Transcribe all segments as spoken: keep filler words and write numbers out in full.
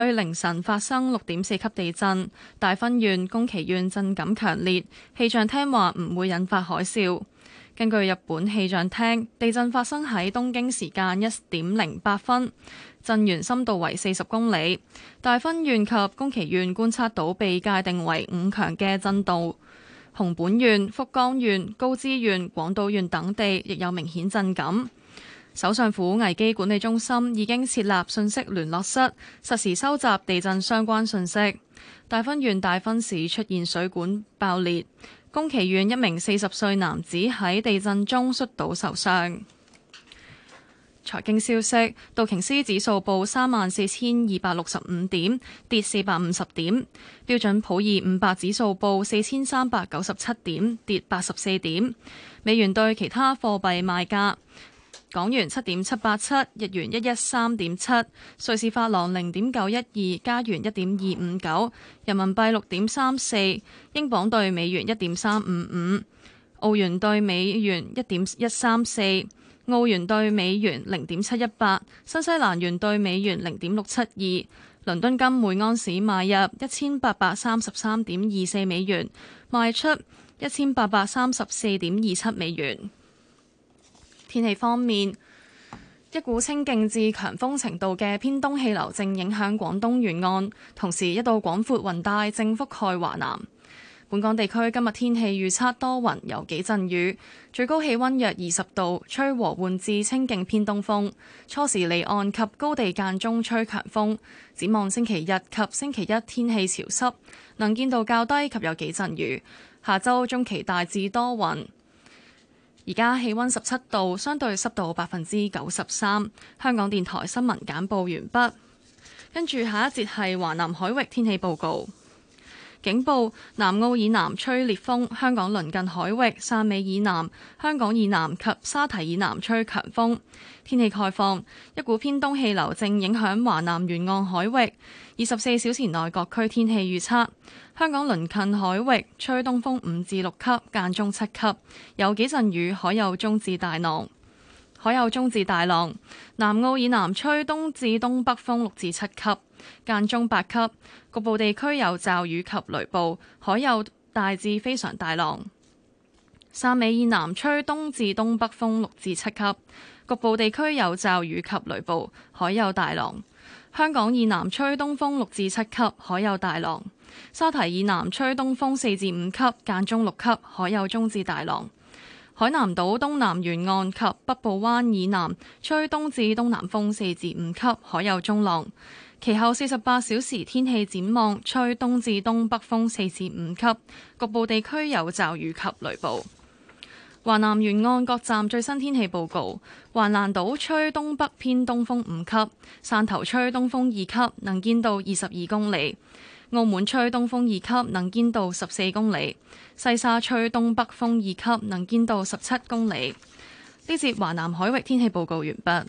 區凌晨發生六點四級地震，大分縣、宮崎縣震感強烈。氣象廳話唔會引發海嘯。根據日本氣象廳，地震發生喺東京時間一點零八分，震源深度為四十公里。大分縣及宮崎縣觀測到被界定為五強嘅震度。熊本縣、福岡縣、高知縣、廣島縣等地亦有明顯震感。首相府危機管理中心已經設立信息聯絡室，實時收集地震相關信息。大分縣大分市出現水管爆裂，宮崎縣一名四十歲男子喺地震中摔倒受傷。財經消息，道瓊斯指數報三萬四千二百六十五點，跌四百五十點；標準普爾五百指數報四千三百九十七點，跌八十四點。美元對其他貨幣賣價。港元七點七八七，日元一一三點七，瑞士法郎零點九一二，加元一點二五九，人民幣六點三四，英鎊對美元一點三五五，澳元對美元一點一三四，澳元對美元零點七一八，新西蘭元對美元零點六七二。倫敦金每盎司買入一千八百三十三點二四美元，賣出一千八百三十四點二七美元。天氣方面，一股清勁至強風程度嘅偏東氣流正影響廣東沿岸，同時一道廣闊雲帶正覆蓋華南。本港地區今日天氣預測多雲，有幾陣雨，最高氣溫約二十度，吹和緩至清勁偏東風，初時離岸及高地間中吹強風。展望星期日及星期一天氣潮濕，能見度較低及有幾陣雨。下週中期大致多雲。而家氣溫十七度，相對濕度百分之九十三。香港電台新聞簡報完畢，跟住下一節係華南海域天氣報告。警報：南澳以南吹烈風，香港鄰近海域、汕尾以南、香港以南及沙提以南吹強風。天氣概況：一股偏東氣流正影響華南沿岸海域。二十四小時內各區天氣預測：香港鄰近海域吹東風五至六級，間中七級，有幾陣雨，海有中至大浪。海有中至大浪。南澳以南吹東至東北風六至七級，間中八級，局部地區有驟雨及雷暴，海有大至非常大浪。汕尾以南吹東至東北風六至七級，局部地區有驟雨及雷暴，海有大浪。香港以南吹東風六至七級，海有大浪。沙提以南吹東風四至五級，間中六級，海有中至大浪。海南島東南沿岸及北部灣以南吹東至東南風四至五級，海有中浪。其後四十八小時天氣展望，吹東至東北風四至五級，局部地區有驟雨及雷暴。華南沿岸各站最新天氣報告：橫瀾島吹東北偏東風五級，汕頭吹東風二級，能見度二十二公里；澳門吹東風二級，能見度十四公里；西沙吹東北風二級，能見度十七公里。呢節華南海域天氣報告完畢。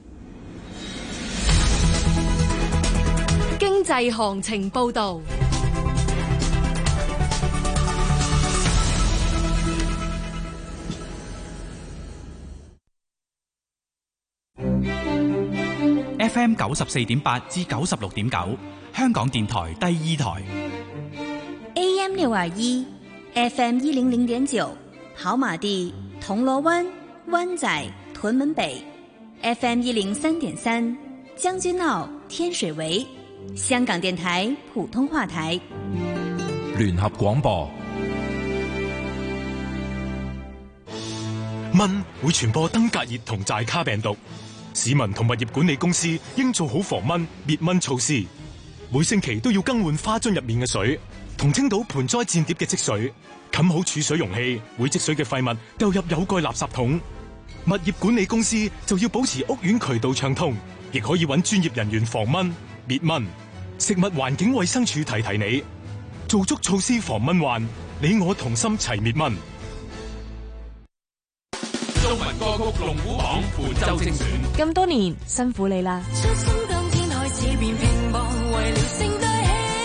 經濟行情報導。 F M 九十四點八至九十六點九，香港電台第二台。 A M 六二一，F M 一零零點九，跑馬地、銅鑼灣、灣仔、屯門北 ；F M 一零三點三，將軍澳、天水圍。香港電台普通話台。 聯合廣播。蚊會傳播登革熱同寨卡病毒。市民同物業管理公司應做好防蚊滅蚊措施，每星期都要更換花樽入面嘅水，同清倒盆栽墊碟嘅積水，冚好儲水容器，會積水嘅廢物丟入有蓋垃圾桶。物業管理公司就要保持屋苑渠道暢通，亦可以揾專業人員防蚊滅蚊。食物環境衛生署提提你，做足措施防蚊患，你我同心齊滅蚊。 中文歌曲龍虎榜伴奏精選， 咁多年辛苦你啦！ 出生當天開始便拼搏，為了升對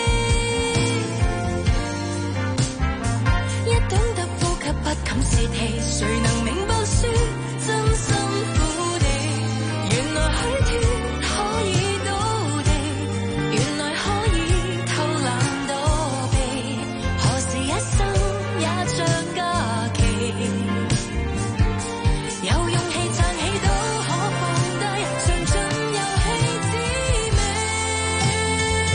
起，一懂得呼吸不敢泄氣，誰能明白說真辛苦地，原來許願可以到地，原來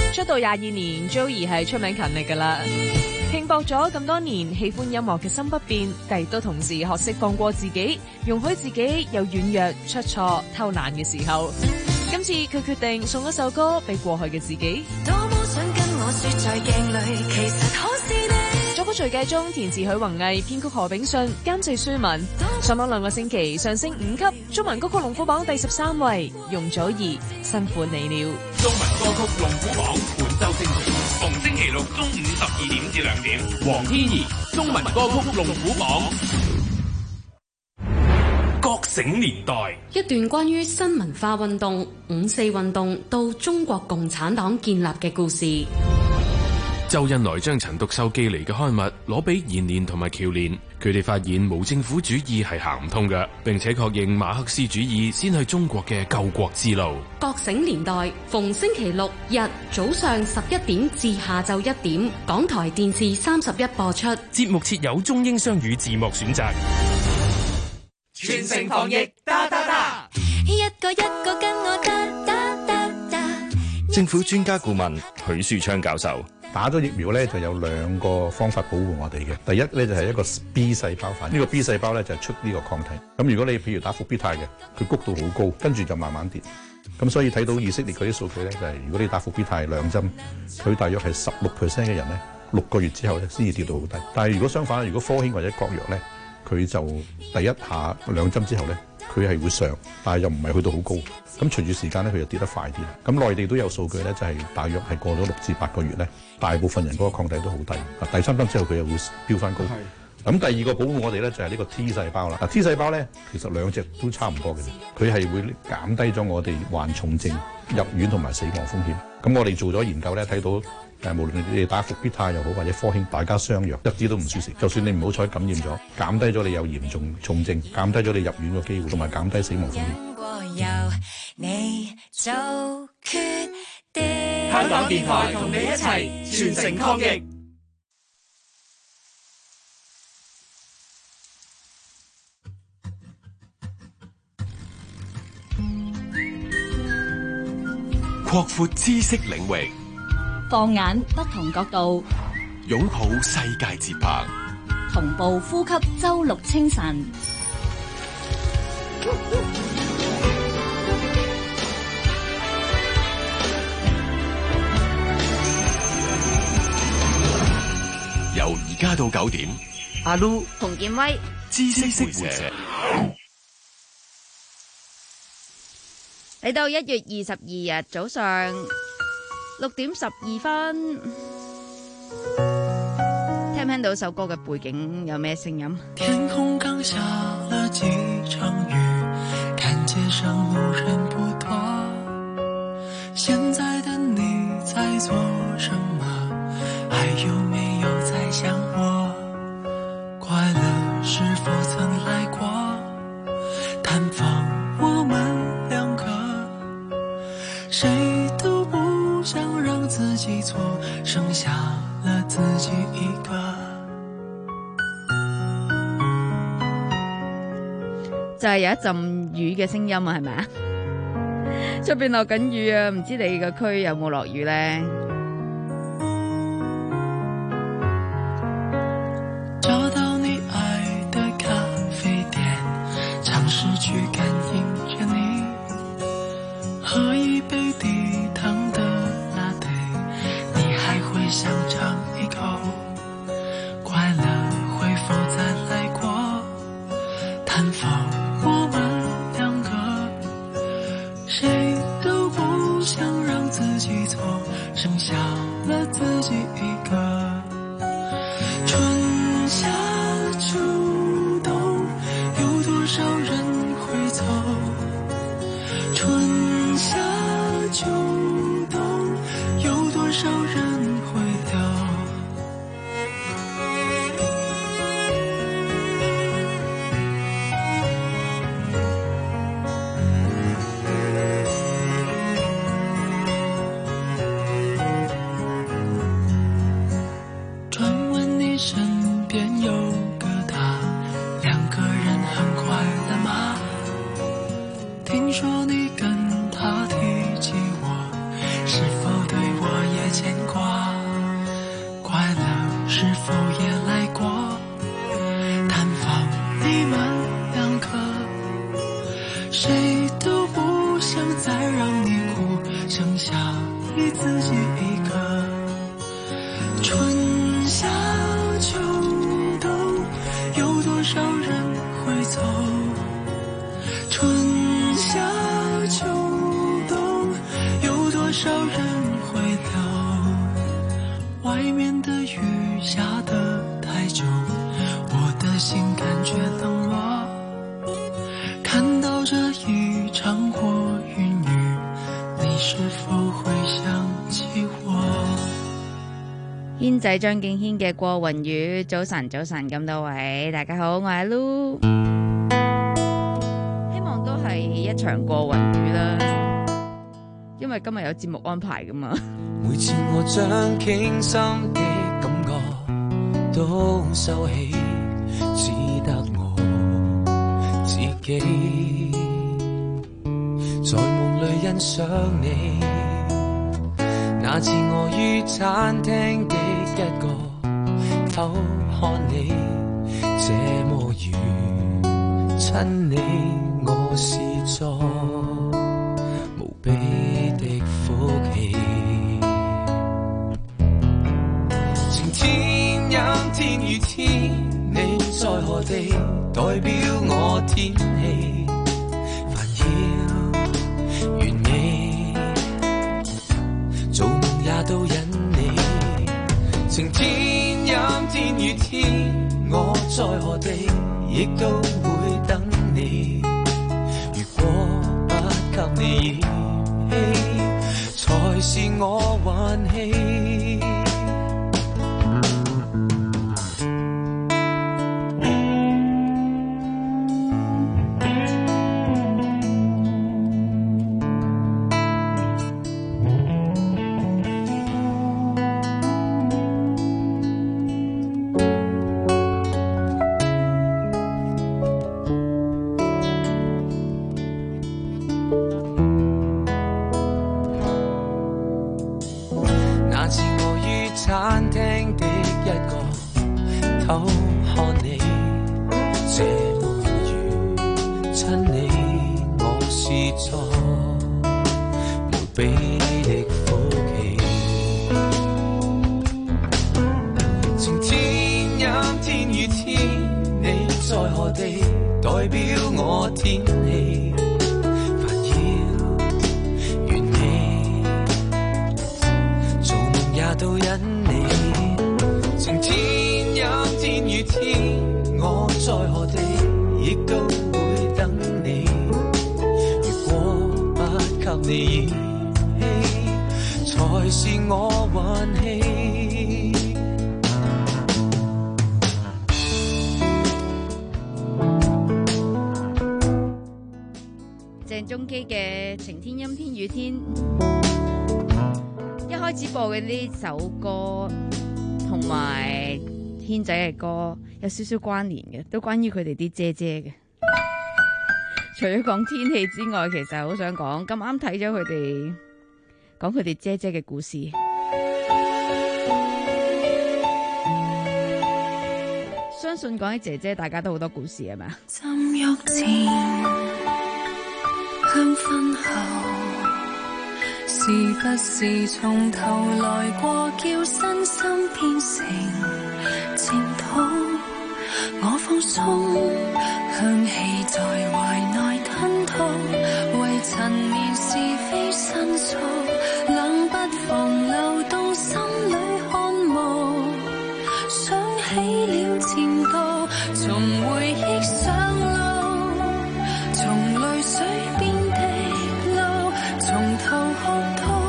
出道廿二年 Joey 係出名勤力㗎啦，拼搏咗咁多年，喜歡音樂嘅心不變，但亦都同時學識放過自己，容許自己有軟弱、出錯、偷懶嘅時候。今次佢決定送一首歌俾過去嘅自己。 多麼想跟我說在鏡裏，其實可是你。 作曲徐繼忠，填詞許宏毅，編曲何炳信，監製舒文。上榜兩個星期上升五級，中文歌曲龍虎榜第十三位，容祖兒辛苦你了。 中文歌曲龍虎榜本周星期，逢星期六中午十二點至兩點，黃天怡中文歌曲龍虎榜。覺醒年代， 一段關於新文化運動、五四運動到中國共產黨建立嘅故事。 周恩來將陳獨秀寄嚟嘅刊物攞俾延年同埋喬年，佢哋發現無政府主義係行唔通嘅，並且確認馬克思主義先係中國嘅救國之路。 覺醒年代逢星期六日早上十一點至下晝一點，港台電視三十一播出。 節目設有中英雙語字幕選擇。 全城防疫，噠噠噠， 一個一個跟我噠噠噠噠。 政府專家顧問許樹昌教授。 打咗疫苗咧就有兩個方法保護我哋嘅，第一咧就係一個 B 細胞反應，呢個 B 細胞咧就係出呢個抗體。咁如果你譬如打復必泰嘅，佢谷度好高，跟住就慢慢跌。咁所以睇到以色列嗰啲數據咧，就係如果你打復必泰兩針，佢大約係十六 percent 嘅人咧，六個月之後咧先至跌到好低。但係如果相反，如果科興或者國藥咧，佢就第一下兩針之後咧，佢係會上，但係又唔係去到好高。咁隨住時間咧，佢就跌得快啲啦。咁內地都有數據咧，就係大約係過咗六至八個月咧，大部分人嗰個抗體都好低。啊，第三針之後佢又會飆翻高。咁第二個保護我哋咧就係呢個 T 細胞啦。嗱 T 細胞咧其實兩隻都差唔多嘅，佢係會減低咗我哋患重症、入院同埋死亡風險。咁我哋做咗研究咧，睇到誒無論你哋打復必泰又好或者科興，大家相若，一啲都唔輸蝕。就算你唔好彩感染咗，減低咗你有嚴重重症，減低咗你入院嘅機會，同埋減低死亡風險。 你做決定。 香港電台同你一齊全城抗疫。 擴闊知識領域， 放眼不同角度， 擁抱世界節拍， 同步呼吸周六清晨。 由而家到九點，阿 Lu 洪建威， 知識會社。 嚟到一月二十二日早上六點十二分，聽唔聽到首歌嘅背景有咩聲音？ 天空剛下了幾場雨，看街上路人不多，現在的你在做什麼？還有沒有在想我？快樂是否曾來過？探訪我們兩個，誰都不想讓自己錯，剩下了自己一個。 就係有一陣雨嘅聲音啊，係咪啊？出邊落緊雨啊，唔知你個區有冇落雨咧？ 找到你愛的咖啡店，嘗試去感應着你，喝一杯低糖的拿鐵，你還會想嘗一口？快樂會否再來過？探訪我們兩個，誰都不想讓自己錯，剩下了自己一個。春夏秋冬，有多少人會走？春夏秋冬，有多少人會留？轉問你身邊有個他，兩個人很快樂嗎？聽說你跟他提起我，是否對我也己一个。春夏秋冬，有多少人会走？春夏秋冬，有多少人会留？外面的雨下得太久，我的心感觉冷落。看到这一场过云雨，你是否會想起我？ 軒仔張敬軒嘅過雲雨，早晨早晨咁多位，大家好，我係 Lu， 希望都係一場過雲雨啦，因為今日有節目安排噶嘛。 每次我將傾心的感覺都收起，只得我自己在夢裏欣賞你。那次我於餐廳的一角偷看你，這麼遠親你，我是作無比的福氣。晴天陰天雨天，你在何地？代表我天氣煩擾完美，做夢也都引你。晴天陰天雨天，我在何地亦都會等你。如果不給你嫌棄，才是我運氣。餐廳的一角偷看你，這麼遠親你，我是作無比的福氣。晴天陰天雨天，你在何地？代表我天氣煩擾完美，做夢也都因晴天陰天雨天，我在何地亦都會等你。如果不給你嫌棄，才是我運氣。 鄭中基嘅《晴天陰天雨天》，一開始播嘅呢首歌同埋軒仔嘅歌有少少關聯嘅，都關於佢哋啲姐姐嘅。除咗講天氣之外，其實好想講，咁啱睇咗佢哋講佢哋姐姐嘅故事。相信講起姐姐，大家都好多故事係咪啊？ 浸浴前，香薰後，是不是從頭來過，叫身心變成淨土？我放鬆，香氣在懷內吞吐，為陳年是非申訴，冷不防流動心裏看慕，想起了前度，從回憶上路，從淚水變地路，從頭學到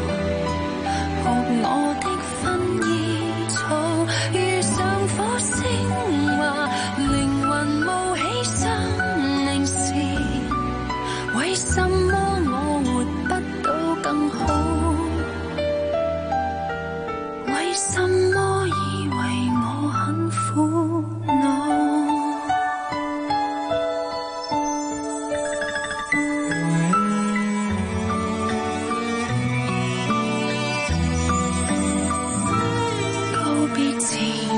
學我的薰衣草，遇上火星話靈魂冒起生命時，為什麼我活不到更好？為什麼以為我很苦惱？告別前，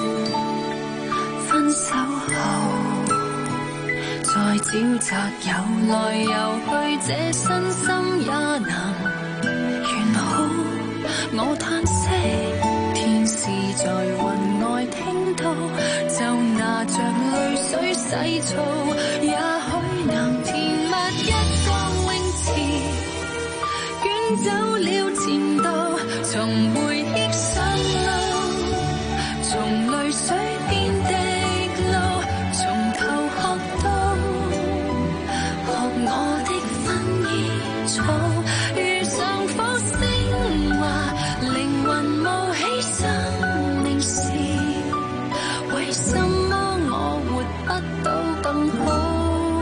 分手後，再沼澤游來游去，這身心也能完好。 我嘆息，天使在雲外聽到，就拿着淚水洗澡，也許能填密一個泳池，捲走了前度，從回憶上路，從淚水變滴露，從頭學到學我的薰衣草，遇上火星話靈魂冒起生命時，為什麼我活不到更好？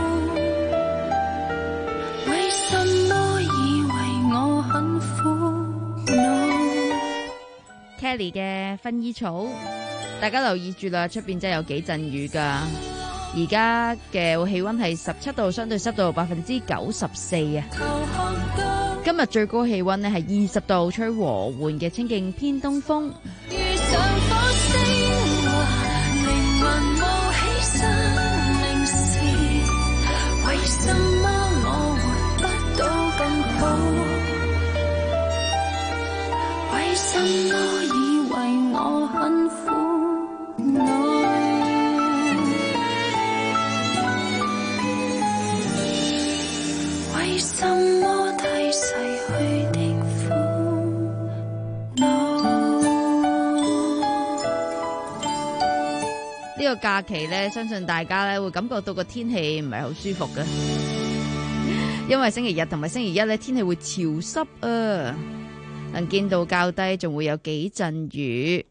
為什麼以為我很苦惱？ Kelly 嘅薰衣草，大家留意住啦，出邊真係有幾陣雨噶。而家嘅氣溫係十七度，相對濕度百分之九十四啊。今日最高氣溫呢係二十度，吹和緩嘅清勁偏東風。 遇上火星話靈魂冒起生命時，為什麼我活不到更好？為什麼以為我很苦惱？為什麼替逝去的苦惱？ 呢個假期咧，相信大家咧會感覺到個天氣唔係好舒服嘅，因為星期日同埋星期一咧天氣會潮濕啊，能見度較低，仲會有幾陣雨。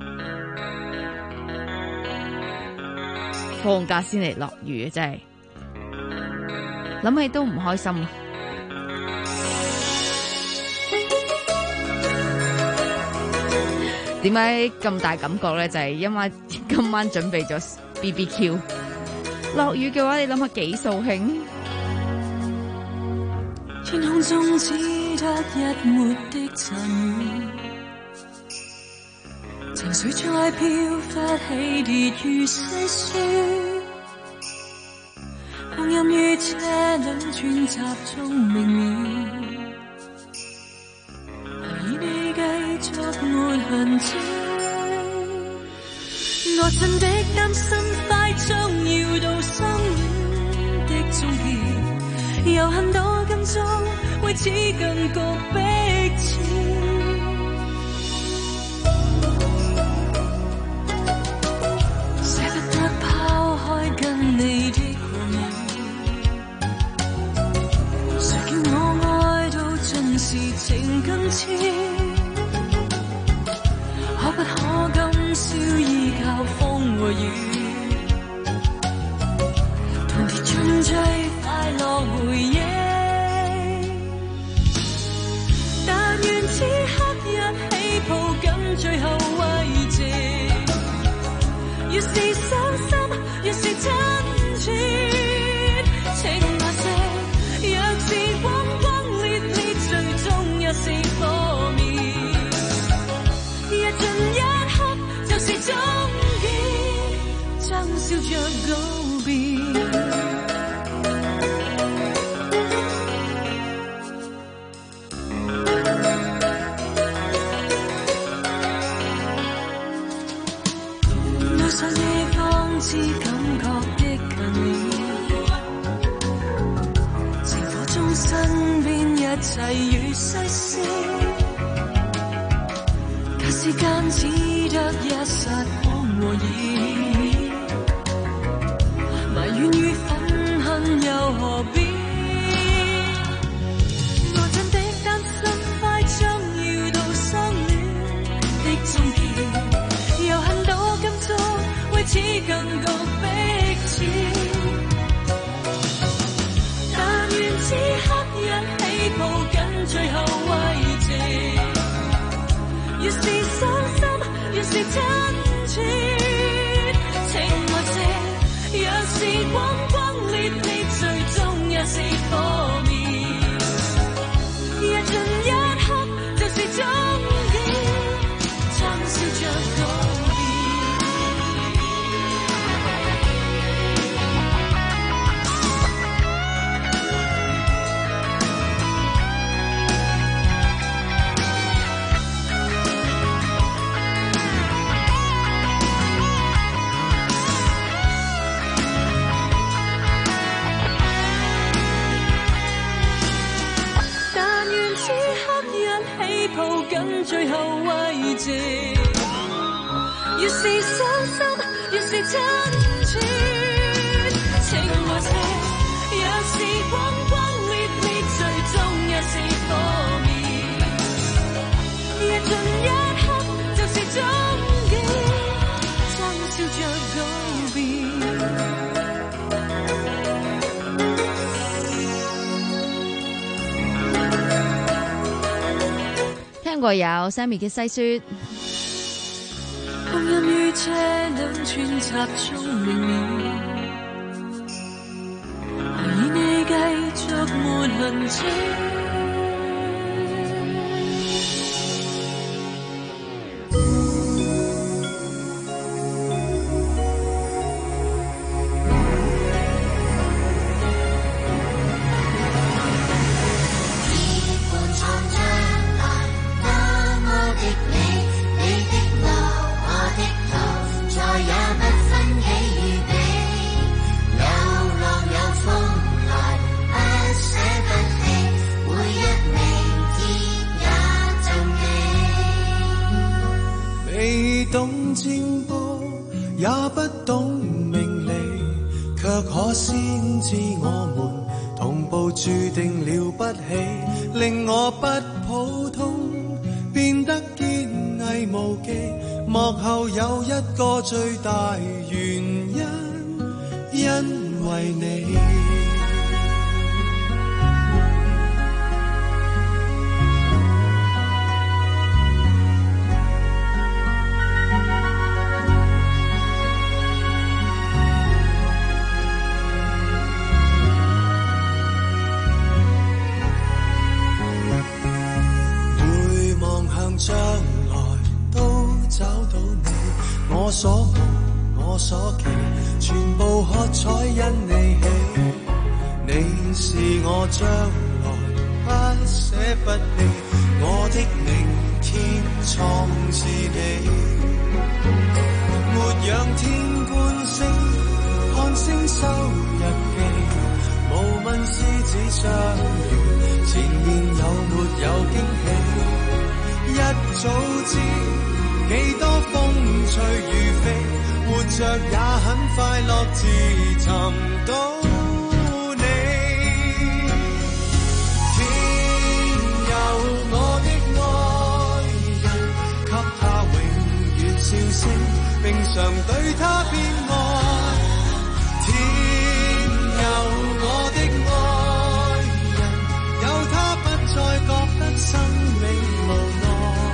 放假先嚟落雨，真係諗起都唔開心啊！點解咁大感覺咧？就係因為今晚準備咗 B B Q。落雨嘅話，你諗下幾掃興？ 天空中只得一抹的陣雨，情緒在飄忽起跌如細雪，光陰於車輛轉集中明滅，而你繼續沒痕跡。我真的擔心快將要到相戀的終結，有很多跟蹤為此更覺迫切，捨不得拋開跟你的狂熱，誰叫我愛到盡是情更切，可不可今宵依靠風和雨，同跌進最快樂回憶，但願此刻一起抱緊最後慰藉，越是傷心越是親切，情或石，若是轟轟烈烈最終也是破滅，一盡一刻就是終結，爭笑着告別。愛上你方知感覺的近了，情火中身邊一切如細絲，假時間只得一剎光和熱，埋怨與憤恨又何必？我真的擔心快將要到相戀的終結，有很多感觸為此更覺迫切，但願此刻一起抱緊最後慰藉，越是傷心越是親切，情或石，若是轟轟烈烈最終也是破滅，一盡一刻就是終結，爭笑着告別。 後慰藉。越是傷心，越是親切，情和邪，若是轟轟烈烈，最終也是破滅。日盡一刻，就是終結，嘲笑着告別。 聽過有 Sammy 嘅細說。 光陰於車輛穿插中明了，而你繼續沒痕跡。 也不懂明理，卻可先知我們同步注定了不起，令我不普通，變得堅毅無忌。幕後有一個最大原因，因為你。將來都找到你，我所夢我所期，全部喝彩因你起。你是我將來不捨不棄，我的明天創自你。沒仰天觀星，看星收日記，無問獅子相遇，前面有沒有驚喜。一早知幾多風吹雨飛，活着也很快樂，自尋到你。天佑我的愛人，給他永遠笑聲，並常對他偏愛。天佑我的愛人，有他不再覺得生命無奈。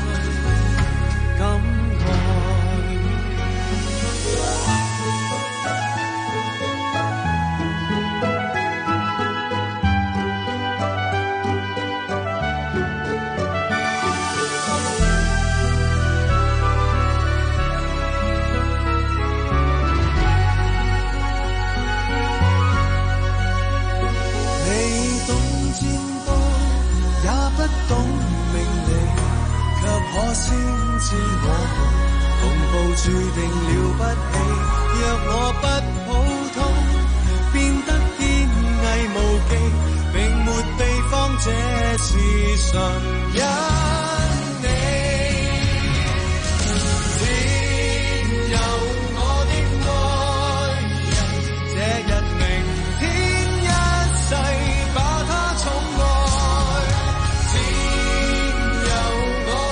可先知我們同步注定了不起，若我不普通，變得堅毅無忌，並沒地方，這是純因你。天佑我的愛人，這日明天一世把他寵愛。天佑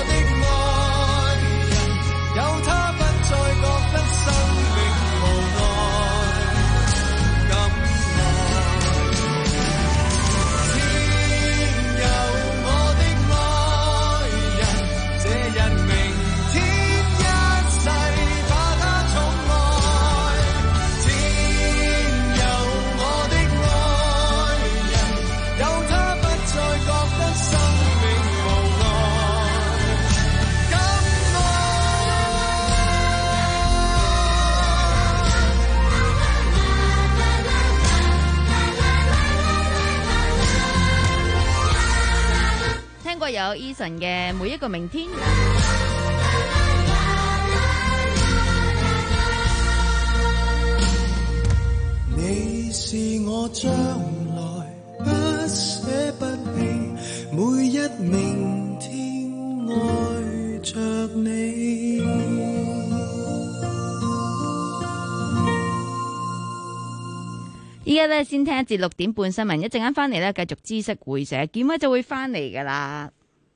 有 Eason 嘅每一個明天， 你是我將來不捨不棄，每一明天愛着你。 依家咧先聽一節六點半新聞，一陣間翻嚟咧繼續知識會社，見威就會翻嚟噶啦。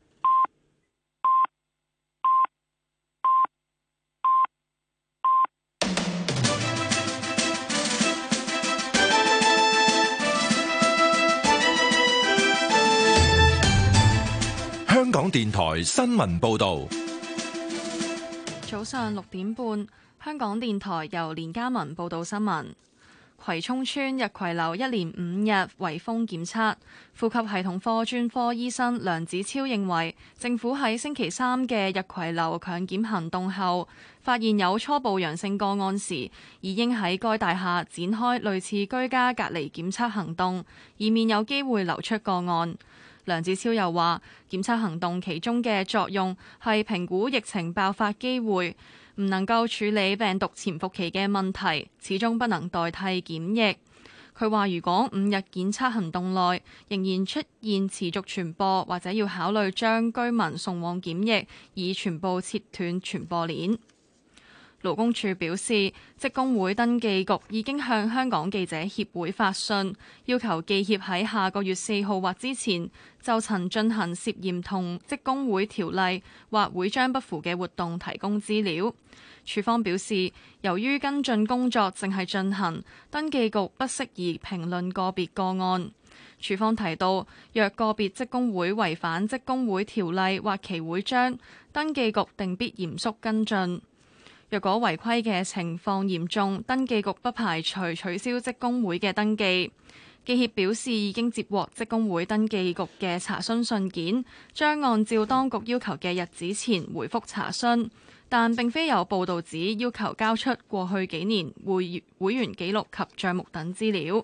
香港電台新聞報道。 早上六點半，香港電台由連嘉文報道新聞。葵涌村日葵樓一連五日圍封檢測，呼吸系統科專科醫生梁子超認為，政府喺星期三嘅日葵樓強檢行動後，發現有初步陽性個案時，已經喺該大廈展開類似居家隔離檢測行動，以免有機會流出個案。梁子超又話，檢測行動其中嘅作用係評估疫情爆發機會，唔能夠處理病毒潛伏期嘅問題，始終不能代替檢疫。佢話如果五日檢測行動內仍然出現持續傳播，或者要考慮將居民送往檢疫，以全部切斷傳播鏈。勞工處表示，職工會登記局已經向香港記者協會發信，要求記協喺下個月四號或之前就曾進行涉嫌同職工會條例或會章不符嘅活動提供資料。處方表示，由於跟進工作正係進行，登記局不適宜評論個別個案。處方提到，若個別職工會違反職工會條例或其會章，登記局定必嚴肅跟進。若果違規嘅情況嚴重，登記局不排除取消職工會嘅登記。記協表示已經接獲職工會登記局嘅查詢信件，將按照當局要求嘅日子前回覆查詢，但並非有報導指要求交出過去幾年會會員記錄及帳目等資料。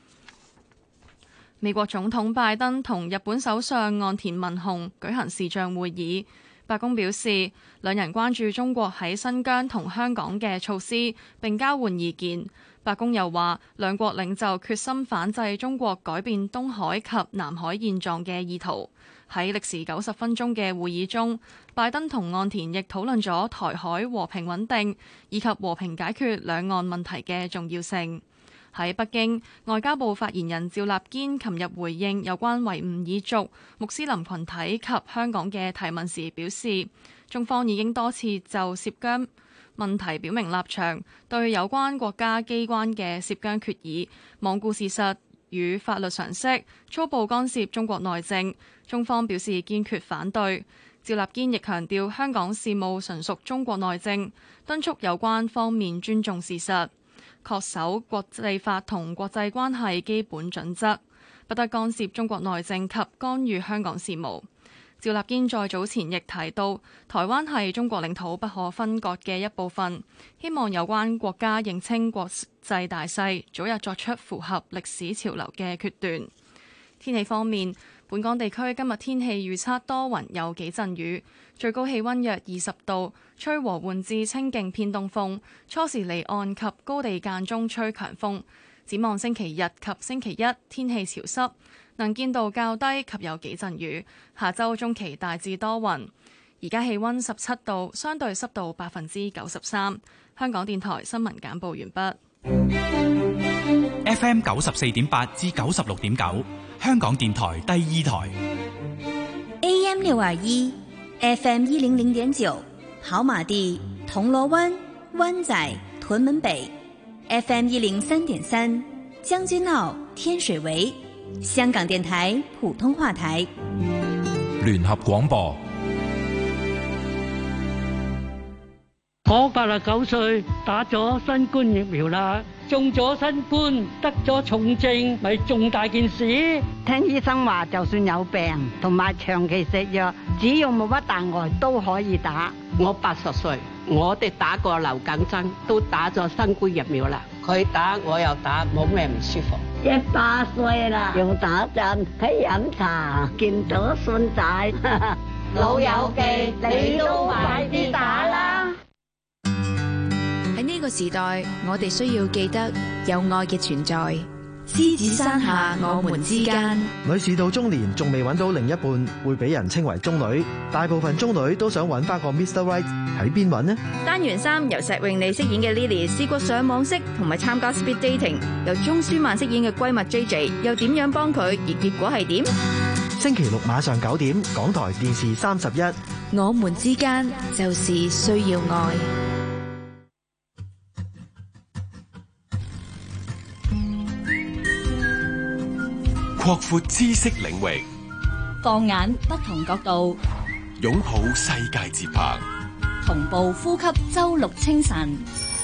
美國總統拜登同日本首相岸田文雄舉行視像會議。白宮表示，兩人關注中國喺新疆同香港嘅措施，並交換意見。白宮又話，兩國領袖決心反制中國改變東海及南海現狀嘅意圖。喺歷時九十分鐘嘅會議中，拜登同岸田亦討論咗台海和平穩定以及和平解決兩岸問題嘅重要性。喺北京，外交部發言人趙立堅琴日回應有關維吾爾族、穆斯林群體及香港嘅提問時表示，中方已經多次就涉疆問題表明立場，對有關國家機關嘅涉疆決議罔顧事實與法律常識，粗暴干涉中國內政，中方表示堅決反對。趙立堅亦強調，香港事務純屬中國內政，敦促有關方面尊重事實，恪守國際法同國際關係基本準則，不得干涉中國內政及干預香港事務。趙立堅在早前亦提到，台灣係中國領土不可分割嘅一部分，希望有關國家認清國際大勢，早日作出符合歷史潮流嘅決斷。天氣方面，本港地區今日天氣預測多雲，有幾陣雨，最高氣溫約二十度，吹和緩至清勁偏東風，初時離岸及高地間中吹強風。展望星期日及星期一，天氣潮濕，能見度較低及有幾陣雨。下週中期大致多雲。而家氣溫十七度，相對濕度百分之九十三。香港電台新聞簡報完畢。 F M 九十四點八至九十六點九，香港電台第二台。 A M 六二一，F M 一零零點九，跑馬地、銅鑼灣、灣仔、屯門北。F M 一零三點三，將軍澳、天水圍。香港電台普通話台。 聯合廣播。 我八十九歲，打咗新冠疫苗啦，中咗新冠，得咗重症，咪重大件事。 聽醫生話，就算有病同埋長期食藥，只要冇乜大礙都可以打。 我八十歲，我哋打過流感針，都打咗新冠疫苗啦。佢打我又打，冇咩唔舒服。 一百歲啦，又打針，喺飲茶，見到孫仔， 老友記，你都快啲打啦！ 喺呢個時代，我哋需要記得有愛嘅存在， 獅子山下我們之間。 女士到中年仲未揾到另一半，會俾人稱為中女。大部分中女都想揾翻個 Mister Right， 喺邊揾呢？ 單元三由石詠莉飾演嘅 Lily 試過上網識同埋參加 speed dating， 由鐘舒漫飾演嘅閨蜜 J J 又點樣幫佢，而結果係點？ 星期六晚上九點，港台電視三十一， 我們之間就是需要愛。 擴闊知識領域， 放眼不同角度， 擁抱世界節拍， 同步呼吸周六清晨。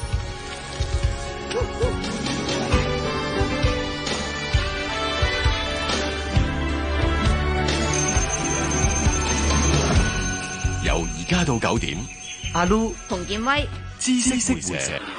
由而家到九點， 阿 Lu 洪建威， 知識會社。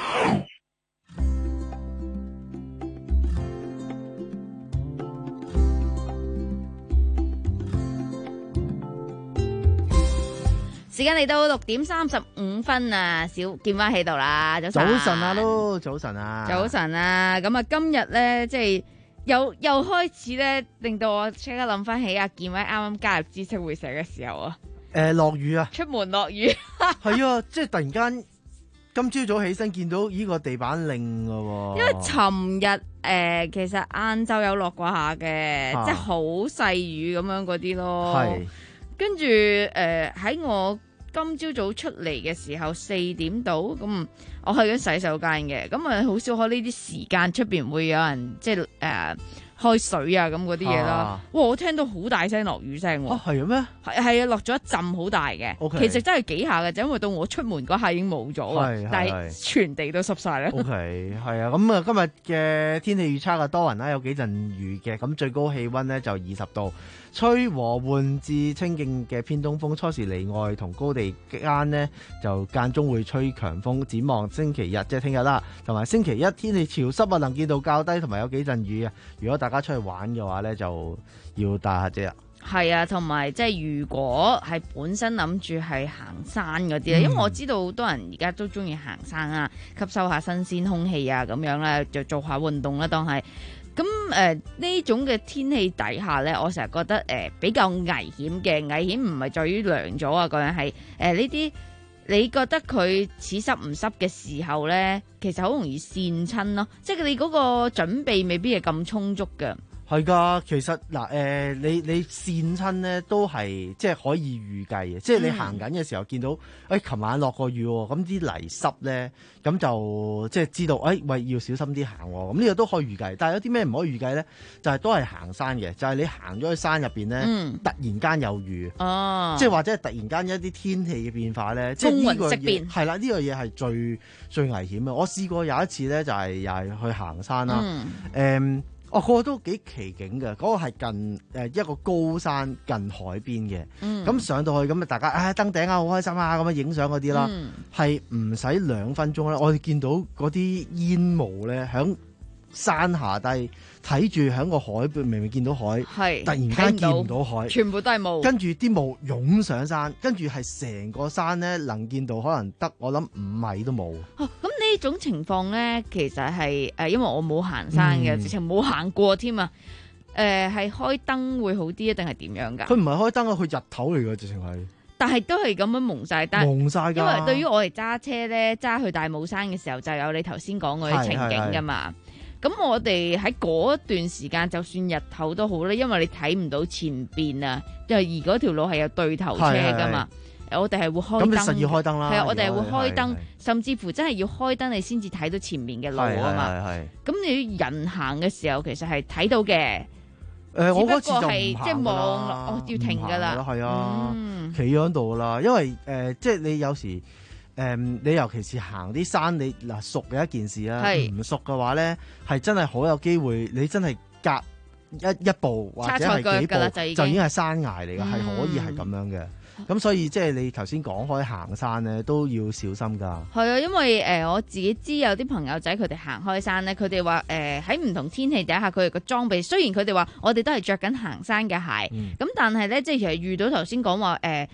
時間嚟到六點三十五分啊，小建威喺度啦，早晨。 早晨啊，Lu，早晨啊， 早晨啊，咁啊，今日咧即係又又開始咧，令到我即刻諗翻起阿建威啱啱加入知識會社嘅時候啊。 誒，落雨啊， 出門落雨。 係啊，即係突然間今朝早起身見到呢個地板令㗎喎。 因為尋日誒其實晏晝有落過下嘅， 啊、 即係好細雨咁樣嗰啲咯。 係。 跟住誒喺我今朝早出嚟嘅時候四點到，咁我去緊洗手間嘅，咁啊好少可呢啲時間出邊會有人即係誒、呃、開水啊咁嗰啲嘢啦。 啊、 哇！我聽到好大聲落雨聲喎。 哦，係咩？ 係係啊，落咗一陣好大嘅。 Okay. 其實真係幾下嘅，就因為到我出門嗰下已經冇咗啊，但係全地都濕晒啦。 O K， 係啊，咁啊今日嘅天氣預測啊多雲啦，有幾陣雨嘅，咁最高氣溫咧就二十度。吹和緩至清勁嘅偏東風，初時離岸同高地間呢，就間中會吹強風。展望星期日即係聽日啦，同埋星期一天氣潮濕啊，能見度較低，同埋有幾陣雨啊。如果大家出去玩嘅話呢，就要帶下遮啦。 係啊，同埋即係如果係本身諗住係行山嗰啲咧，嗯、因為我知道好多人而家都中意行山啊，吸收下新鮮空氣啊，咁樣咧就做下運動啦，當係。咁誒呢種嘅天氣底下咧，我成日覺得誒、呃、比較危險嘅，危險唔係在於涼咗啊，嗰樣係誒呢啲你覺得佢似濕唔濕嘅時候咧，其實好容易跣親咯，即係你嗰個準備未必係咁充足嘅。 係噶，其實嗱誒、呃，你你跣親咧都係即係可以預計嘅，即係你行緊嘅時候見到，誒、嗯，琴、哎、晚落過雨喎，咁啲泥濕咧，咁就即係知道，誒、哎，喂，要小心啲行喎，咁呢個都可以預計。但係有啲咩唔可以預計咧？就係、是、都係行山嘅，就係、是、你行咗去山入邊咧，嗯、突然間有雨，哦，即係或者係突然間一啲天氣嘅變化咧，即係呢個嘢係啦，呢、這個嘢係最最危險嘅。我試過有一次咧，就係、是、又係去行山啦，誒、嗯。嗯哦，嗰、那個都幾奇景嘅，嗰、那個係近誒、呃、一個高山近海邊嘅，咁、嗯、上到去咁啊，大家啊登頂啊，好開心啊，咁樣影相嗰啲啦，係唔使兩分鐘啦，我哋見到嗰啲煙霧咧響山下低睇住喺個海邊，明明見到海，突然間見唔到海， 全部都係霧，跟住啲霧湧上山，跟住係成個山咧能見到可能得我諗五米都冇。 哦，咁呢種情況咧，其實係誒，因為我冇行山嘅，直情冇行過添啊。誒、呃，係開燈會好啲，定係點樣噶？ 佢唔係開燈啊，佢日頭嚟嘅，直情係。 但係都係咁樣蒙晒，但蒙晒㗎。 因為對於我哋揸車咧，揸去大帽山嘅時候，就有你頭先講嗰啲情景噶嘛。咁我哋喺嗰段時間，就算日頭都好咧，因為你睇唔到前邊啊，因為而嗰條路係有對頭車噶嘛，我哋係會開燈。咁你實要開燈啦。 係啊，我哋係會開燈，甚至乎真係要開燈，你先至睇到前面嘅路啊嘛。咁你人行嘅時候，其實係睇到嘅。誒、 呃，我嗰次就唔行即係望落，哦，要停噶啦。 係啊，企喺度啦，因為誒、呃，即係你有時。誒、嗯，你尤其是行啲山，你嗱熟嘅一件事啦，唔熟嘅話咧，係真係好有機會，你真係隔一一步或者係幾步就已經係山崖嚟嘅，係、嗯、可以係咁樣嘅。咁、嗯、所以即係你頭先講開行山咧，都要小心噶。 係啊，因為誒、呃、我自己知有啲朋友仔佢哋行開山咧，佢哋話誒喺唔同天氣底下，佢哋個裝備雖然佢哋話我哋都係着緊行山嘅鞋，咁、嗯、但係咧即係其實遇到頭先講話誒。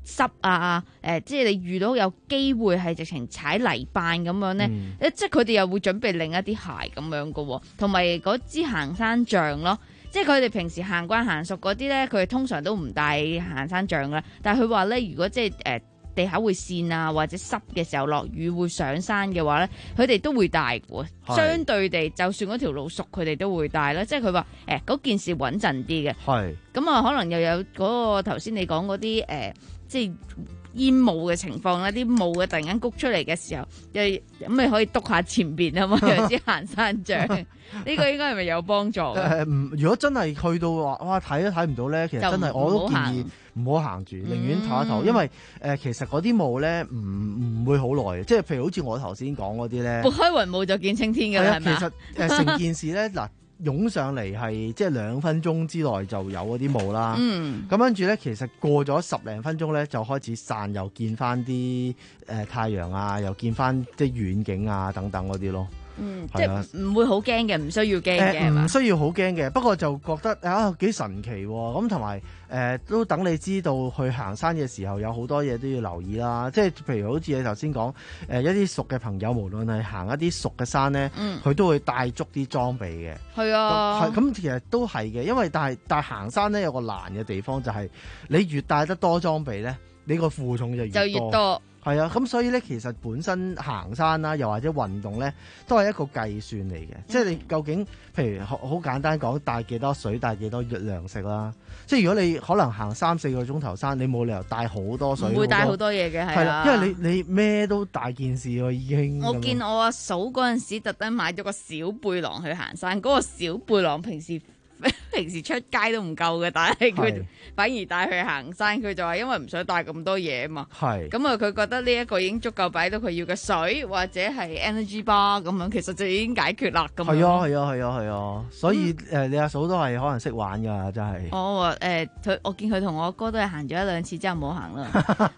濕啊，誒、呃，即係你遇到有機會係直情踩泥板咁樣咧， 嗯、 即係佢哋又會準備另一啲鞋咁樣噶喎，同埋嗰支行山杖咯。即係佢哋平時行慣行熟嗰啲咧，佢哋通常都唔帶行山杖噶啦。但係佢話咧，如果即係誒、呃、地下會跣啊，或者濕嘅時候落雨會上山嘅話咧，佢哋都會帶嘅。相對地，就算嗰條路熟，佢哋都會帶啦。即係佢話誒嗰件事穩陣啲嘅。係咁啊，可能又有嗰個頭先你講嗰啲誒，即係煙霧嘅情況啦，啲霧嘅突然間谷出嚟嘅時候，又咁咪可以篤下前邊啊嘛，有支行山杖。呢個應該係咪有幫助？誒、 呃，唔，如果真係去到話，哇，睇都睇唔到咧，其實真係我都建議唔好行住，寧願唞一唞，嗯、因為誒、呃，其實嗰啲霧咧唔唔會好耐嘅，即係譬如好似我頭先講嗰啲咧，撥開雲霧就見青天㗎啦，係咪？ 其實誒，成、呃、件事咧嗱。湧上嚟係即係兩分鐘之內就有嗰啲霧啦， 嗯， 咁跟住咧，其實過咗十零分鐘咧就開始散，又見翻啲誒太陽啊，又見翻即係遠景啊等等嗰啲咯。 嗯，即係唔會好驚嘅，唔需要驚嘅， 唔、呃、需要好驚嘅。不過就覺得啊幾神奇喎。咁同埋誒都等你知道去行山嘅時候有好多嘢都要留意啦。即係譬如好似你頭先講誒一啲熟嘅朋友，無論係行一啲熟嘅山咧，佢、嗯、都會帶足啲裝備嘅。係啊，咁其實都係嘅。因為但係但係行山咧有個難嘅地方就係、是、你越帶得多裝備咧，你個負重就越多。就越多。係啊，咁所以咧，其實本身行山啦，又或者運動咧，都係一個計算嚟嘅。嗯、即係你究竟，譬如好簡單講，帶幾多水，帶幾多糧食啦。即係如果你可能行三四個鐘頭山，你冇理由帶好多水，唔會帶好多嘢嘅，係啦，因為你你咩都大件事喎，已經。 我見我阿嫂嗰陣時特登買咗個小背囊去行山，嗰、嗰個小背囊平時。平時出街都唔夠嘅，但係佢反而帶去行山，佢就話因為唔想帶咁多嘢啊嘛。係咁啊，佢覺得呢一個已經足夠擺到佢要嘅水或者係 energy bar 咁樣，其實就已經解決啦。咁係啊係啊係啊係啊，所以誒、嗯呃，你阿嫂都係可能識玩噶，真係。 我話誒，佢我見佢同我哥都係行咗一兩次之後冇行啦。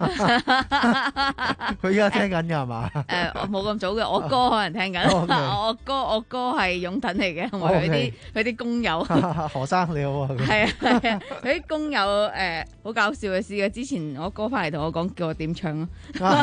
佢依家聽緊噶係嘛？ 誒，我冇咁早嘅，我哥可能聽緊。我哥我哥係擁躉嚟嘅，同埋佢啲佢啲工友。 何生你好啊！ 係啊係啊，佢啲工友誒好搞笑嘅事嘅。之前我哥翻嚟同我講，叫我點唱咯。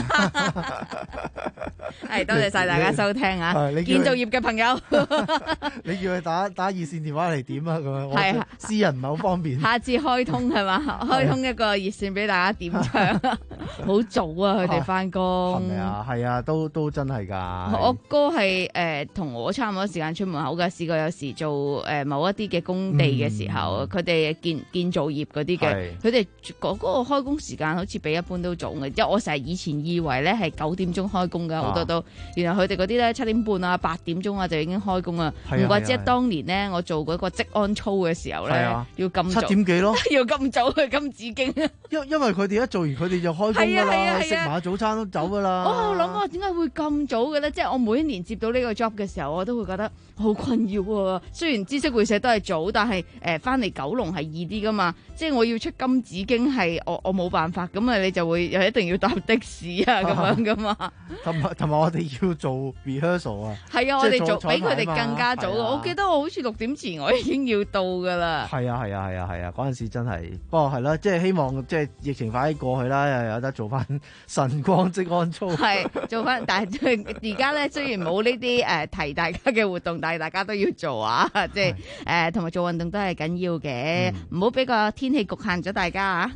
係多謝晒大家收聽啊！建造業嘅朋友， 你叫佢打打熱線電話嚟點啊？咁樣係啊，私人唔係好方便。 下次開通係嘛？開通一個熱線俾大家點唱。好早啊！佢哋翻工係咪啊？ 係啊，都都真係㗎。 我哥係誒同我差唔多時間出門口㗎，試過有時做誒、呃、某一啲嘅工地嘅時候，佢哋、嗯、建建造業嗰啲嘅，佢哋嗰個開工時間好似比一般都早嘅。因為我成日以前以為咧係九點鐘開工㗎，好多都，啊、原來佢哋嗰啲咧七點半啊、八點鐘啊就已經開工啊。唔怪之當年咧，我做嗰個職安操嘅時候咧，啊、要咁早七點幾咯， 要咁早去金紫荊。 因因為佢哋一做完，佢哋就開工㗎啦，食埋早餐都走㗎啦。 我諗啊，點解會咁早嘅咧？即係我每一年接到呢個 job 嘅時候，我都會覺得好困擾啊。雖然知識會社都係早，但係誒翻嚟九龍係易啲噶嘛。即係我要出金紫荊係我我冇辦法，咁啊你就會又一定要搭的士啊咁樣噶嘛。 同埋同埋我哋要做 rehearsal 啊。 係啊，我哋做比佢哋更加早。我記得我好似六點前我已經要到噶啦。 係啊係啊係啊係啊！嗰陣時真係，不過係啦，即係希望即係疫情快啲過去啦，又有得做翻晨光職安操。係做翻，但係而家咧雖然冇呢啲誒提大家嘅活動，但係大家都要做啊！即係誒同埋做運動都係緊要嘅，唔好俾個天氣局限咗大家啊！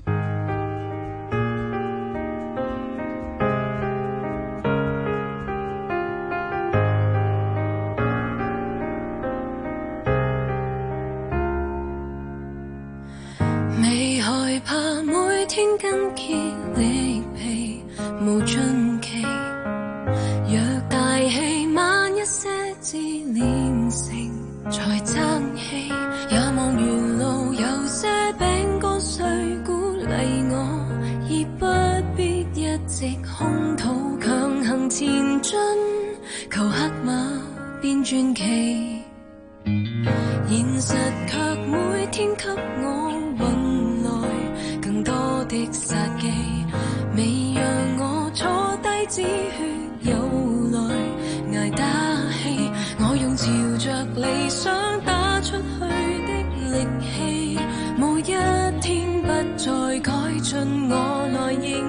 未害怕每天筋竭力疲無盡期，若大氣晚一些自練成才爭氣，也望沿路有些餅乾碎鼓勵我，而不必一直空肚強行前進，求黑馬變傳奇，現實卻每天給我運來更多的殺機，未讓我坐低止血有來捱打氣，我用朝着理想打出去的力氣，無一天不再改進我內認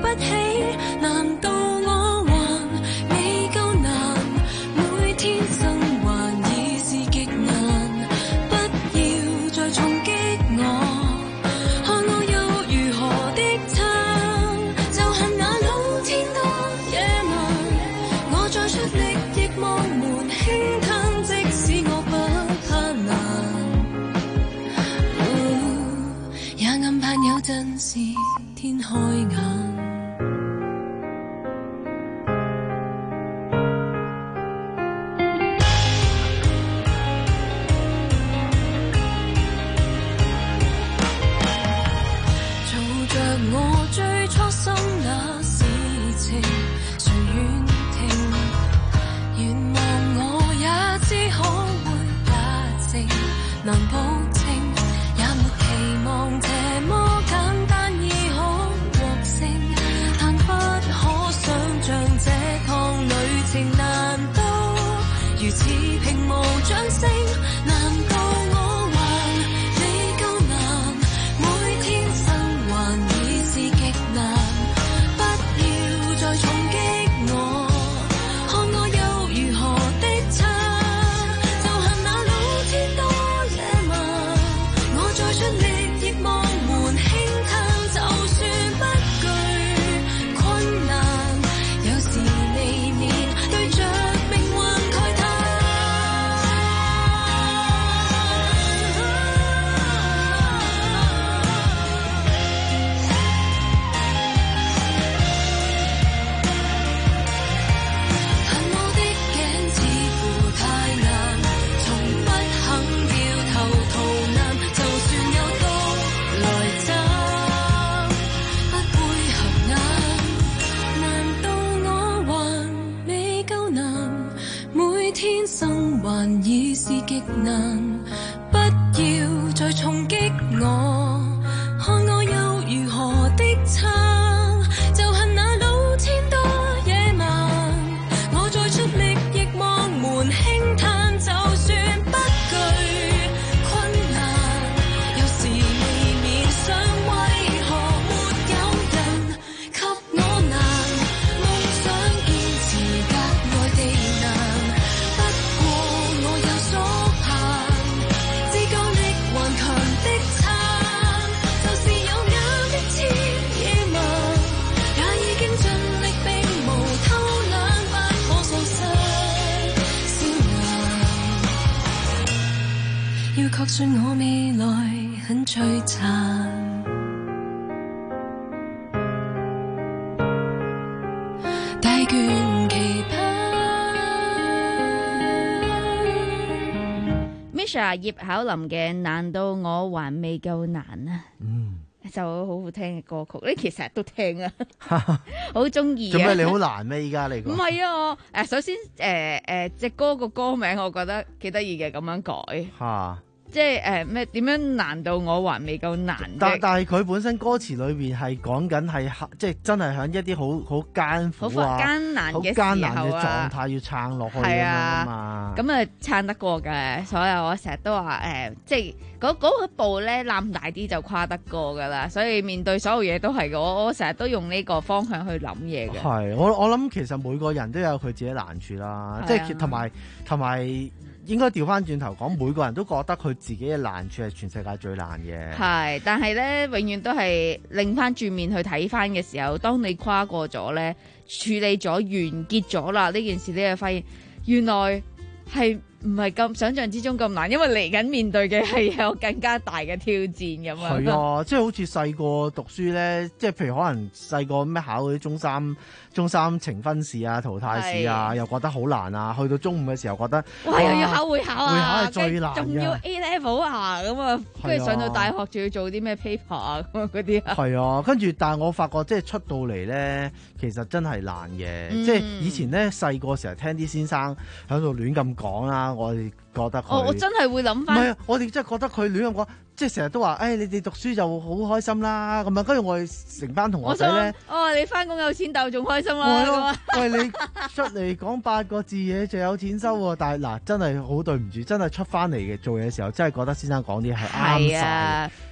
起，難道我還未夠難？每天生還已是極難，不要再重擊我，看我又如何的撐，就恨那老天多野蠻，我再出力亦望門輕嘆，即使我不怕難，哦，也暗盼有陣時天開眼。難保證，也沒期望這麼簡單已可獲勝，但不可想像這趟旅程難道如此平無掌聲？難道我還未夠難？每天生還已是極難，不要再重擊我，看我又如何的撐，就恨那老天多再出力亦望門輕嘆，就算不懼困難，有時未免對着命運慨嘆。但我的頸似乎太硬，從不肯掉頭逃難，就算有刀來斬，不會合眼。難道我還未夠難？每天生還已是極難，不要再重擊我，看我又如何的撐，就恨那老天多野蠻，我再出力亦望門輕嘆，就算不懼困難，有時未免想為何沒有人給我難，夢想堅持格外地難，不過我有所限，自夠力頑強的撐，就是有眼的千野蠻，也已經盡力並無偷懶，不可喪失笑顏，要確信我未來很璀璨。大倦期盼。 Misha 葉巧琳嘅難道我還未夠難啊？ 嗯， 就好好聽嘅歌曲，你其實都聽啊，好中意啊。 做咩你好難咩？依家你唔係啊，我誒首先誒誒隻歌個歌名我覺得幾得意嘅，咁樣改嚇。 即係誒咩點樣難道我還未夠難啫？ 但但係佢本身歌詞裏邊係講緊係即係真係喺一啲好好艱苦啊、 好艱難嘅時候啊、 好艱難嘅狀態要撐落去咁樣啊嘛。 咁啊撐得過嘅，所以我成日都話誒、呃，即係嗰嗰步咧攬大啲就跨得過㗎啦。所以面對所有嘢都係我我成日都用呢個方向去諗嘢嘅。 係我我諗其實每個人都有佢自己難處啦，即係同埋同埋。應該調翻轉頭講，每個人都覺得佢自己嘅難處係全世界最難嘅。 係，但係咧，永遠都係擰翻轉面去睇翻嘅時候，當你跨過咗咧，處理咗、完結咗啦，呢件事你就發現原來係唔係咁想象之中咁難，因為嚟緊面對嘅係有更加大嘅挑戰咁樣。 係啊，即係好似細個讀書咧，即係譬如可能細個咩考嗰啲中三、中三呈分試啊、淘汰試啊，又覺得好難啊。去到中五嘅時候覺得， 哇，又要考會考啊， 會考係最難嘅， 仲要 A level 啊，咁啊，跟住上到大學仲要做啲咩 paper 啊，咁嗰啲啊。 係啊，跟住但係我發覺即係出到嚟咧，其實真係難嘅。嗯、即係以前咧細個時候聽啲先生喺度亂咁講啦，我哋覺得佢。 哦，我真係會諗翻。 唔係啊，我哋真係覺得佢亂咁講。即係成日都話，誒、哎、你哋讀書就好開心啦，咁樣跟住我哋成班同學仔咧， 哦你翻工有錢鬥仲開心啦， 喂你出嚟講八個字嘢就有錢收喎，但係嗱真係好對唔住，真係出翻嚟嘅做嘢嘅時候，真係覺得先生講啲係啱晒。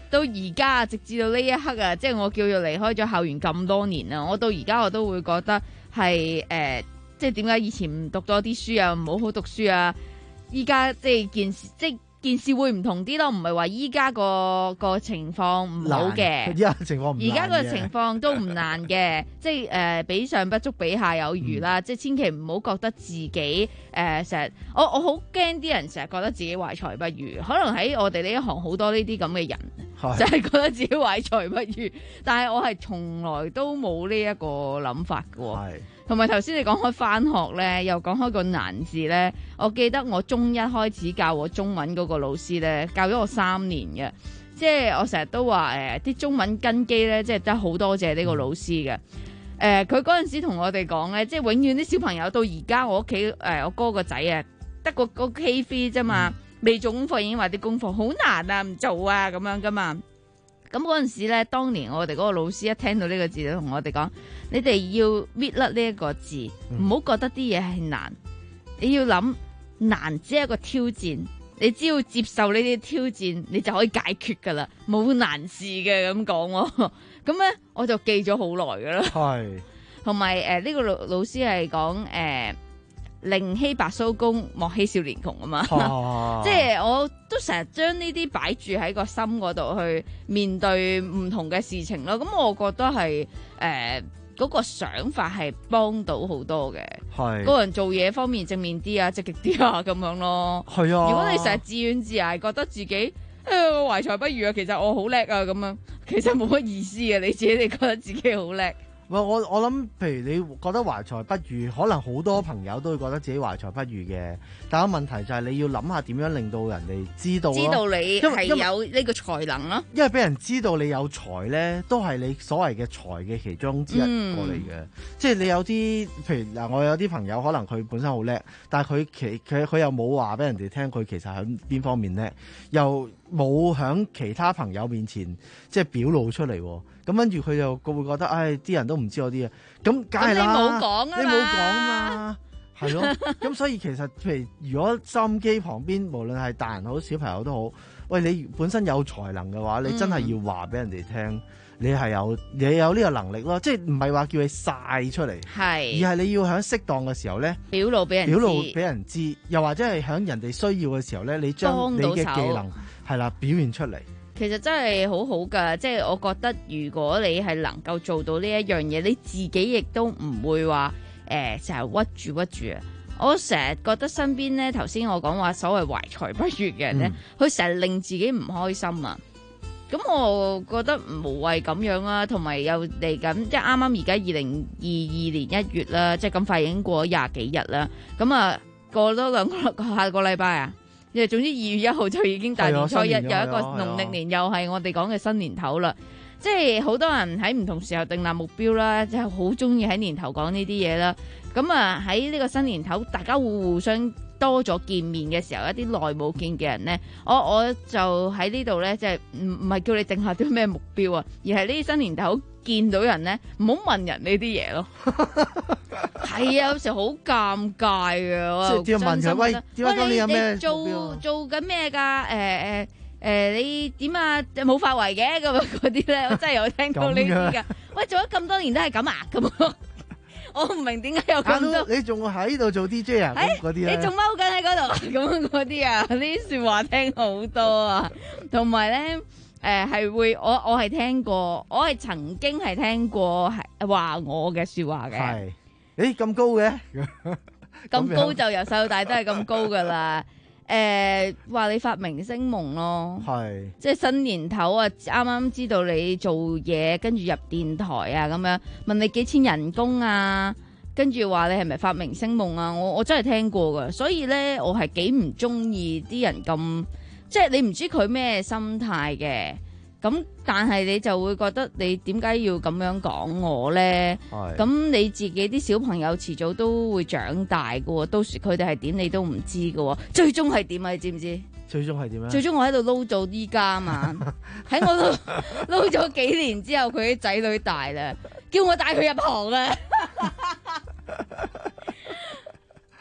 到而家直至到呢一刻啊，即係我叫做離開咗校園咁多年啦，我到而家我都會覺得係誒、呃，即係點解以前唔讀多啲書啊，唔好好讀書啊，依家即係件事即係。件事會唔同啲咯，唔係話依家個個情況唔好嘅， 而家情況唔難嘅， 而家個情況都唔難嘅，即係誒比上不足，比下有餘啦。嗯、即係千祈唔好覺得自己誒成日，我我好驚啲人成日覺得自己懷才不遇，可能喺我哋呢一行好多呢啲咁嘅人，就係覺得自己懷才不遇，但係我係從來都冇呢一個諗法嘅喎。同埋頭先你講開返學咧，又講開個難字咧，我記得我中一開始教我中文嗰個老師咧，教咗我三年嘅，即係我成日都話誒啲中文根基咧，即係真係好多謝呢個老師嘅。誒佢嗰陣時同我哋講咧，即係永遠啲小朋友到而家我屋企誒我哥個仔啊，得個個 K 三啫嘛，未做功課已經話啲功課好難啊，唔做啊咁樣噶嘛。咁嗰陣時咧，當年我哋嗰個老師一聽到呢個字就同我哋講：你哋要搣甩呢一個字，唔好、嗯、覺得啲嘢係難。你要諗難只係一個挑戰，你只要接受呢啲挑戰，你就可以解決噶啦，冇難事嘅咁講喎。咁咧我就記咗好耐噶啦。係，同埋誒呢個老老師係講誒。呃寧欺白鬚公，莫欺少年窮啊嘛，啊即係我都成日將呢啲擺住喺個心嗰度去面對唔同嘅事情咯。咁我覺得係誒嗰個想法係幫到好多嘅，係個人做嘢方面正面啲啊，積極啲啊咁樣咯。係啊，如果你成日自怨自艾，覺得自己誒我懷才不遇啊，其實我好叻啊咁樣，其實冇乜意思嘅。你自己你覺得自己好叻。 我我我諗，譬如你覺得懷才不遇，可能好多朋友都會覺得自己懷才不遇嘅。但係問題就係你要諗下點樣令到人哋知道，知道你係有呢個才能咯。因為俾人知道你有才咧，都係你所謂嘅才嘅其中之一個嚟嘅。嗯、即係你有啲，譬如嗱，我有啲朋友可能佢本身好叻，但係佢其佢佢又冇話俾人哋聽佢其實喺邊方面叻，又冇喺其他朋友面前即係表露出嚟。咁跟住佢就會覺得，唉，啲人都唔知我啲嘢，咁梗係啦，你冇講啊嘛，你冇講啊嘛，係咯。咁所以其實譬如如果收音機旁邊，無論係大人好小朋友都好，喂，你本身有才能嘅話，你真係要話俾人哋聽，嗯、你係有你有呢個能力咯，即係唔係話叫你晒出嚟，係，而係你要喺適當嘅時候咧，表露俾人表露俾人知，又或者係喺人哋需要嘅時候咧，你將你嘅技能係啦表現出嚟。 其實真係好好噶，即係我覺得如果你係能夠做到呢一樣嘢，你自己亦都唔會話誒成日屈住屈住啊！我成日覺得身邊咧，頭先我講話所謂懷才不遇嘅人咧，佢成日令自己唔開心啊！咁我覺得無謂咁樣啊，同埋又嚟緊，即係啱啱而家二零二二年一月啦，即係咁快已經過咗廿幾日啦，咁啊過多兩個下個禮拜啊！即係總之二月一號就已經大年初一，有一個農曆年又係我哋講嘅新年頭啦。即係好多人喺唔同時候訂立目標啦，即係好中意喺年頭講呢啲嘢啦。咁啊喺呢個新年頭，大家會互相多咗見面嘅時候，一啲耐冇見嘅人咧，我我就喺呢度咧，即係唔唔係叫你定下啲咩目標啊，而係呢啲新年頭見到人咧，唔好問人呢啲嘢咯。係啊，有時好尷尬嘅。即係問佢喂，點解今年有咩做做緊咩噶？誒誒誒，你點啊？冇發圍嘅咁嗰啲咧，我真係有聽到呢啲噶。喂，做咗咁多年都係咁啊？咁我唔明點解有咁多。你仲喺度做 D J 啊？嗰啲咧，你仲踎緊喺嗰度咁嗰啲啊？呢啲說話聽好多啊，同埋咧。誒，係、呃、會我我係聽過，我係曾經係聽過係話我嘅說話嘅。係，誒咁高嘅，咁高就由細到大都係咁高噶啦。誒、呃，話你發明星夢咯，係，即係新年頭啊，啱啱知道你做嘢，跟住入電台啊，咁樣問你幾錢人工啊，跟住話你係咪發明星夢啊？我我真係聽過噶，所以咧我係幾唔中意啲人咁。即係你唔知佢咩心態嘅，咁但係你就會覺得你點解要咁樣講我咧？咁你自己啲小朋友遲早都會長大㗎，到時佢哋係點你都唔知㗎，最終係點啊？你知唔知？最終係點啊？最終我喺度撈到依家啊嘛，喺我度撈咗幾年之後，佢啲仔女大啦，叫我帶佢入行啊！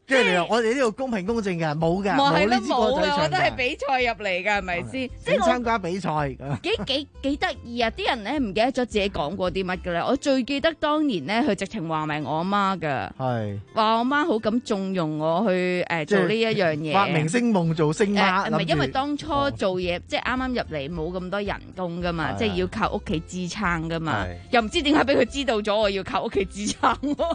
即係你話我哋呢度公平公正嘅，冇嘅， 冇係咯， 呢支歌冇嘅， 仔唱我都係嘅。 比賽入嚟㗎，係咪先？即請係我參加比賽。 幾幾幾得意啊！啲人咧唔記得咗自己講過啲乜嘅咧。我最記得當年咧，佢直情話明我阿媽㗎， 係話我媽好咁縱容我去誒做呢一樣嘢。 發明星夢做星媽， 誒唔係因為諗住當初做嘢，即係啱啱入嚟冇咁多人工㗎嘛， 係即係要靠屋企支撐㗎嘛係。 又唔知點解俾佢知道咗我要靠屋企支撐喎。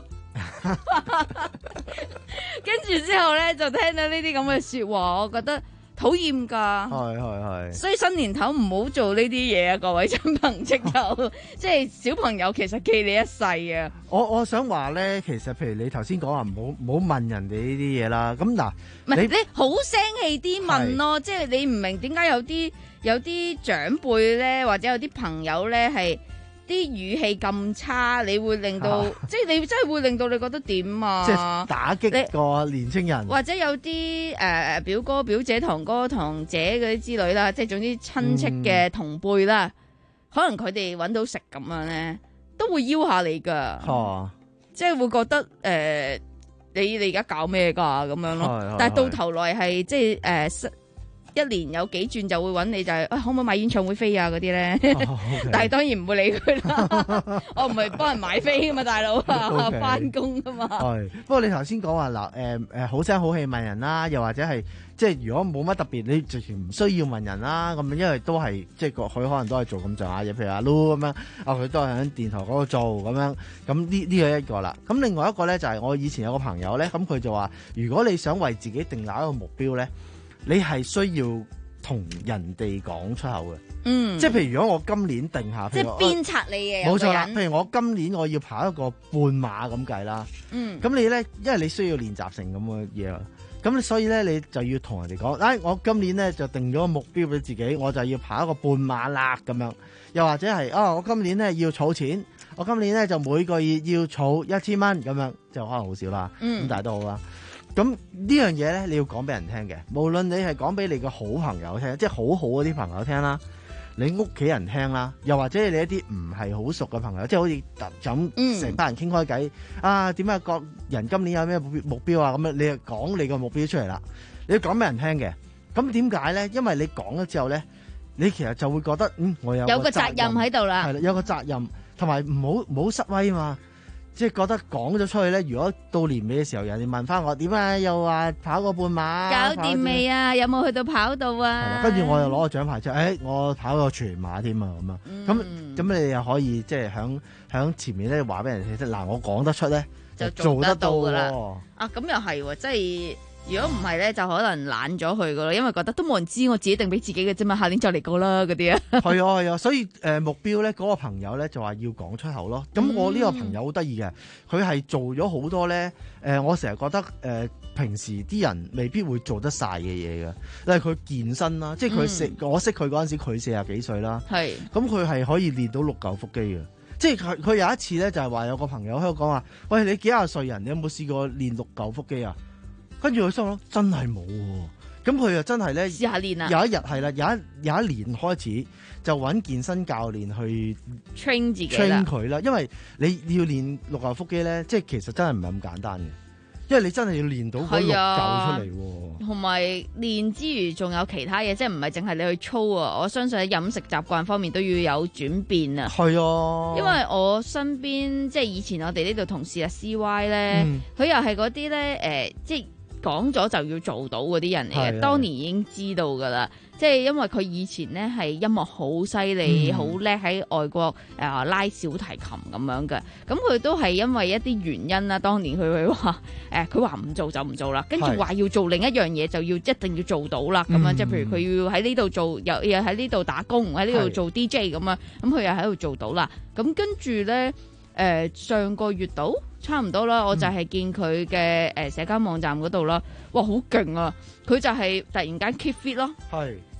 跟住之後咧，就聽到呢啲咁嘅説話，我覺得討厭㗎。 係係係。 所以新年頭唔好做呢啲嘢啊，各位親朋戚友，即係小朋友其實記你一世啊。 我我想話咧，其實譬如你頭先講話唔好唔好問人哋呢啲嘢啦。咁嗱， 唔係你好聲氣啲問咯，即係你唔明點解有啲有啲長輩咧，或者有啲朋友咧係啲語氣咁差，你會令到、啊、即係你真係會令到你覺得點啊？ 即係打擊個年青人， 或者有啲誒、呃、表哥表姐堂哥堂姐嗰啲之類啦，即係總之親戚嘅同輩啦，嗯、可能佢哋揾到食咁樣咧，都會邀下你㗎， 啊、 即係會覺得誒、呃、你你而家搞咩㗎咁樣咯？但係到頭來係即係誒。呃一年有幾轉就會揾你就係、是哎，可唔可以買演唱會飛啊嗰啲咧？哦 okay、但係當然唔會理佢啦。我唔係幫人買飛噶嘛，大佬啊，翻工噶嘛。 係，不過你頭先講話嗱，誒誒好聲好氣問人啦，又或者係即係如果冇乜特別，你直情唔需要問人啦。咁因為都係即係佢可能都係做咁上下嘢，譬如阿 Lu 咁樣，啊佢都係喺電台嗰度做咁樣。咁呢呢個一個啦。咁另外一個咧就係、是、我以前有個朋友咧，咁佢就話，如果你想為自己定立一個目標咧。你係需要同人哋講出口嘅，嗯，即係譬如如果我今年定下， 即係鞭策你嘅， 冇錯啦。譬如我今年我要跑一個半馬咁計啦，嗯，咁你咧，因為你需要練習成咁嘅嘢，咁所以咧你就要同人哋講，哎，我今年咧就定咗個目標俾自己，我就要跑一個半馬啦咁樣，又或者係啊、哦，我今年咧要儲錢，我今年咧就每個月要儲一千蚊咁樣，就可能好少啦，嗯，咁但係都好啦。咁呢樣嘢咧，你要講俾人聽嘅，無論你係講俾你嘅好朋友聽，即係好好嗰啲朋友聽啦，你屋企人聽啦，又或者你一啲唔係好熟嘅朋友，即係好似咁成班人傾開偈、嗯、啊，點解各人今年有咩目標啊？咁樣你就講你個目標出嚟啦，你要講俾人聽嘅。咁點解咧？因為你講咗之後咧，你其實就會覺得嗯，我有個有個責任喺度啦， 係啦，有個責任，同埋唔好唔好失威啊嘛。即係覺得講咗出去咧，如果到年尾嘅時候，人哋問翻我點啊，又話跑個半馬， 搞掂未啊？有冇去到跑道啊？ 跟住我又攞個獎牌出，誒、哎，我跑個全馬添啊，咁啊，咁咁、嗯、你又可以即係響響前面咧話俾人哋聽，嗱，我講得出咧就做得到噶啦。 啊，咁又係喎，即係。如果唔係咧，就可能懶咗去噶啦，因為覺得都冇人知，我自己定俾自己嘅啫嘛，下年再嚟過啦嗰啲啊。 係啊係啊，所以誒、呃、目標咧，嗰、那個朋友咧就話要講出口咯。咁我呢個朋友好得意嘅，佢係做咗好多咧。誒、呃，我成日覺得誒、呃，平時啲人未必會做得晒嘅嘢嘅。例如佢健身啦，即係佢識我識佢嗰陣時，佢四十幾歲啦。係。咁佢係可以練到六嚿腹肌嘅。即係佢佢有一次咧，就係、是、話有個朋友喺度講話，喂，你幾廿歲人，你有冇試過練六嚿腹肌啊？跟住佢心諗真係冇喎，咁佢又真係咧試下練啊！ 有一日係啦，有一有一年開始就揾健身教練去 train 自己 train 佢啦，因為你要練六嚿腹肌咧，即係其實真係唔係咁簡單嘅，因為你真係要練到嗰六嚿出嚟喎。 同埋練之餘仲有其他嘢，即係唔係淨係你去操啊！我相信喺飲食習慣方面都要有轉變啊。 係啊， 因為我身邊即係以前我哋呢度同事啊 C Y 咧，佢、嗯、又係嗰啲咧誒，即係。講咗就要做到嗰啲人嚟嘅，當年已經知道噶啦。即係因為佢以前咧係音樂好犀利，好叻喺外國誒、呃、拉小提琴咁樣嘅。咁佢都係因為一啲原因啦。當年佢佢話誒，佢話唔做就唔做啦，跟住話要做另一樣嘢就要一定要做到啦。咁樣即係譬如佢要喺呢度做，又又喺呢度打工，喺呢度做 D J 咁樣，咁佢又喺度做到啦。咁跟住咧誒，上個月度。差唔多啦，我就係見佢嘅誒社交網站嗰度啦，哇好勁啊！佢就係突然間 keep fit 咯，係即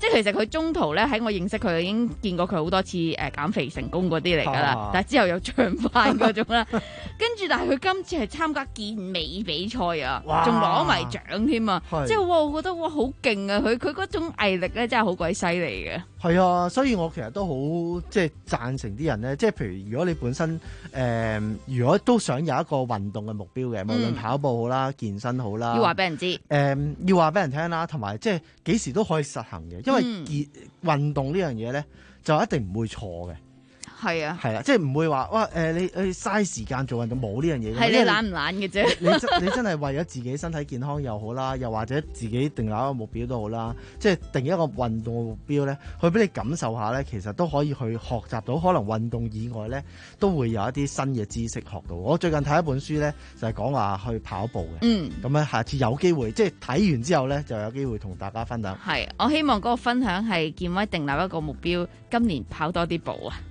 即係其實佢中途咧喺我認識佢已經見過佢好多次誒減肥成功嗰啲嚟㗎啦， 啊、 但係之後又漲翻嗰種啦。跟住但係佢今次係參加健美比賽啊，仲攞埋獎添啊！即係哇，我覺得哇好勁啊！佢佢嗰種毅力咧真係好鬼犀利嘅。 係啊，所以我其實都好即係贊成啲人咧，即係譬如如果你本身誒、呃，如果都想有一個運動嘅目標嘅，無論跑步好啦、健身好啦， 要話俾人知，誒、 呃、要話俾人聽啦，同埋即係幾時都可以實行嘅，因為健運動呢樣嘢咧就一定唔會錯嘅。係啊，係啦，即係唔會話哇誒、呃，你你嘥時間做運動冇呢樣嘢。係你懶唔懶嘅啫？你真你真係為咗自己身體健康又好啦，又或者自己定立一個目標都好啦，即係定一個運動嘅目標咧，去俾你感受下咧，其實都可以去學習到，可能運動以外咧都會有一啲新嘅知識學到。我最近睇一本書咧，就係講話去跑步嘅。嗯，咁咧下次有機會，即係睇完之後咧，就有機會同大家分享。 係，我希望嗰個分享係健威定立一個目標，今年跑多啲步啊！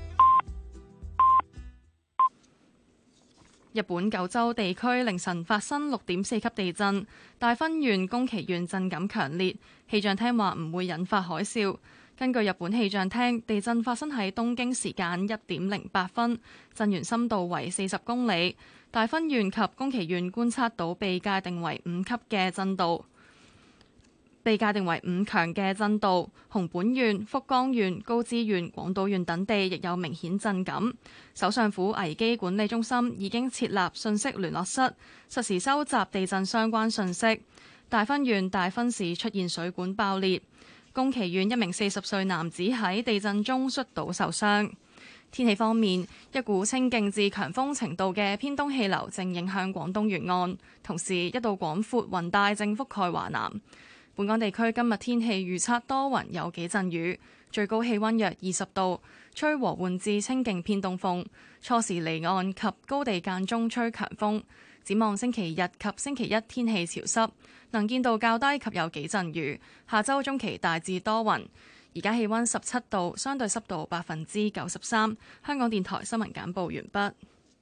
日本九州地區凌晨發生六點四級地震，大分縣宮崎縣震感強烈。氣象廳話唔會引發海嘯。根據日本氣象廳，地震發生喺東京時間一點零八分，震源深度為四十公里。大分縣及宮崎縣觀測到被界定為五級嘅震度。被界定為五強嘅震度，熊本縣、福岡縣、高知縣、廣島縣等地亦有明顯震感。首相府危機管理中心已經設立信息聯絡室，實時收集地震相關信息。大分縣大分市出現水管爆裂，宮崎縣一名四十歲男子喺地震中摔倒受傷。天氣方面，一股清勁至強風程度嘅偏東氣流正影響廣東沿岸，同時一道廣闊雲帶正覆蓋華南。本港地區今日天氣預測多雲有幾陣雨，最高氣溫約二十度，吹和緩至清勁偏東風，初時離岸及高地間中吹強風。展望星期日及星期一天氣潮濕，能見度較低及有幾陣雨。下周中期大致多雲。而家氣溫十七度，相對濕度百分之九十三。香港電台新聞簡報完畢。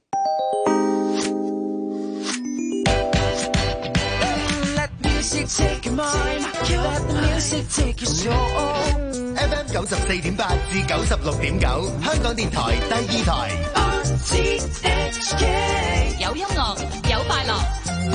F M 九十四點八至九十六點九，香港電台第二台。 有音樂，有快樂。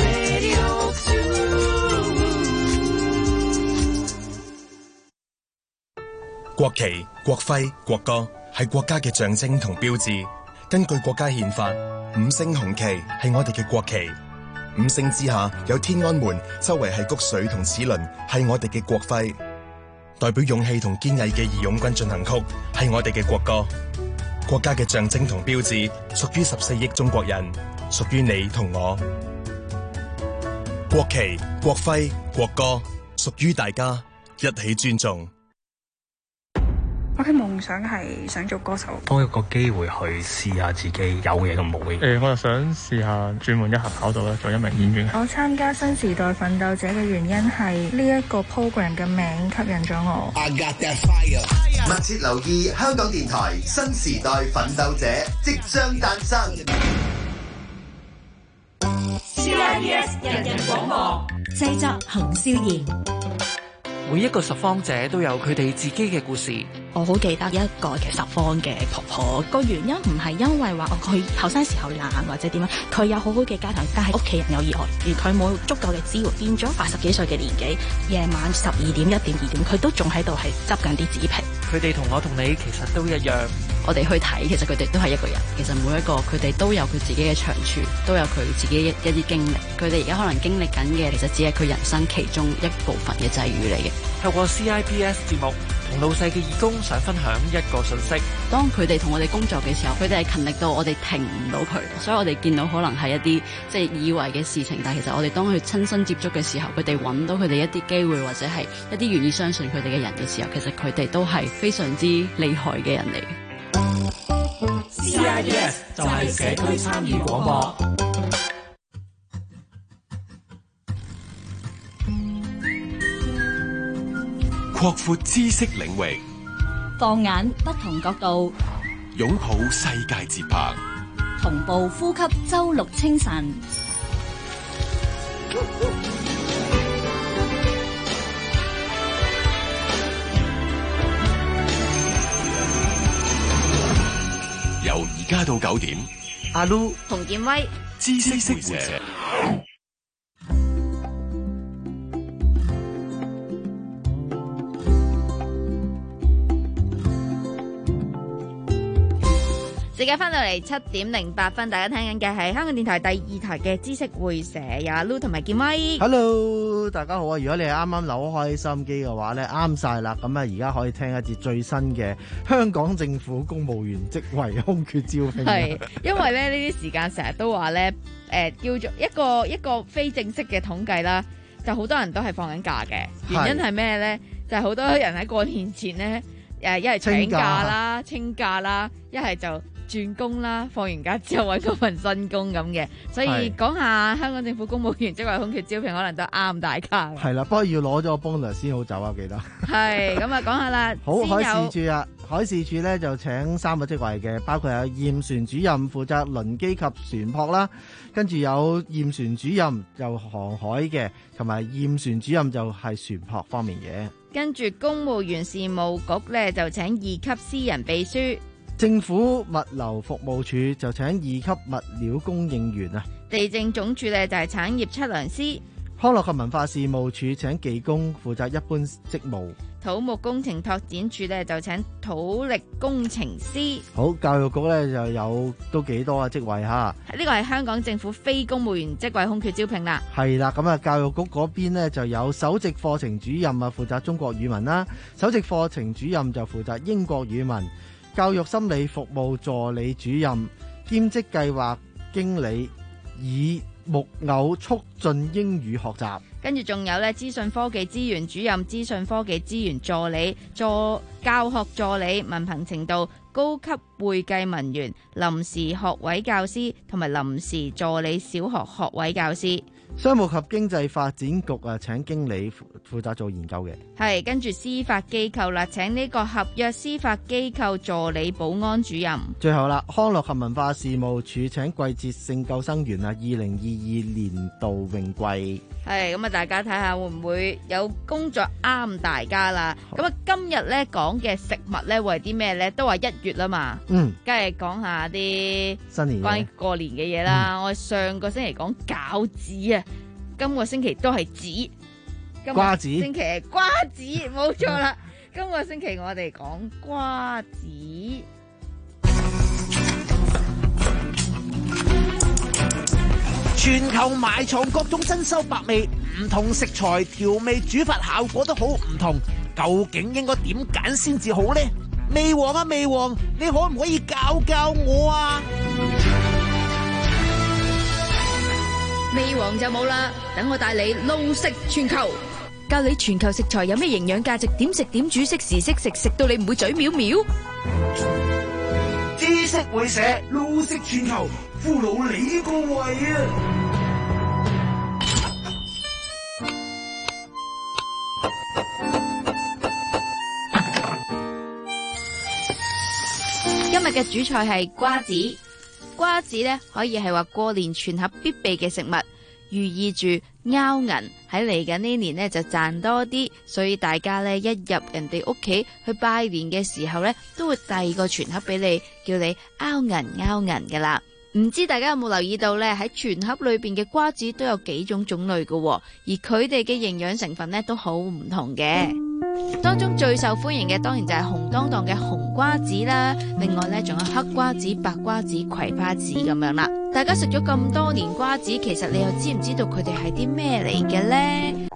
國旗、國徽、國歌係國家嘅象徵同標誌。根據國家憲法，五星紅旗係我哋嘅國旗。五星之下有天安門，周圍係穀穗同齒輪，係我哋嘅國徽。代表勇氣同堅毅嘅義勇軍進行曲係我哋嘅國歌。國家嘅象徵同標誌屬於十四億中國人，屬於你同我。國旗、國徽、國歌屬於大家，一起尊重。 我嘅夢想係想做歌手， 多一個機會去試下自己有嘢同冇嘢。 誒、欸，我就想試下轉換一下跑道啦，做一名演員。 我參加新時代奮鬥者嘅原因係呢一個 program 嘅名吸引咗我。 I got that fire. 密切留意香港電台新時代奮鬥者即將誕生。 C I B S 人人廣播製作洪少賢。 每一個拾荒者都有佢哋自己嘅故事。 我好記得一個嘅拾荒嘅婆婆，個原因唔係因為話佢後生時候懶或者點樣，佢有好好嘅家庭，但係屋企人有意外，而佢冇足夠嘅支援，變咗八十幾歲嘅年紀，夜晚十二點、一點、二點，佢都仲喺度係執緊啲紙皮。 佢哋同我同你其實都一樣。 我哋去睇，其實佢哋都係一個人。其實每一個佢哋都有佢自己嘅長處，都有佢自己一一啲經歷。佢哋而家可能經歷緊嘅，其實只係佢人生其中一部分嘅際遇嚟嘅。 透過 C I B S 節目，同老細嘅義工想分享一個信息。 當佢哋同我哋工作嘅時候，佢哋係勤力到我哋停唔到佢，所以我哋見到可能係一啲即係以為嘅事情，但係其實我哋當佢親身接觸嘅時候，佢哋揾到佢哋一啲機會，或者係一啲願意相信佢哋嘅人嘅時候，其實佢哋都係非常之厲害嘅人嚟。 C I B S 就係社區參與廣播， 擴闊知識領域， 放眼不同角度， 擁抱世界節拍， 同步呼吸周六清晨。 家到九點， 阿 Lu 洪建威， 知識會社。 時間翻到嚟七點零八分，大家聽緊嘅係香港電台第二台嘅知識會社，有阿 Lu 同埋建威。 Hello， 大家好啊！如果你係啱啱扭開收音機嘅話咧，啱晒啦。咁啊，而家可以聽一節最新嘅香港政府公務員職位空缺招聘。 係，因為咧呢啲時間成日都話咧，誒、呃、叫做一個一個非正式嘅統計啦，就好多人都係放緊假嘅。原因係咩咧？就係、是、好多人喺過年前咧，誒一係請假啦、清假啦，一係就轉工啦，放完假之後揾嗰份新工咁嘅，所以講下香港政府公務員職位空缺招聘，可能都啱大家。 係啦，不過要攞咗個 bonus 先好走啊，記得。 係咁啊，講下啦。 好，海事處啊，海事處咧就請三個職位嘅，包括有驗船主任負責輪機及船舶啦，跟住有驗船主任就航海嘅，同埋驗船主任就係船舶方面嘅。 跟住公務員事務局咧就請二級私人秘書。 政府物流服務處就請二級物料供應員啊， 地政總署咧就係產業測量師， 康樂及文化事務處請技工負責一般職務， 土木工程拓展處咧就請土力工程師。 好，教育局咧就有都幾多啊職位吓， 呢個係香港政府非公務員職位空缺招聘啦。 係啦，咁啊教育局嗰邊呢就有首席課程主任啊負責中國語文啦，首席課程主任就負責英國語文。教育心理服務助理主任、兼職計劃經理，以木偶促進英語學習。 跟住仲有咧資訊科技資源主任、資訊科技資源助理、助教學助理、文憑程度高級會計文員、臨時學位教師同埋臨時助理小學學位教師。 商務及經濟發展局啊，請經理負責做研究嘅。 係，跟住司法機構啦，請呢個合約司法機構助理保安主任。 最後啦，康樂及文化事務處請季節性救生員啊，二零二二年度泳季。 係，咁啊，大家睇下會唔會有工作啱大家啦？咁啊，今日咧講嘅食物咧會係啲咩咧？都話一月啦嘛， 嗯， 梗係講下啲新年關於過年嘅嘢啦。嗯、我上個星期講餃子啊，今個星期都係子， 瓜子， 星期係瓜子，冇錯啦。今個星期我哋講瓜子。 全球埋藏各種珍饈百味，唔同食材調味煮法效果都好唔同，究竟應該點揀先至好呢？味王啊味王，你可唔可以教教我啊？ 味王就冇啦，等我帶你路食全球，教你全球食材有咩營養價值，點食點煮，識時識食，食到你唔會嘴藐藐。 知識會社路食全球，俘虜你個胃啊！ 今日嘅主菜係瓜子，瓜子咧可以係話過年全盒必備嘅食物，寓意住拗銀喺嚟緊呢年呢就賺多啲，所以大家咧一入人哋屋企去拜年嘅時候咧，都會遞個全盒俾你，叫你拗銀拗銀噶啦。唔知大家有冇留意到咧？喺全盒裏邊嘅瓜子都有幾種種類嘅，而佢哋嘅營養成分咧都好唔同嘅。當中最受歡迎嘅當然就係紅當當嘅紅瓜子啦，另外咧仲有黑瓜子、白瓜子、葵花籽咁樣啦。大家食咗咁多年瓜子，其實你又知唔知道佢哋係啲咩嚟嘅呢？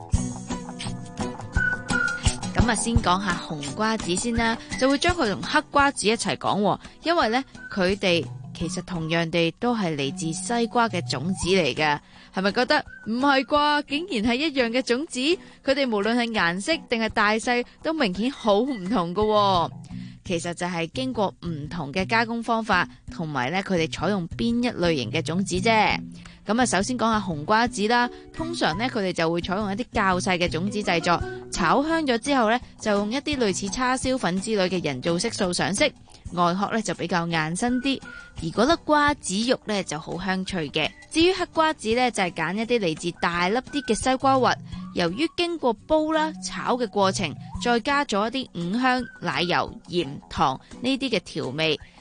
咁啊，先講下紅瓜子先啦，就會將佢同黑瓜子一齊講，因為咧佢哋其實同樣地都係嚟自西瓜嘅種子嚟嘅。係咪覺得唔係啩？竟然係一樣嘅種子，佢哋無論係顏色定係大細都明顯好唔同㗎。其實就係經過唔同嘅加工方法，同埋咧佢哋採用邊一類型嘅種子啫。咁啊，首先講下紅瓜子啦。通常咧佢哋就會採用一啲較細嘅種子製作，炒香咗之後咧就用一啲類似叉燒粉之類嘅人造色素上色，外殼咧就比較硬身啲，而嗰粒瓜子肉咧就好香脆嘅。至於黑瓜子咧就係揀一啲嚟自大粒啲嘅西瓜核，由於經過煲啦炒嘅過程，再加咗一啲五香、奶油、鹽、糖呢啲嘅調味，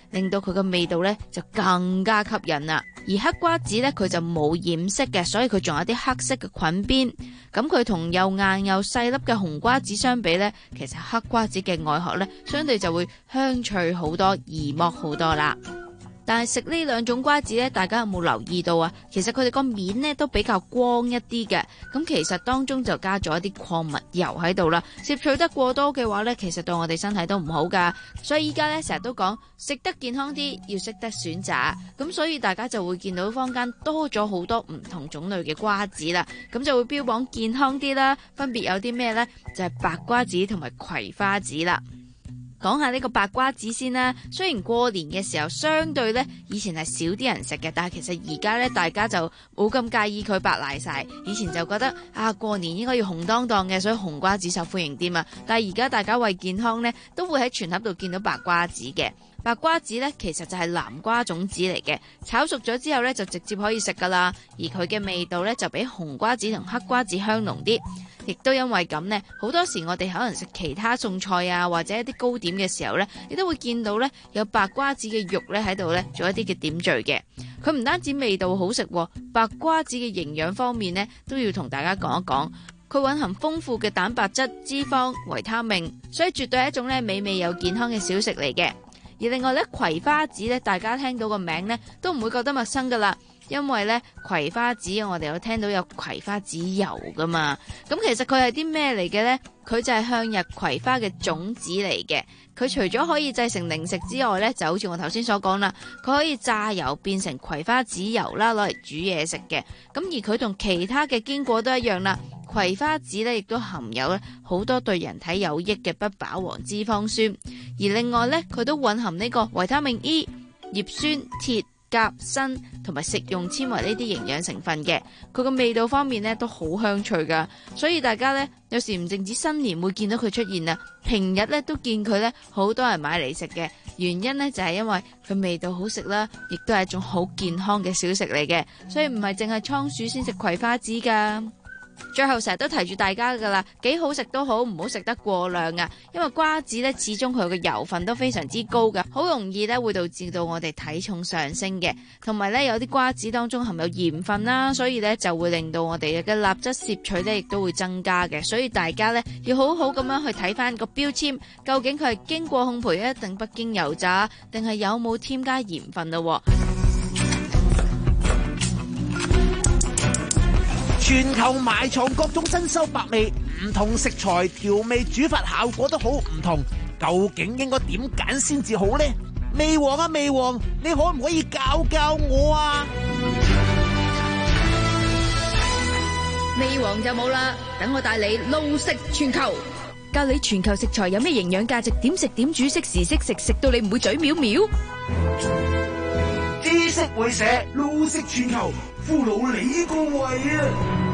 令到佢個味道咧就更加吸引啦。而黑瓜子咧佢就冇染色嘅，所以佢仲有啲黑色嘅菌邊。咁佢同又硬又細粒嘅紅瓜子相比咧，其實黑瓜子嘅外殼咧相對就會香脆好多，易剝好多啦。但係食呢兩種瓜子咧，大家有冇留意到啊？其實佢哋個面咧都比較光一啲嘅，咁其實當中就加咗一啲礦物油喺度啦。攝取得過多嘅話咧，其實對我哋身體都唔好噶。所以依家咧成日都講食得健康啲，要識得選擇。咁所以大家就會見到坊間多咗好多唔同種類嘅瓜子啦，咁就會標榜健康啲啦。分別有啲咩呢？就係白瓜子同埋葵花籽啦。講下呢個白瓜子先啦，雖然過年嘅時候相對呢，以前係少啲人食嘅，但係其實而家呢，大家就冇咁介意佢白賴晒。以前就覺得啊，過年應該要紅當當嘅，所以紅瓜子受歡迎啲嘛。但係而家大家為健康呢，都會喺全盒度見到白瓜子嘅。白瓜子呢，其實就係南瓜種子嚟嘅，炒熟咗之後呢，就直接可以食噶啦。而佢嘅味道呢，就比紅瓜子同黑瓜子香濃啲。亦都因為咁呢，好多時我哋可能食其他餸菜啊，或者一啲糕點嘅時候呢，你都會見到呢有白瓜子嘅肉呢喺度呢做一啲嘅點綴嘅。佢唔單止味道好食，白瓜子嘅營養方面呢，都要同大家講一講。佢蘊含豐富嘅蛋白質、脂肪、維他命，所以絕對係一種呢美味又健康嘅小食嚟嘅。而另外呢，葵花籽呢，大家聽到個名呢，都唔會覺得陌生噶啦。因為咧葵花籽，我哋有聽到有葵花籽油噶嘛，咁其實佢係啲咩嚟嘅呢？佢就係向日葵花嘅種子嚟嘅。佢除咗可以製成零食之外呢，就好似我頭先所講啦，佢可以榨油變成葵花籽油啦，攞嚟煮嘢食嘅。咁而佢同其他嘅堅果都一樣啦，葵花籽呢亦都含有咧好多對人體有益嘅不飽和脂肪酸，而另外呢，佢都蘊含呢個維他命 E、葉酸、鐵、鉀、鋅同埋食用纖維呢啲營養成分嘅。佢個味道方面呢都好香脆噶，所以大家呢，有時唔淨止新年會見到佢出現啊，平日呢都見佢呢好多人買嚟食嘅。原因呢就係因為佢味道好食啦，亦都係一種好健康嘅小食嚟嘅，所以唔係淨係倉鼠先食葵花籽噶。最後成日都提住大家噶啦，幾好食都好，唔好食得過量啊！因為瓜子咧始終佢嘅油分都非常之高噶，好容易咧會導致到我哋體重上升嘅。同埋咧有啲瓜子當中含有鹽分啦，所以咧就會令到我哋嘅鈉質攝取咧亦都會增加嘅。所以大家咧要好好咁樣去睇翻個標籤，究竟佢係經過烘焙，一定不經油炸，定係有冇添加鹽分咯？ 全球埋藏各種珍饈百味，唔同食材調味煮法效果都好唔同，究竟應該點揀先至好呢？味王啊味王，你可唔可以教教我啊？ 味王就冇啦，等我帶你路食全球，教你全球食材有咩營養價值，點食點煮，識時識食，食到你唔會嘴藐藐。 知識會社，路食全球，俘虜你個胃啊！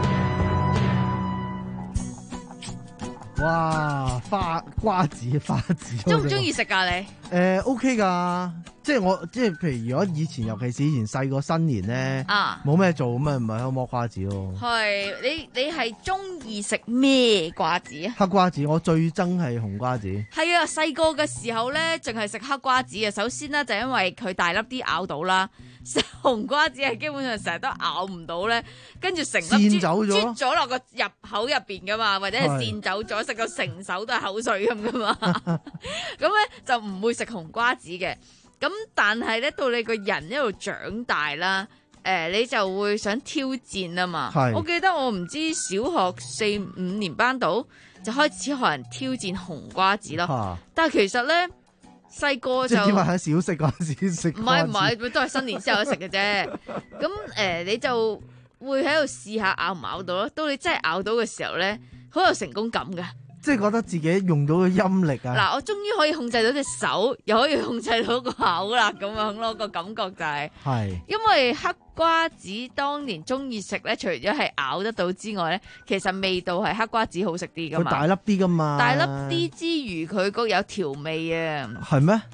哇，花瓜子花子， 中唔中意食噶你？ 誒 OK 噶，即係我即係譬如如果以前，尤其是以前細個新年咧，啊，冇咩做咁啊，咪喺度剝瓜子咯。係你你係中意食咩瓜子啊？ 黑瓜子，我最憎係紅瓜子。 係啊，細個嘅時候咧，淨係食黑瓜子啊。首先咧就因為佢大粒啲咬到啦。食紅瓜子係基本上成日都咬唔到咧，跟住成粒啜啜咗落個入口入邊噶嘛，或者係濺走咗，食到成手都係口水咁噶嘛，咁咧就唔會食紅瓜子嘅。咁但係咧到你個人一路長大啦，誒、呃、你就會想挑戰啊嘛。我記得我唔知小學四五年班度就開始學人挑戰紅瓜子咯，但係其實咧。細個就即係點話喺小食嗰陣時食？唔係唔係，都係新年先有得食嘅啫。咁誒、呃，你就會喺度試下咬唔咬到咯。到你真係咬到嘅時候咧，好有成功感噶。 即係覺得自己用到個陰力啊！ 嗱，我終於可以控制到隻手，又可以控制到個口啦，咁樣咯，個感覺就係、是。係。因為黑瓜子當年中意食咧，除咗係咬得到之外咧，其實味道係黑瓜子好食啲噶嘛。 佢大粒啲噶嘛。 大粒啲之餘，佢個有調味啊。 係咩？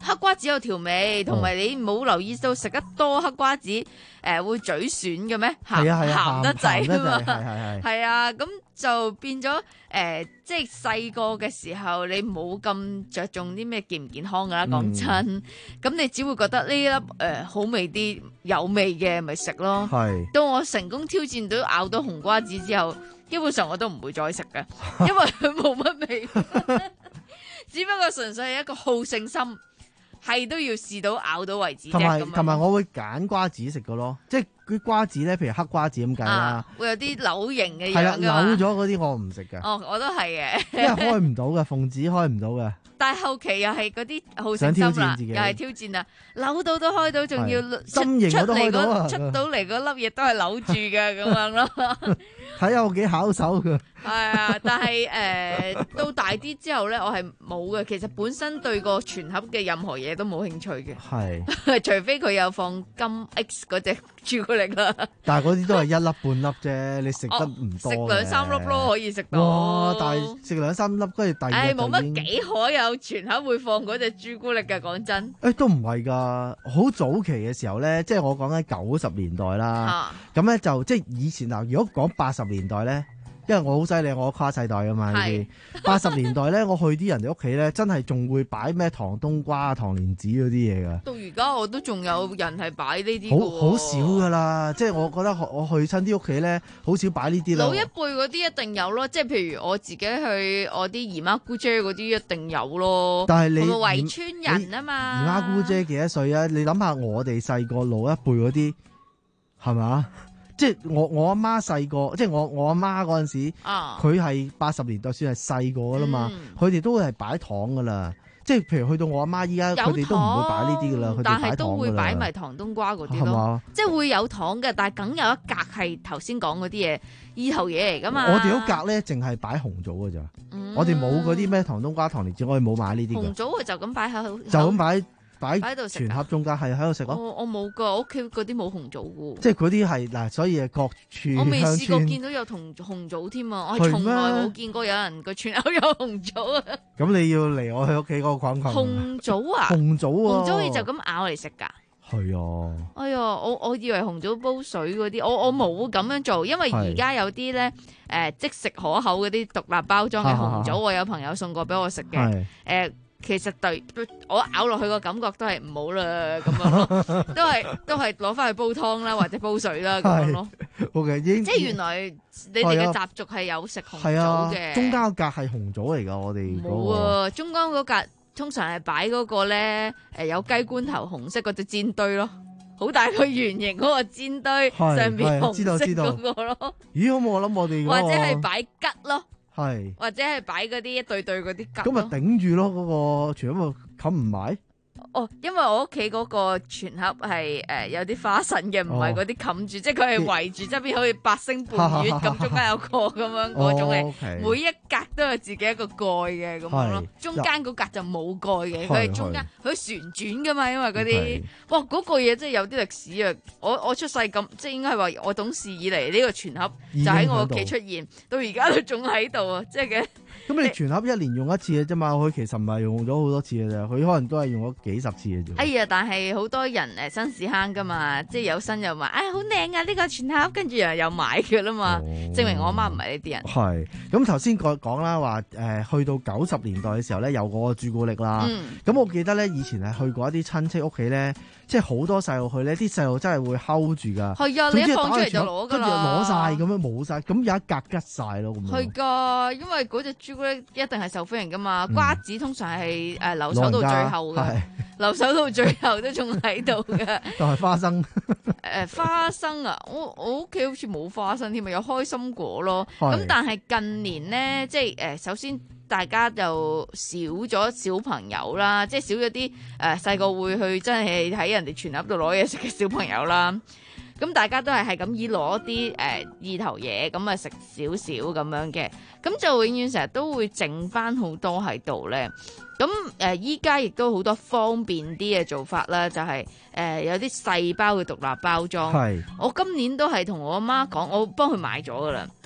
黑瓜子有調味，同埋你冇留意到食得多黑瓜子誒、呃、會嘴損嘅咩？鹹鹹得滯啊嘛， 係係係係啊，咁就變咗誒、呃，即係細個嘅時候你冇咁着重啲咩健唔健康噶啦，講、嗯、真，咁你只會覺得呢粒誒、呃、好味啲有味嘅咪食咯。係，到我成功挑戰到咬到紅瓜子之後，基本上我都唔會再食嘅，因為佢冇乜味，只不過純粹係一個好勝心。係都要試到咬到為止啫。同埋同埋，我會揀瓜子食嘅咯，即係啲瓜子咧，譬如黑瓜子咁計啦、啊， 會有啲扭形嘅樣。 係啦，扭咗嗰啲我唔食嘅。 哦，我都係嘅， 因為開唔到嘅，奉旨開唔到嘅。 但係後期又係嗰啲好勝心啦，又係挑戰啦，扭到都開到，仲要心形我都開到啊！ 出到嚟嗰粒嘢都係扭住嘅咁樣咯。 睇下我幾巧手嘅。 係啊，但係誒、呃、到大啲之後咧，我係冇嘅。其實本身對個全盒嘅任何嘢都冇興趣嘅。係，除非佢有放金 X 嗰隻朱古力啦。但係嗰啲都係一粒半粒啫，你食得唔多。食兩三粒咯，可以食到。哇！但係食兩三粒，跟住第二日就已經。誒，冇乜幾可有全盒會放嗰隻朱古力嘅，講真。誒、欸，都唔係㗎，好早期嘅時候咧，即係我講緊九十年代啦。咁、啊、咧就即係以前嗱，如果講八十年代咧。因為我好犀利，我跨世代㗎嘛。呢啲八十年代咧，我去啲人哋屋企咧，真係仲會擺咩糖冬瓜啊、糖蓮子嗰啲嘢㗎。到而家我都仲有人係擺呢啲。好好少㗎啦，即係我覺得我去親啲屋企咧，好少擺呢啲啦。老一輩嗰啲一定有咯，即係譬如我自己去我啲姨媽姑姐嗰啲一定有咯。但係你係咪圍村人啊嘛？姨媽姑姐幾多歲啊？你諗下我哋細個老一輩嗰啲係咪？即係我我阿媽細個，即係我我阿媽嗰陣時，佢係八十年代算係細個噶啦嘛，佢、嗯、哋都係擺糖噶啦。即係譬如去到我阿媽依家，佢哋都唔會擺呢啲噶啦，佢哋擺糖噶啦。但係都會擺埋糖冬瓜嗰啲咯，即係會有糖嘅，但係梗有一格係頭先講嗰啲嘢，意頭嘢嚟噶嘛。我哋嗰格咧淨係擺紅棗噶咋，嗯、我哋冇嗰啲咩糖冬瓜、糖蓮子，我哋冇買呢啲。紅棗佢就咁擺喺度，就咁擺。擺喺度全盒中間係喺度食咯。我我冇噶，我屋企嗰啲冇紅棗噶。即係嗰啲係嗱，所以係各處鄉村。我未試過見到有同紅棗添啊！我係從來冇見過有人個全口有紅棗啊！咁你要嚟我去屋企嗰個群群。紅棗啊！紅棗啊！紅棗可以就咁咬嚟食噶？係啊！哎呀，我我以為紅棗煲水嗰啲，我我冇咁樣做，因為而家有啲咧誒即食可口嗰啲獨立包裝嘅紅棗，我有朋友送過俾我食嘅誒。其實對我咬落去個感覺都係唔好啦，咁樣咯，都係都係攞翻去煲湯啦，或者煲水啦咁樣咯。OK，即係原來你哋嘅習俗係有食紅棗嘅。中間嗰格係紅棗嚟噶，我哋冇啊。中間嗰格通常係擺嗰個咧，誒有雞罐頭紅色嗰隻煎堆咯，好大個圓形嗰個煎堆上邊紅色嗰個咯。咦，好冇我諗我哋或者係擺桔咯。係，或者係擺嗰啲一對對嗰啲桔，咁咪頂住咯，嗰個全部冚唔埋。哦，因為我屋企嗰個全盒係誒、呃、有啲花神嘅，唔係嗰啲冚住，即係佢係圍住側邊好似八星半月咁，中間有個咁樣嗰種嘅、哦 okay，每一格都有自己一個蓋嘅咁樣咯。中間嗰格就冇蓋嘅，佢係中間佢旋轉噶嘛，因為嗰啲哇嗰、嗰個嘢真係有啲歷史啊！我我出世咁，即係應該係話我懂事以嚟呢個全盒就喺我屋企出現，到而家都仲喺度啊！即係嘅。咁你全盒一年用一次嘅啫嘛，佢其實唔係用咗好多次嘅啫，佢可能都係用咗幾十次嘅啫。哎呀，但係好多人誒新屎坑噶嘛，即係有新又買，哎好靚啊呢個全盒，跟住又又買嘅啦嘛、哦，證明我阿媽唔係呢啲人。係，咁頭先講講啦，話誒、呃、去到九十年代嘅時候咧，有嗰個朱古力啦。咁、嗯、我記得咧，以前係去過一啲親戚屋企咧，即係好多細路去咧，啲細路真係會 hold 住噶。係啊，你一放出嚟就攞噶啦，跟住攞晒咁樣冇晒，咁有一格吉晒咯咁樣。係噶，因為嗰隻朱古力一定係受歡迎噶嘛，嗯、瓜子通常係誒留守到最後嘅，留守到最後都仲喺度嘅。就係花生。誒、呃，花生啊，我我屋企好似冇花生添啊，有開心果咯。咁但係近年咧，即係誒、呃，首先大家就少咗小朋友啦，即係少咗啲誒細個會去真係喺人哋全盒度攞嘢食嘅小朋友啦。咁大家都係係咁以攞啲誒意頭嘢咁啊食少少咁樣嘅，咁就永遠成日都會剩翻好多喺度咧。咁誒依家亦都好多方便啲嘅做法啦，就係、是、誒、呃、有啲細包嘅獨立包裝。係，我今年都係同我阿媽講，我幫佢買咗噶啦。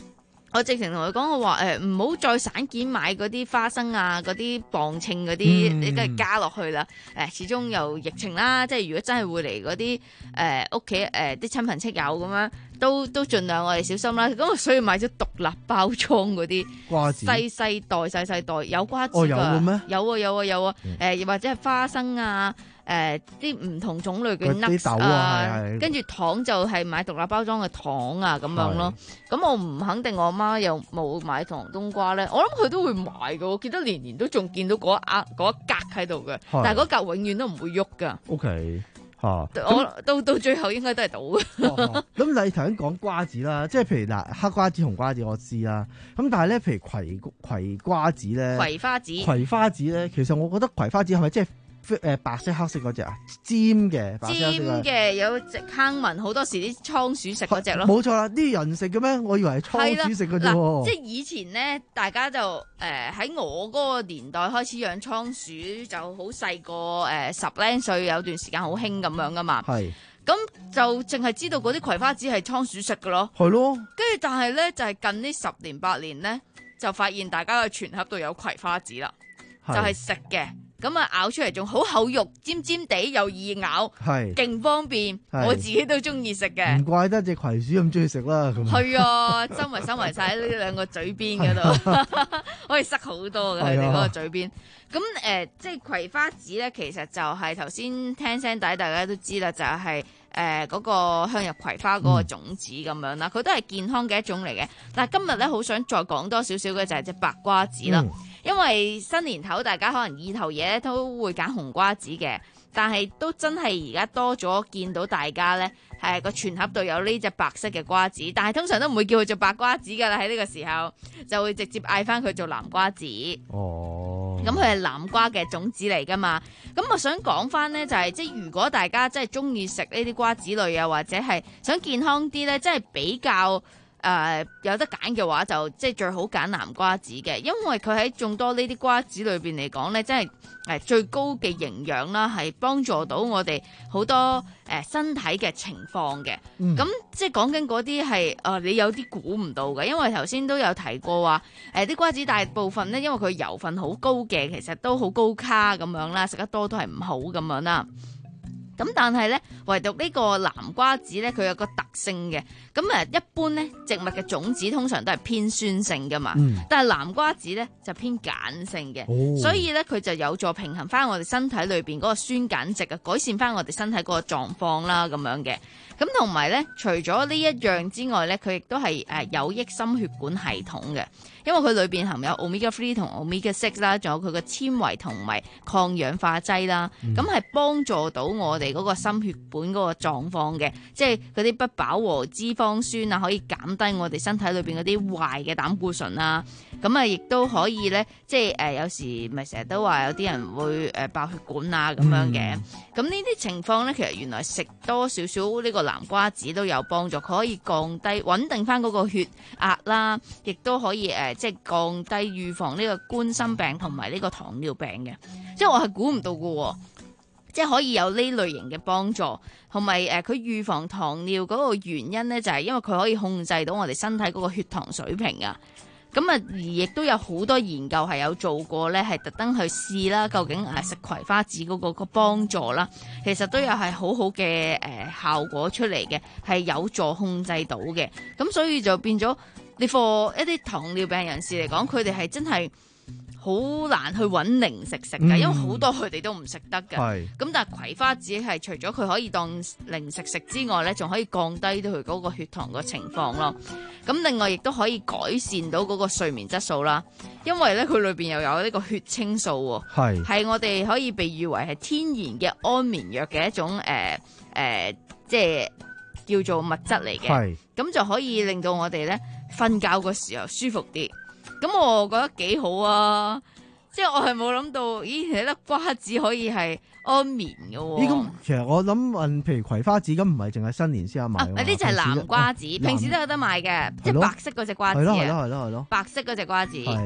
我直情同佢講，我話誒唔好再散件買嗰啲花生啊，嗰啲磅稱嗰啲， 嗯你梗係加落去啦。誒，始終又疫情啦，即係如果真係會嚟嗰啲誒屋企誒啲親朋戚友咁樣，都都盡量我哋小心啦。咁所以買咗獨立包裝嗰啲瓜子， 細細袋細細袋有瓜子㗎。 哦有嘅咩？ 有啊有啊有啊。誒，又或者係花生啊。誒啲唔同種類嘅 nuts 豆啊， 跟住糖就係買獨立包裝嘅糖啊咁樣咯。咁我唔肯定我阿媽有冇買糖冬瓜咧，我諗佢都會買嘅。我記得年年都仲見到嗰一額嗰一格喺度嘅，但係嗰格永遠都唔會喐㗎。 O K 嚇， 我到到最後應該都係倒嘅。 咁你頭先講瓜子啦，即係譬如嗱黑瓜子、紅瓜子我知啦。咁但係咧，譬如葵葵瓜子咧， 葵花籽、 葵花籽咧，其實我覺得葵花籽係咪即係？誒白色黑色嗰隻啊，尖嘅， 尖嘅有隻坑紋，好多時啲倉鼠食嗰隻咯。 冇錯啦，啲人食嘅咩？我以為係倉鼠食嘅啫喎。 即係以前咧，大家就誒喺、呃、我嗰個年代開始養倉鼠，就好細個誒十零歲有段時間好興咁樣噶嘛。 係。 咁就淨係知道嗰啲葵花籽係倉鼠食嘅咯。 係咯。 跟住但係咧，就係、是、近呢十年八年咧，就發現大家嘅全盒度有葵花籽啦，就係食嘅。咁啊咬出嚟仲好厚肉，尖尖地又易咬，係勁方便，我自己都中意食嘅。 唔怪得隻葵鼠咁中意食啦。咁係啊，收埋收埋晒喺呢兩個嘴邊嗰度，可以塞好多嘅佢哋嗰個嘴邊。咁誒、呃，即係葵花籽咧，其實就係頭先聽聲底，大家都知啦，就係誒嗰個向日葵花嗰個種子咁樣啦。佢、嗯、都係健康嘅一種嚟嘅。但係今日咧，好想再講多少少嘅就係隻白瓜子啦。嗯，因為新年頭大家可能意頭嘢都會揀紅瓜子嘅，但係都真係而家多咗見到大家咧，係個全盒度有呢隻白色嘅瓜子，但係通常都唔會叫佢做白瓜子噶啦，喺呢個時候就會直接嗌翻佢做南瓜子。哦，咁佢係南瓜嘅種子嚟噶嘛？咁我想講翻呢，就係即係如果大家真係中意食呢啲瓜子類啊，或者係想健康啲呢，真係比較。誒、呃、有得揀嘅話，就即係最好揀南瓜子嘅，因為佢喺眾多呢啲瓜子裏邊嚟講呢，真係誒最高嘅營養啦，係幫助到我哋好多誒、呃、身體嘅情況嘅。咁、嗯、即係講緊嗰啲係誒你有啲估唔到嘅，因為頭先都有提過話誒啲瓜子大部分呢，因為佢油分好高嘅，其實都好高卡咁樣啦，食得多都係唔好咁樣啦。咁但係咧，唯獨呢個南瓜子咧，佢有個特性嘅。咁誒，一般咧植物嘅種子通常都係偏酸性噶嘛，嗯、但係南瓜子咧就偏鹼性嘅，哦、所以咧佢就有助平衡翻我哋身體裏邊嗰個酸鹼值啊，改善翻我哋身體嗰個狀況啦，咁樣嘅。咁同埋咧，除咗呢一樣之外咧，佢亦都係誒有益心血管系統嘅，因為佢裏邊含有 omega three 同 omega six 啦，仲有佢嘅纖維同埋抗氧化劑啦，咁係幫助到我哋嗰個心血管嗰個狀況嘅，即係嗰啲不飽和脂肪酸啊，可以減低我哋身體裏邊嗰啲壞嘅膽固醇啊，咁啊亦都可以咧，即係誒、呃、有時咪成日都話有啲人會誒爆血管啊咁樣嘅，咁呢啲情況咧，其實原來食多少少呢個南瓜子都有幫助，佢可以降低穩定翻嗰個血壓啦，亦都可以誒、呃、即係降低預防呢個冠心病同埋呢個糖尿病嘅，即係我係估唔到嘅，即係可以有呢類型嘅幫助，同埋誒佢預防糖尿嗰個原因咧，就係因為佢可以控制到我哋身體嗰個血糖水平啊。咁啊，而亦都有好多研究係有做過咧，係特登去試啦，究竟誒食葵花籽嗰個個幫助啦，其實都有係好好嘅誒效果出嚟嘅，係有助控制到嘅。咁所以就變咗，你貨一啲糖尿病人士嚟講，佢哋係真係好難去揾零食食嘅，因為好多佢哋都唔食得嘅。咁、嗯、但係葵花籽係除咗佢可以當零食食之外咧，仲可以降低到佢嗰個血糖個情況咯。咁另外亦都可以改善到嗰個睡眠質素啦，因為咧佢裏邊又有呢個血清素喎，係係我哋可以被譽為係天然嘅安眠藥嘅一種誒誒、呃呃，即係叫做物質嚟嘅，咁就可以令到我哋咧瞓覺個時候舒服啲。咁我覺得幾好啊！即係我係冇諗到，咦，你粒瓜子可以係安眠嘅喎。咦，咁其實我諗問，譬如葵花籽咁，唔係淨係新年先有賣。啊，呢啲就係南瓜子，平時都有得賣嘅，即係白色嗰隻瓜子啊。係咯係咯係咯係咯。白色嗰隻瓜子。係。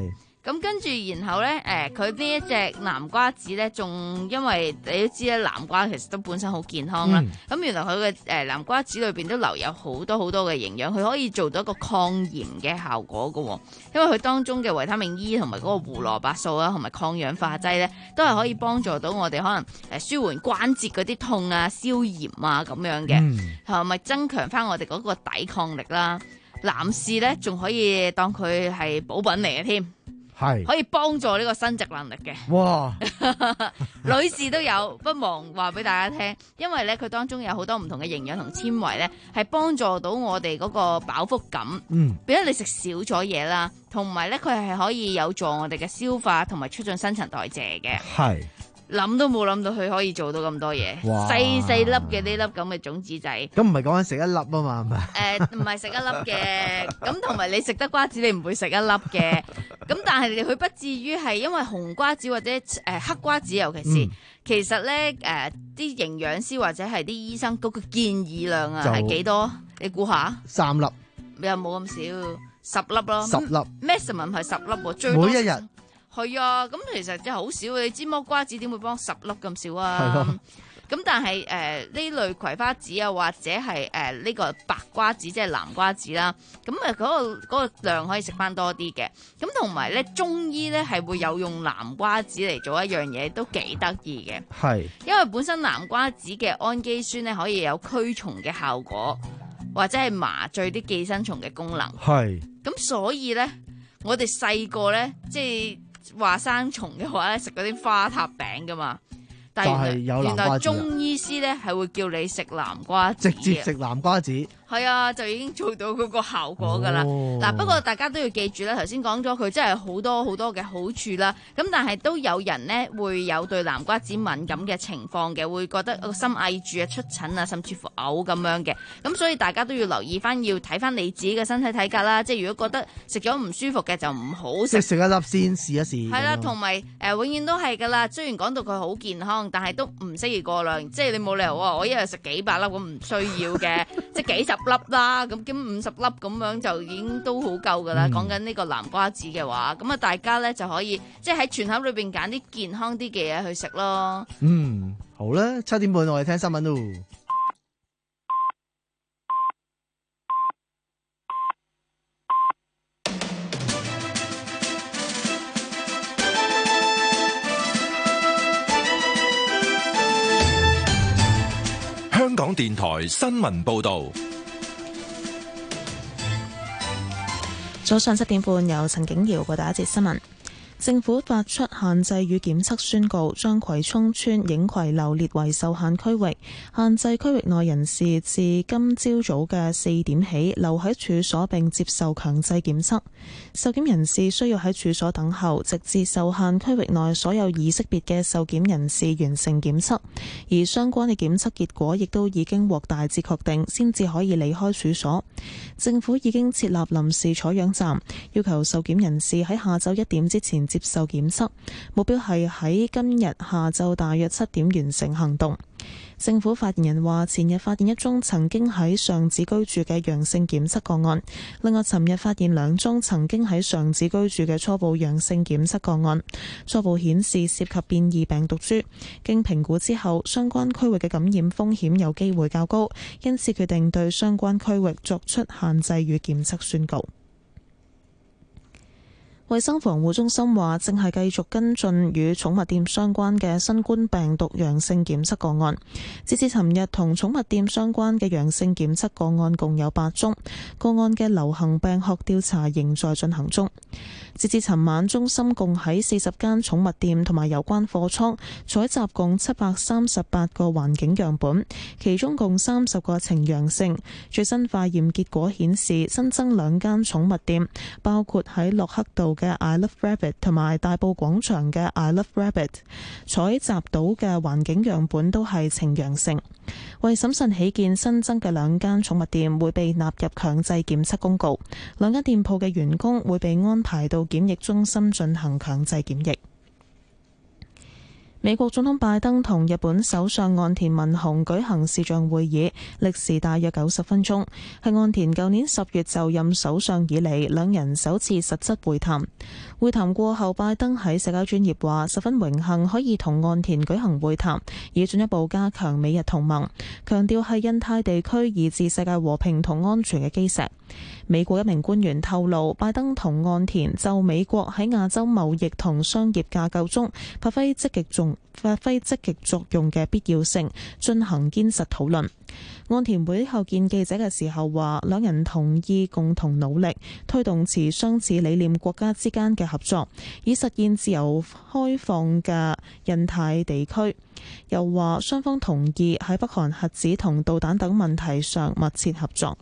咁跟住，然後咧，誒佢呢一隻南瓜子咧，仲因為你都知咧，南瓜其實都本身好健康啦。咁、嗯、原來佢嘅誒南瓜子裏邊都留有好多好多嘅營養，佢可以做到一個抗炎嘅效果嘅。因為佢當中嘅維他命 E 同埋嗰個胡蘿蔔素啊，同埋抗氧化劑咧，都係可以幫助到我哋可能誒舒緩關節嗰啲痛啊、消炎啊咁樣嘅，同埋、嗯、增強翻我哋嗰個抵抗力啦。男士咧仲可以當佢係補品嚟嘅添。係可以幫助呢個生殖能力嘅。哇！女士都有，不妨話俾大家聽，因為咧佢當中有好多唔同嘅營養同纖維咧，係幫助到我哋嗰個飽腹感。嗯，俾咗你食少咗嘢啦，同埋咧佢係可以有助我哋嘅消化同埋促進新陳代謝嘅。係。諗都冇諗到佢可以做到咁多嘢，細細粒嘅呢粒咁嘅種子仔。咁唔係講緊食一粒啊嘛，係咪？誒，唔係食一粒嘅，咁同埋你食得瓜子，你唔會食一粒嘅。咁但係佢不至於係因為紅瓜子或者誒、呃、黑瓜子，尤其是、嗯、其實咧誒啲營養師或者係啲醫生嗰個建議量啊係幾多？你估下？三粒又冇咁少，十粒咯。十粒 maximum 係十粒喎，最多每一日。係啊，咁其實真係好少，你知剝瓜子點會幫十粒咁少啊？咁但係誒呢類葵花籽啊，或者係誒呢個白瓜子，即係南瓜子啦，咁誒嗰個嗰個量可以食翻多啲嘅。咁同埋咧，中醫咧係會有用南瓜子嚟做一樣嘢，都幾得意嘅。係，因為本身南瓜子嘅氨基酸咧可以有驅蟲嘅效果，或者係麻醉啲寄生蟲嘅功能。係。咁所以咧，我哋細個咧，即係話生蟲嘅話咧，食嗰啲花塔餅噶嘛。但係原來中醫師咧係會叫你食南瓜子，直接食南瓜子。係啊，就已經做到嗰個效果噶啦。嗱、哦，不過大家都要記住啦，頭先講咗佢真係好多好多嘅好處啦。咁但係都有人呢會有對南瓜子敏感嘅情況嘅，會覺得個心翳住啊、出疹啊，甚至乎嘔咁樣嘅。咁所以大家都要留意翻，要睇翻你自己嘅身體體格啦。即係如果覺得食咗唔舒服嘅，就唔好食。食一粒先試一試。係啦，同埋誒永遠都係噶啦。雖然講到佢好健康，但係都唔適宜過量。即係你冇理由話我一日食幾百粒咁，唔需要嘅。即係幾十粒啦，咁咁五十粒咁樣就已經都好夠噶啦。講緊呢個南瓜子嘅話，咁啊大家咧就可以即係喺全盒裏邊揀啲健康啲嘅嘢去食咯。嗯，好啦，七點半我哋聽新聞咯。 香港電台新聞報道。 早上七點半，由陳景瑤報第一節新聞。政府發出限制與檢測宣告，將葵涌村影葵樓列為受限區域，限制區域內人士自今朝早嘅四點起留喺處所並接受強制檢測。受檢人士需要喺處所等候，直至受限區域內所有已識別嘅受檢人士完成檢測，而相關嘅檢測結果亦都已經獲大致確定，先至可以離開處所。政府已經設立臨時採樣站，要求受檢人士喺下晝一點之前接受檢測，目標係喺今日下晝大約七點完成行動。政府發言人話，前日發現一宗曾經喺上址居住嘅陽性檢測個案，另外尋日發現兩宗曾經喺上址居住嘅初步陽性檢測個案，初步顯示涉及變異病毒株。經評估之後，相關區域嘅感染風險有機會較高，因此決定對相關區域作出限制與檢測宣告。衛生防護中心話，正係繼續跟進與寵物店相關嘅新冠病毒陽性檢測個案。截至尋日，同寵物店相關嘅陽性檢測個案共有八宗，個案嘅流行病學調查仍在進行中。截至尋晚，中心共喺四十間寵物店同埋有關貨倉採集共七百三十八個環境樣本，其中共三十個呈陽性。最新化驗結果顯示，新增兩間寵物店，包括喺洛克道嘅 I Love Rabbit 同埋大埔廣場嘅 I Love Rabbit， 採集到嘅環境樣本都係呈陽性。為審慎起見，新增嘅兩間寵物店會被納入強制檢測公告，兩間店鋪嘅員工會被安排到檢疫中心進行強制檢疫。 美國總統拜登同日本首相岸田文雄舉行視像會議，歷時大約九十分鐘，係岸田舊年十月就任首相以嚟兩人首次實質會談。會談過後，拜登喺社交專頁話十分榮幸可以同岸田舉行會談，以進一步加強美日同盟，強調係印太地區以至世界和平同安全嘅基石。美國一名官員透露，拜登同岸田就美國喺亞洲貿易同商業架構中發揮積極重發揮積極作用嘅必要性進行堅實討論。岸田會後見記者嘅時候話，兩人同意共同努力推動持相似理念國家之間嘅合作，以實現自由開放嘅印太地區。又話雙方同意喺北韓核子同導彈等問題上密切合作。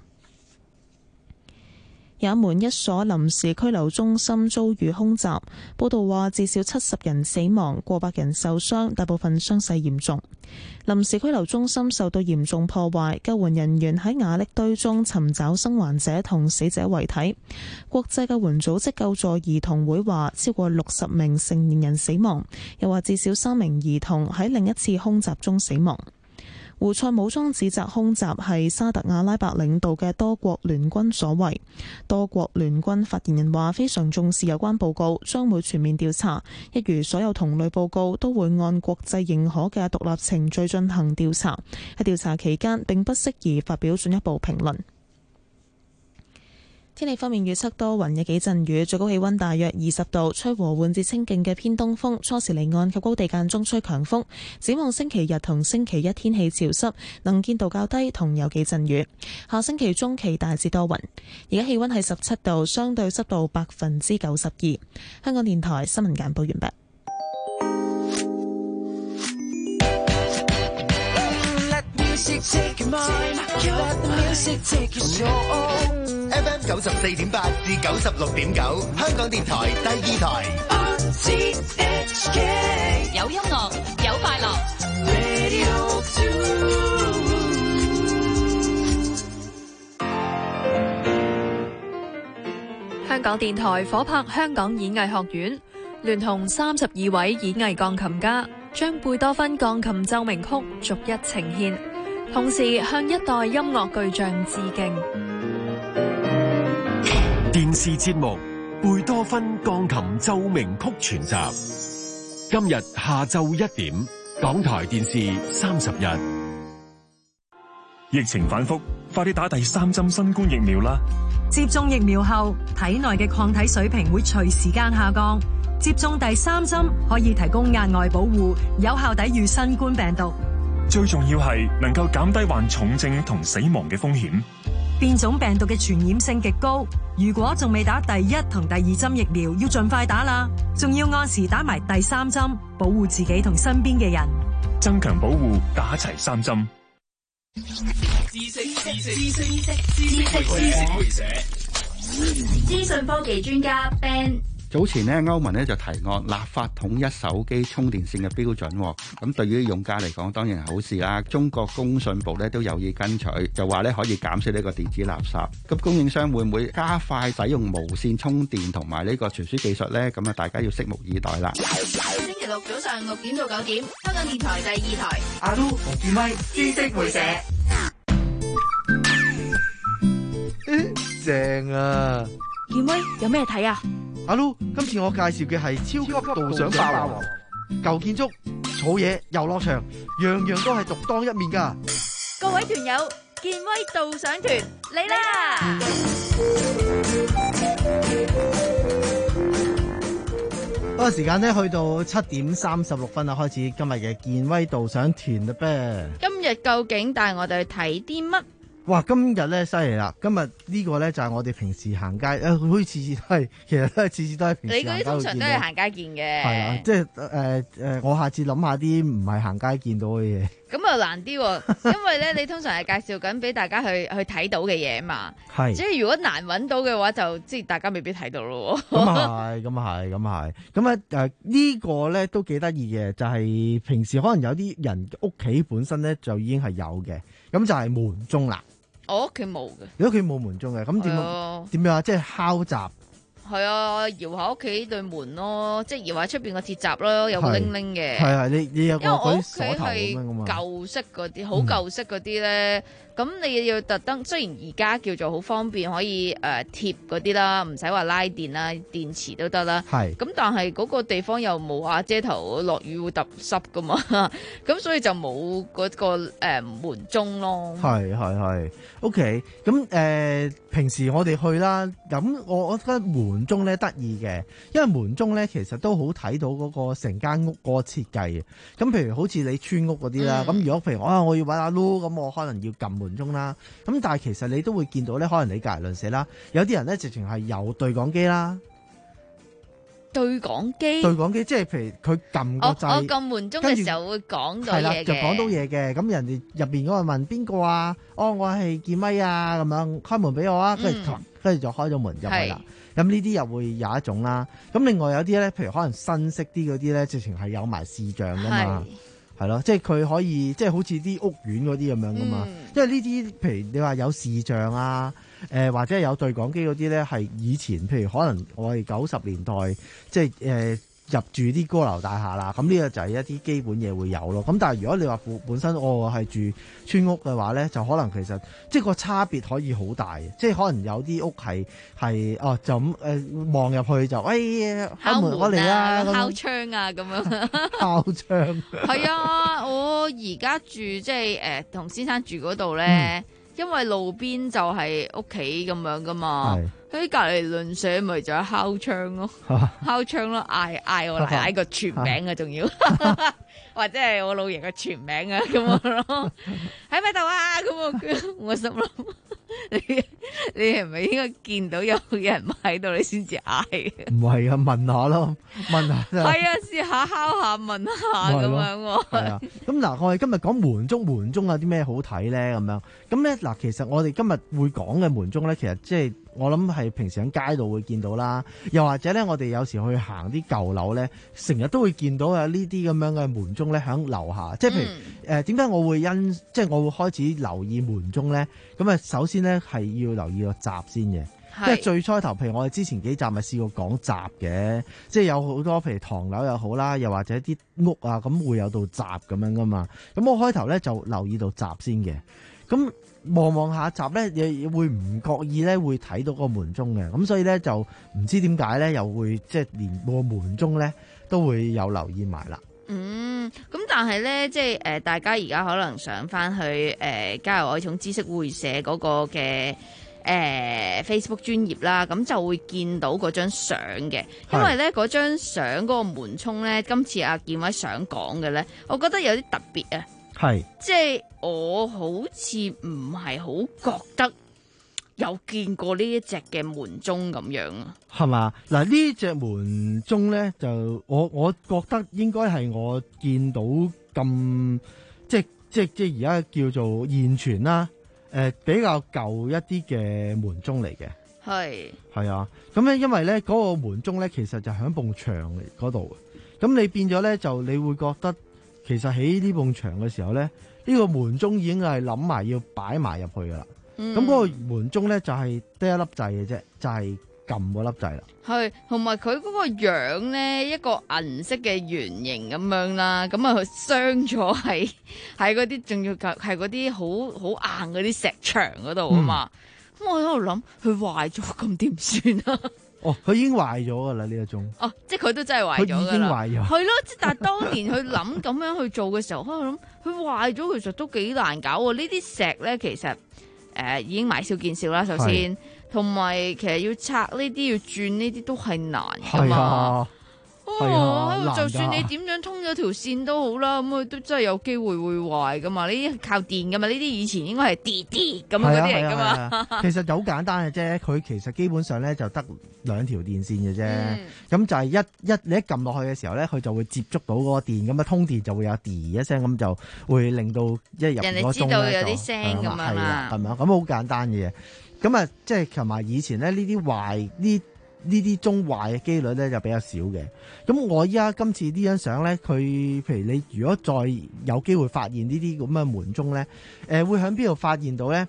也門一所臨時拘留中心遭遇空襲，報道話至少七十人死亡，過百人受傷，大部分傷勢嚴重。臨時拘留中心受到嚴重破壞，救援人員喺瓦礫堆中尋找生還者同死者遺體。國際救援組織救助兒童會話，超過六十名成年人死亡，又話至少三名兒童喺另一次空襲中死亡。胡塞武裝指責空襲係沙特阿拉伯領導嘅多國聯軍所為。多國聯軍發言人話非常重視有關報告，將會全面調查，一如所有同類報告都會按國際認可嘅獨立程序進行調查。喺調查期間並不適宜發表進一步評論。天氣方面預測多雲有幾陣雨，最高氣溫大約二十度，吹和緩至清勁嘅偏東風，初時離岸及高地間中吹強風。展望星期日同星期一天氣潮濕，能見度較低同有幾陣雨。下星期中期大致多雲。而家氣溫係十七度，相對濕度百分之九十二。香港電台新聞簡報完畢。 F M 九十四點八至九十六點九，香港電台第二台。 有音樂，有快樂。香港電台火拍香港演藝學院，聯同三十二位演藝鋼琴家，將貝多芬鋼琴奏鳴曲逐一呈現，同時向一代音樂巨匠致敬。 電視節目《貝多芬鋼琴奏鳴曲全集》，今日下晝一點，港台電視三十日。 疫情反覆，快啲打第三針新冠疫苗啦！ 接種疫苗後，體內嘅抗體水平會隨時間下降。接種第三針可以提供額外保護，有效抵禦新冠病毒。 最重要係能夠減低患重症同死亡嘅風險。 變種病毒嘅傳染性極高，如果仲未打第一同第二針疫苗，要盡快打啦。仲要按時打埋第三針，保護自己同身邊嘅人。 增強保護，打齊三針。 知識知識知識知識知識會社，資訊科技專家 Ben。 早前咧，歐盟咧就提案立法統一手機充電線嘅標準，咁對於用家嚟講當然係好事啦。中國工信部咧都有意跟隨，就話咧可以減少呢個電子垃圾。咁供應商會唔會加快使用無線充電同埋呢個傳輸技術呢？咁啊，大家要拭目以待啦。 星期六早上六點到九點，香港電台第二台， 阿 Lu 同建威知識會社。 正啊！ 建威有咩睇啊？ 阿 Lu，今次我介紹嘅係超級導賞霸王，舊建築、草野、遊樂場，樣樣都係獨當一面噶。 各位團友，建威導賞團嚟啦！ 嗰個時間呢，去到七點三十六分啦，開始今日嘅建威導賞團啦噃。 今日究竟帶我哋去睇啲乜？ 哇！今日咧犀利啦！今日呢個咧就係我哋平時行街，誒好似次次都係，其實都係次次都係平時行街。 你嗰啲通常都係行街見嘅。 係啊，即係誒誒，我下次諗下啲唔係行街見到嘅嘢。 咁啊難啲喎，因為咧你通常係介紹緊俾大家去去睇到嘅嘢嘛。係。即係如果難揾到嘅話，就即係大家未必睇到咯。咁啊係，咁啊係，咁啊係。咁啊誒呢個咧都幾得意嘅，就係、是、平時可能有啲人屋企本身咧就已經係有嘅，咁就係門鐘啦。 我屋企冇嘅。 你屋企冇門鐘嘅，咁點點樣啊？即係敲閘。 係啊，搖下屋企對門咯，即係搖下出邊個鐵閘咯，有個鈴鈴嘅。 係啊，你你有個因為我屋企鎖頭咁係樣噶嘛。 舊式嗰啲，好舊式嗰啲咧，咁、嗯、你要特登。雖然而家叫做好方便，可以誒、呃、貼嗰啲啦，唔使話拉電啦，電池都得啦。 係。 咁但係嗰個地方又冇瓦遮頭，落雨會揼濕噶嘛，咁所以就冇嗰、嗰個誒、呃、門鐘咯。 係係係，OK。咁、呃、誒，平時我哋去啦，咁我我覺得門鐘咧得意嘅，因為門鐘咧其實都好睇到嗰個成間屋嗰個設計嘅。咁譬如好似你村屋嗰啲啦，咁、嗯、如果譬如啊，我要揾阿 Lu，咁我可能要撳門鐘啦。咁但係其實你都會見到咧，可能你隔離鄰舍啦，有啲人咧直情係有對講機啦。 對講機， 對講機即係譬如佢撳個掣， 我我撳門鐘嘅時候會講到嘢嘅， 係啦，就講到嘢嘅。咁人哋入邊嗰個問邊個啊？哦，我係健咪啊，咁樣開門俾我啊，跟住跟住就開咗門入去啦。咁呢啲又會有一種啦。咁另外有啲咧，譬如可能新式啲嗰啲咧，直情係有埋視像噶嘛。係咯，即係佢可以，即係好似啲屋苑嗰啲咁樣噶嘛。嗯、因為呢啲，譬如你話有視像啊，誒、呃、或者有對講機嗰啲咧，係以前，譬如可能我哋九十年代，即係誒、呃、入住啲高樓大廈啦，咁呢個就係一啲基本嘢會有咯。咁但係如果你話本本身我係住村屋嘅話咧，就可能其實即係個差別可以好大嘅，即係可能有啲屋係係哦就咁誒望入去就哎敲門我嚟啊， 敲窗啊咁樣， 敲窗係啊！我而家住即係誒同先生住嗰度咧。嗯，因為路邊就係屋企咁樣噶嘛，喺隔離鄰舍咪就係敲窗咯，敲窗咯，嗌嗌我奶奶個全名啊，仲要或者係我老爺個全名啊咁樣咯，喺咪度啊？咁我我心諗你你係咪應該見到有人喺度你先至嗌？ 唔係啊，問下咯，問下。 係啊，試下敲下問下咁樣喎。 係啊，咁嗱，我哋今日講門鐘，門鐘有啲咩好睇咧？咁樣咁咧嗱，其實我哋今日會講嘅門鐘咧，其實即係我諗係平時喺街度會見到啦，又或者咧，我哋有時去行啲舊樓咧，成日都會見到有呢啲咁樣嘅門鐘咧喺樓下。即係譬如誒點解我會因即係我會開始留意門鐘咧？咁啊，首先咧係要留意個閘先嘅。因為最初頭，譬如我哋之前幾集咪試過講閘嘅，即係有好多譬如唐樓又好啦，又或者啲屋啊，咁會有道閘咁樣噶嘛。咁我開頭咧就留意到閘先嘅，咁望望下閘咧，亦會唔覺意咧會睇到個門鐘嘅，咁所以咧就唔知點解咧又會即係連個門鐘咧都會有留意埋啦。 嗯，咁但係咧，即係誒、呃，大家而家可能上翻去誒家有愛寵知識會社嗰個嘅。誒、呃、Facebook 專頁啦，咁就會見到嗰張相嘅，因為咧嗰張相嗰個門鐘咧，今次阿健偉想講嘅咧，我覺得有啲特別啊， 係， 即係我好似唔係好覺得有見過呢一隻嘅門鐘咁樣啊， 係嘛？嗱，呢隻門鐘咧就我我覺得應該係我見到咁即即即而家叫做現存啦。誒、呃、比較舊一啲嘅門鐘嚟嘅， 係係啊，咁咧因為咧嗰、那個門鐘咧其實就喺埲牆嚟嗰度，咁你變咗咧就你會覺得其實喺呢埲牆嘅時候咧，呢、這個門鐘已經係諗埋要擺埋入去噶啦，咁、嗯、嗰個門鐘咧就係得一粒掣嘅啫，就係撳嗰粒掣啦。 係，同埋佢嗰個樣咧，一個銀色嘅圓形咁樣啦，咁啊佢鑲咗喺喺嗰啲，仲要係嗰啲好好硬嗰啲石牆嗰度啊嘛。咁、嗯、我喺度諗，佢壞咗咁點算啊？ 哦，佢已經壞咗噶啦呢一種。哦， 即係佢都真係壞咗噶啦。佢已經壞咗。係咯，即但係當年佢諗咁樣去做嘅時候，我諗佢壞咗，其實都幾難搞喎。呢啲石咧，其實誒、呃、已經買少見少啦。首先。同埋，其實要拆呢啲，要轉呢啲都係難噶嘛。哦，啊、就算你點樣通咗條線都好啦，咁佢都真係有機會會壞噶嘛。呢啲靠電噶嘛，呢啲以前應該係滴滴咁嗰啲嚟噶嘛。 啊啊啊、其實就好簡單嘅啫，佢其實基本上咧就得兩條電線嘅啫。咁、嗯、就係一一你一撳落去嘅時候咧，佢就會接觸到嗰個電，咁啊通電就會有滴一聲，咁就會令到一入嗰個鐘咧就人哋知道有啲聲咁樣啦。係咪啊？咁好簡單嘅嘢。咁啊，即係同埋以前咧，呢啲壞呢呢啲鐘壞嘅機率咧就比較少嘅。咁我依家今次呢張相咧，佢譬如你如果再有機會發現呢啲咁嘅門鐘咧，誒、呃、會喺邊度發現到咧？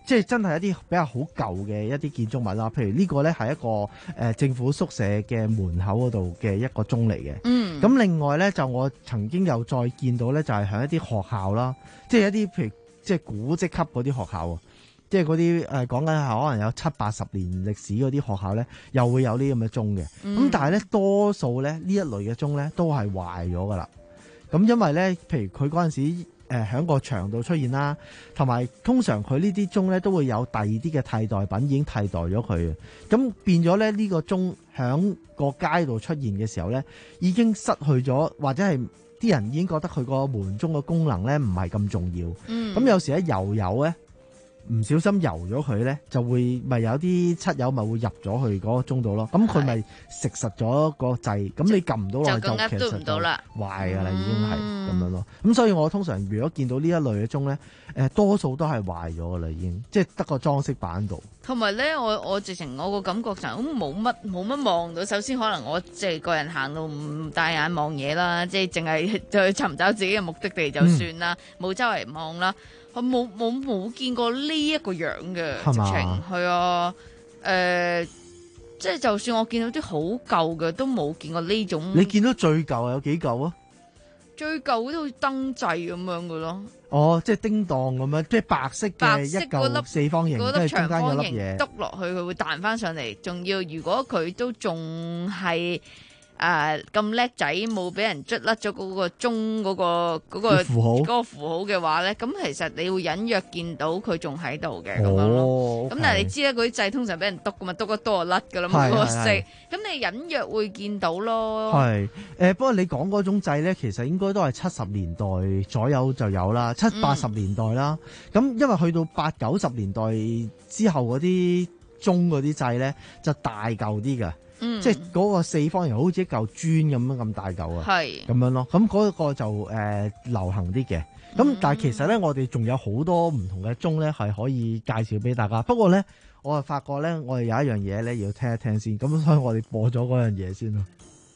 即係真係一啲比較好舊嘅一啲建築物啦。譬如呢個咧係一個誒、呃、政府宿舍嘅門口嗰度嘅一個鐘嚟嘅。嗯。咁另外咧就我曾經又再見到咧，就係喺一啲學校啦，即係一啲譬如即係古蹟級嗰啲學校，即係嗰啲誒講緊係可能有七八十年歷史嗰啲學校咧，又會有呢咁嘅鐘嘅。咁、嗯、但係咧多數咧呢一類嘅鐘咧都係壞咗噶啦。咁因為咧，譬如佢嗰陣時誒喺個牆度出現啦，同埋通常佢呢啲鐘咧都會有第二啲嘅替代品已經替代咗佢嘅，咁變咗咧呢個鐘喺個街度出現嘅時候咧，已經失去咗，或者係啲人已經覺得佢個門鐘嘅功能咧唔係咁重要。嗯，咁有時咧油油咧唔小心油咗佢咧，就會咪有啲漆油咪會入咗去嗰個鐘度咯。咁佢咪食實咗個掣，咁你撳唔到落去就其實就壞噶啦，已經係咁樣咯。咁所以我通常如果見到呢一類嘅鐘咧，誒多數都係壞咗噶啦，已經即係得個裝飾板度。 同埋咧，我我直情我個感覺就係咁冇乜冇乜望到。首先可能我即係個人行路唔帶眼望嘢啦，即係淨係去尋找自己嘅目的地就算啦，冇、嗯、周圍望啦。我冇冇冇見過呢一個樣嘅，直情係啊，誒、呃，即係就算我見到啲好舊嘅，都冇見過呢種。 你見到最舊有幾舊啊？ 最舊嗰啲好似燈掣咁樣嘅咯。 哦，即係叮當咁樣，即係白色嘅一嚿四方形， 嗰粒長方形嘢篤落去，佢會彈翻上嚟。仲要如果佢都仲係。誒咁叻仔冇俾人捽甩咗嗰個鐘嗰個嗰個符號嗰個符號嘅話咧，咁其實你會隱約見到佢仲喺度嘅咁樣咯。咁但係你知咧，嗰啲掣通常俾人篤噶嘛，篤得多就甩噶啦嘛，嗰個色。咁你隱約會見到咯。係誒，不過你講嗰種掣咧，其實應該都係七十年代左右就有啦，七八十年代啦。咁、嗯、因為去到八九十年代之後嗰啲鐘嗰啲掣咧，就大嚿啲嘅。嗯、即係嗰個四方形好似一嚿磚咁樣咁大嚿啊，係咁樣咯。咁嗰個就誒、呃、流行啲嘅。咁、嗯、但係其實咧，我哋仲有好多唔同嘅鐘咧，係可以介紹俾大家。不過咧，我啊發覺咧，我哋有一樣嘢咧要聽一聽先。咁所以我哋播咗嗰樣嘢先咯。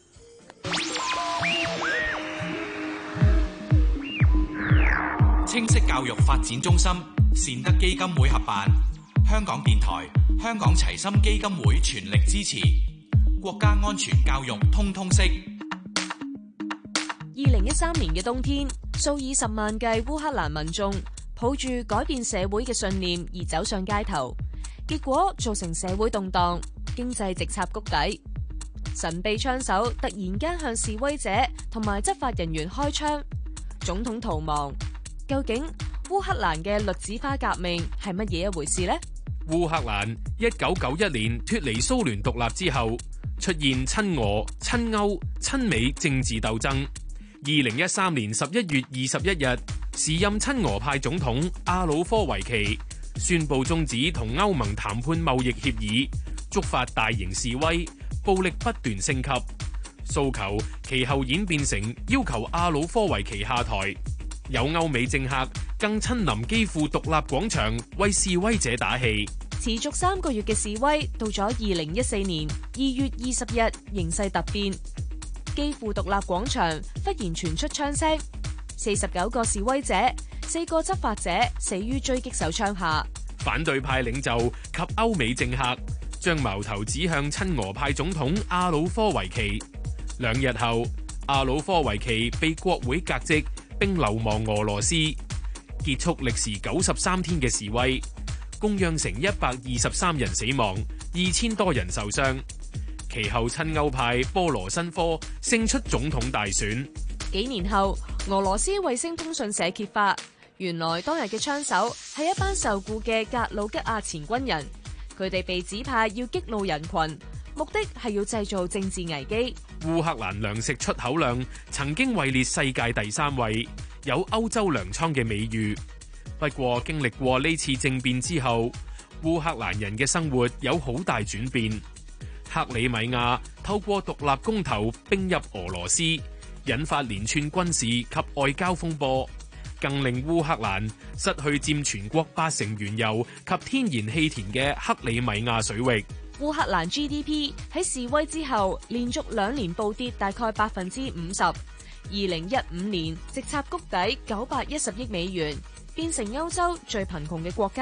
清晰教育發展中心善德基金會合辦，香港電台、香港齊心基金會全力支持。國家安全教育通通識。 二零一三年嘅冬天，數以十萬計烏克蘭民眾抱住改變社會嘅信念而走上街頭，結果造成社會動盪，經濟直插谷底。神秘槍手突然間向示威者同埋執法人員開槍，總統逃亡。究竟烏克蘭嘅栗子花革命係乜嘢一回事呢？ 烏克蘭一九九一年脫離蘇聯獨立之後，出現親俄、親歐、親美政治鬥爭。二零一三年十一月二十一日，時任親俄派總統阿魯科維奇宣布終止同歐盟談判貿易協議，觸發大型示威，暴力不斷升級。訴求其後演變成要求阿魯科維奇下台。有歐美政客更親臨基輔獨立廣場為示威者打氣。 持續三個月嘅示威，到咗二零一四年二月二十日，形勢突變，基輔獨立廣場忽然傳出槍聲，四十九個示威者、四個執法者死於狙擊手槍下。 反對派領袖及歐美政客將矛頭指向親俄派總統阿魯科維奇。兩日後，阿魯科維奇被國會革職並流亡俄羅斯，結束歷時九十三天嘅示威。共釀成一百二十三人死亡，二千多人受傷。其後親歐派波羅申科勝出總統大選。 幾年後，俄羅斯衛星通訊社揭發，原來當日嘅槍手係一班受僱嘅格魯吉亞前軍人，佢哋被指派要激怒人群，目的係要製造政治危機。 烏克蘭糧食出口量曾經位列世界第三位，有歐洲糧倉嘅美譽。不過經歷過呢次政變之後，烏克蘭人嘅生活有好大轉變。克里米亞透過獨立公投併入俄羅斯，引發連串軍事及外交風波，更令烏克蘭失去佔全國八成原油及天然氣田嘅克里米亞水域。 烏克蘭 G D P 喺示威之後連續兩年暴跌大概百分之五十，二零一五年直插谷底九百一十億美元，變成歐洲最貧窮嘅國家。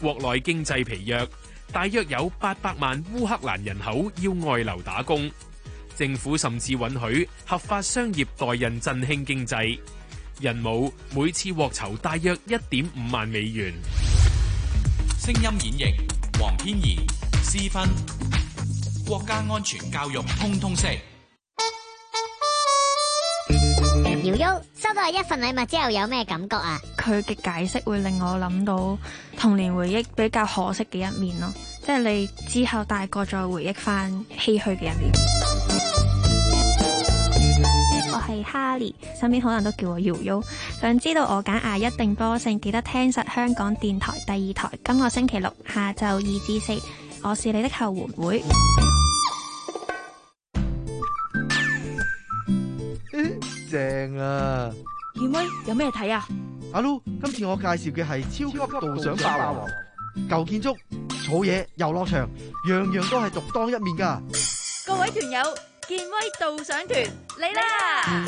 國內經濟疲弱，大約有八百萬烏克蘭人口要外流打工。政府甚至允許合法商業代孕振興經濟，孕母每次獲酬大約一點五萬美元。 聲音演繹黃天怡、施芬，國家安全教育通通識。 瑤瑤收到一份禮物之後有咩感覺啊？ 佢嘅解釋會令我諗到童年回憶比較可惜嘅一面咯，即係你之後大個再回憶翻唏噓嘅一面。我係哈利，身邊好多人都叫我瑤瑤。想知道我揀亞一定波勝，記得聽實香港電台第二台。今個星期六下晝二至四，我是你的後援會。 正啊！ 健威有咩睇啊？ 阿 Lu，今次我介紹嘅係超級導賞霸王，舊建築、草野、遊樂場，樣樣都係獨當一面噶。 各位團友，健威導賞團嚟啦！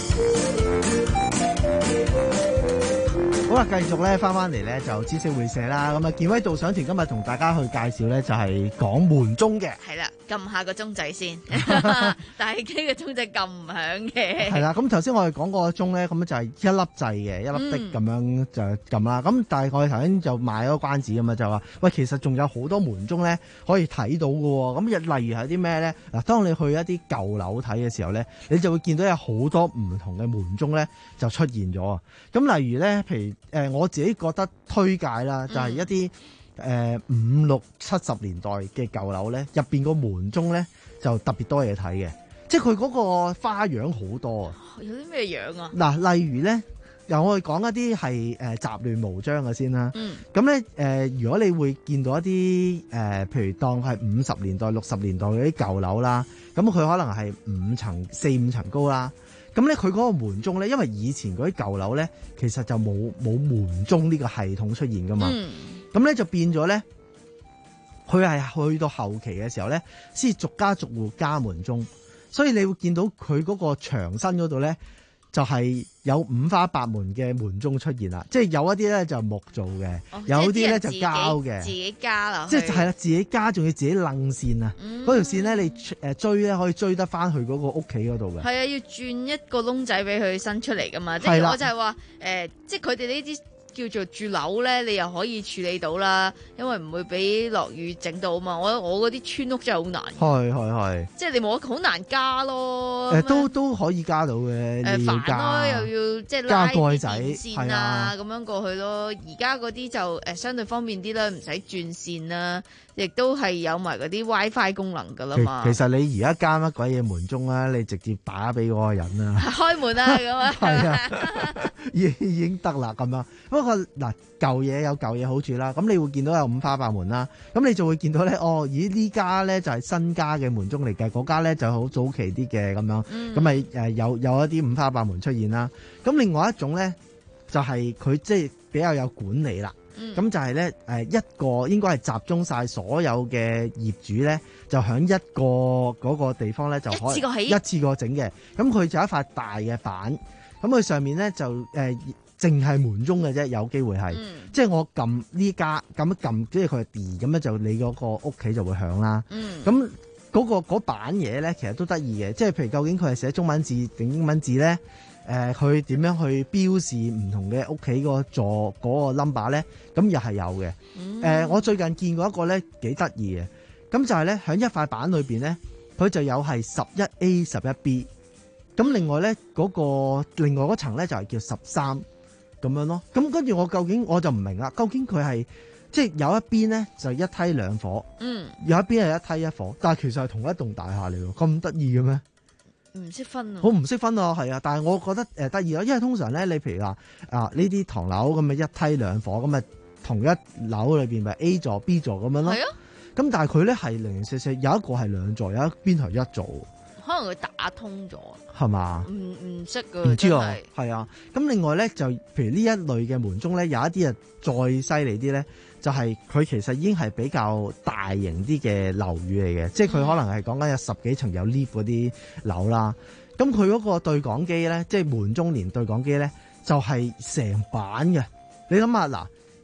好啦，繼續咧翻翻嚟咧就知識會社啦。咁啊，健威導賞團今日同大家去介紹咧就係講門鐘嘅。 係啦，撳下個鐘仔先，但係呢個鐘仔撳唔響嘅。 係啦，咁頭先我哋講個鐘咧，咁就係一粒掣嘅，一粒的咁樣就撳啦。咁、嗯、但係我哋頭先就賣咗個關子咁嘛，就話喂，其實仲有好多門鐘咧可以睇到嘅。咁例如係啲咩咧？嗱，當你去一啲舊樓睇嘅時候咧，你就會見到有好多唔同嘅門鐘咧就出現咗。咁例如咧，譬如誒、呃，我自己覺得推介啦，就係、是、一啲。誒、呃、五六七十年代嘅舊樓咧，入邊個門鐘咧就特別多嘢睇嘅，即係佢嗰個花樣好多啊！ 有啲咩樣啊？ 嗱，例如咧，由我哋講一啲係誒雜亂無章嘅先啦。嗯。咁咧誒，如果你會見到一啲誒、呃，譬如當係五十年代、六十年代嗰啲舊樓啦，咁佢可能係五層、四五層高啦。咁咧，佢嗰個門鐘咧，因為以前嗰啲舊樓咧，其實就冇冇門鐘呢個系統出現噶嘛。嗯。咁咧就變咗咧，佢係去到後期嘅時候咧，先逐家逐戶加門鐘，所以你會見到佢嗰個牆身嗰度咧，就係、是、有五花八門嘅門鐘出現啦。即係有一啲咧就木做嘅、哦，有啲咧就膠嘅， 自己加啦。 即係係啦，自己加仲要自己楞線啊！嗰、嗯、條線咧，你誒追咧可以追得翻去嗰個屋企嗰度嘅。 係啊，要轉一個窿仔俾佢伸出嚟噶嘛。即係我就係話誒，即係佢哋呢啲。叫做住樓咧，你又可以處理到啦，因為唔會俾落雨整到啊嘛。我我嗰啲村屋真係好難，係係係，即係你冇好難加咯。誒、呃、都都可以加到嘅，誒煩咯，又要即係拉啲電線啊咁樣過去咯。而家嗰啲就誒、呃、相對方便啲啦，唔使轉線啦，亦都係有埋嗰啲 WiFi 功能噶啦嘛。其實你而家加乜鬼嘢門鐘啊？你直接打俾嗰個人啊，開門啊咁啊，係啊，已已經得啦咁樣。不過嗱，舊嘢有舊嘢好處啦，咁你會見到有五花八門啦，咁你就會見到咧，哦，咦呢家咧就係新家嘅門鐘嚟嘅，嗰家咧就好早期啲嘅咁樣，咁咪誒有有一啲五花八門出現啦。咁另外一種咧就係佢即係比較有管理啦，咁、嗯、就係咧誒一個應該係集中晒所有嘅業主咧，就喺一個嗰個地方咧就可以一次過起一次過整嘅，咁佢就一塊大嘅板，咁佢上面咧就誒。呃淨係門鐘嘅啫，有機會係、嗯，即係我撳呢家咁一撳，即係佢係電咁樣就你嗰個屋企就會響啦。咁、嗯、嗰、嗰個嗰版嘢咧，其實都得意嘅，即係譬如究竟佢係寫中文字定英文字咧？誒、呃，佢點樣去標示唔同嘅屋企個座嗰個 number 咧？咁又係有嘅。誒、嗯呃，我最近見過一個咧幾得意嘅，咁就係咧喺一塊板裏邊咧，佢就有係十一 A、十一 B， 咁另外咧嗰、嗰個另外嗰層咧就係叫十三。咁樣咯，咁跟住我究竟我就唔明啦，究竟佢係即係有一邊咧就一梯兩伙，嗯，有一邊係一梯一伙，但係其實係同一棟大廈嚟喎，咁得意嘅咩？唔識分啊，好唔識分啊，係啊，但係我覺得誒得意咯，因為通常咧你譬如話啊呢啲唐樓咁嘅一梯兩伙咁啊，同一樓裏邊咪 A 座 B 座咁樣咯，係啊，咁但係佢咧係零零四四，有一個係兩座，有一邊係一座。可能佢打通咗，係嘛？唔唔識㗎，唔知啊，係啊。咁另外咧，就譬如呢一類嘅門鐘咧，有一啲啊再犀利啲咧，就係、是、佢其實已經係比較大型啲嘅樓宇嚟嘅，即係佢可能係講緊有十幾層有 lift 嗰啲樓啦。咁佢嗰個對講機咧，即係門鐘連對講機咧，就係、是、成板嘅。你諗下嗱，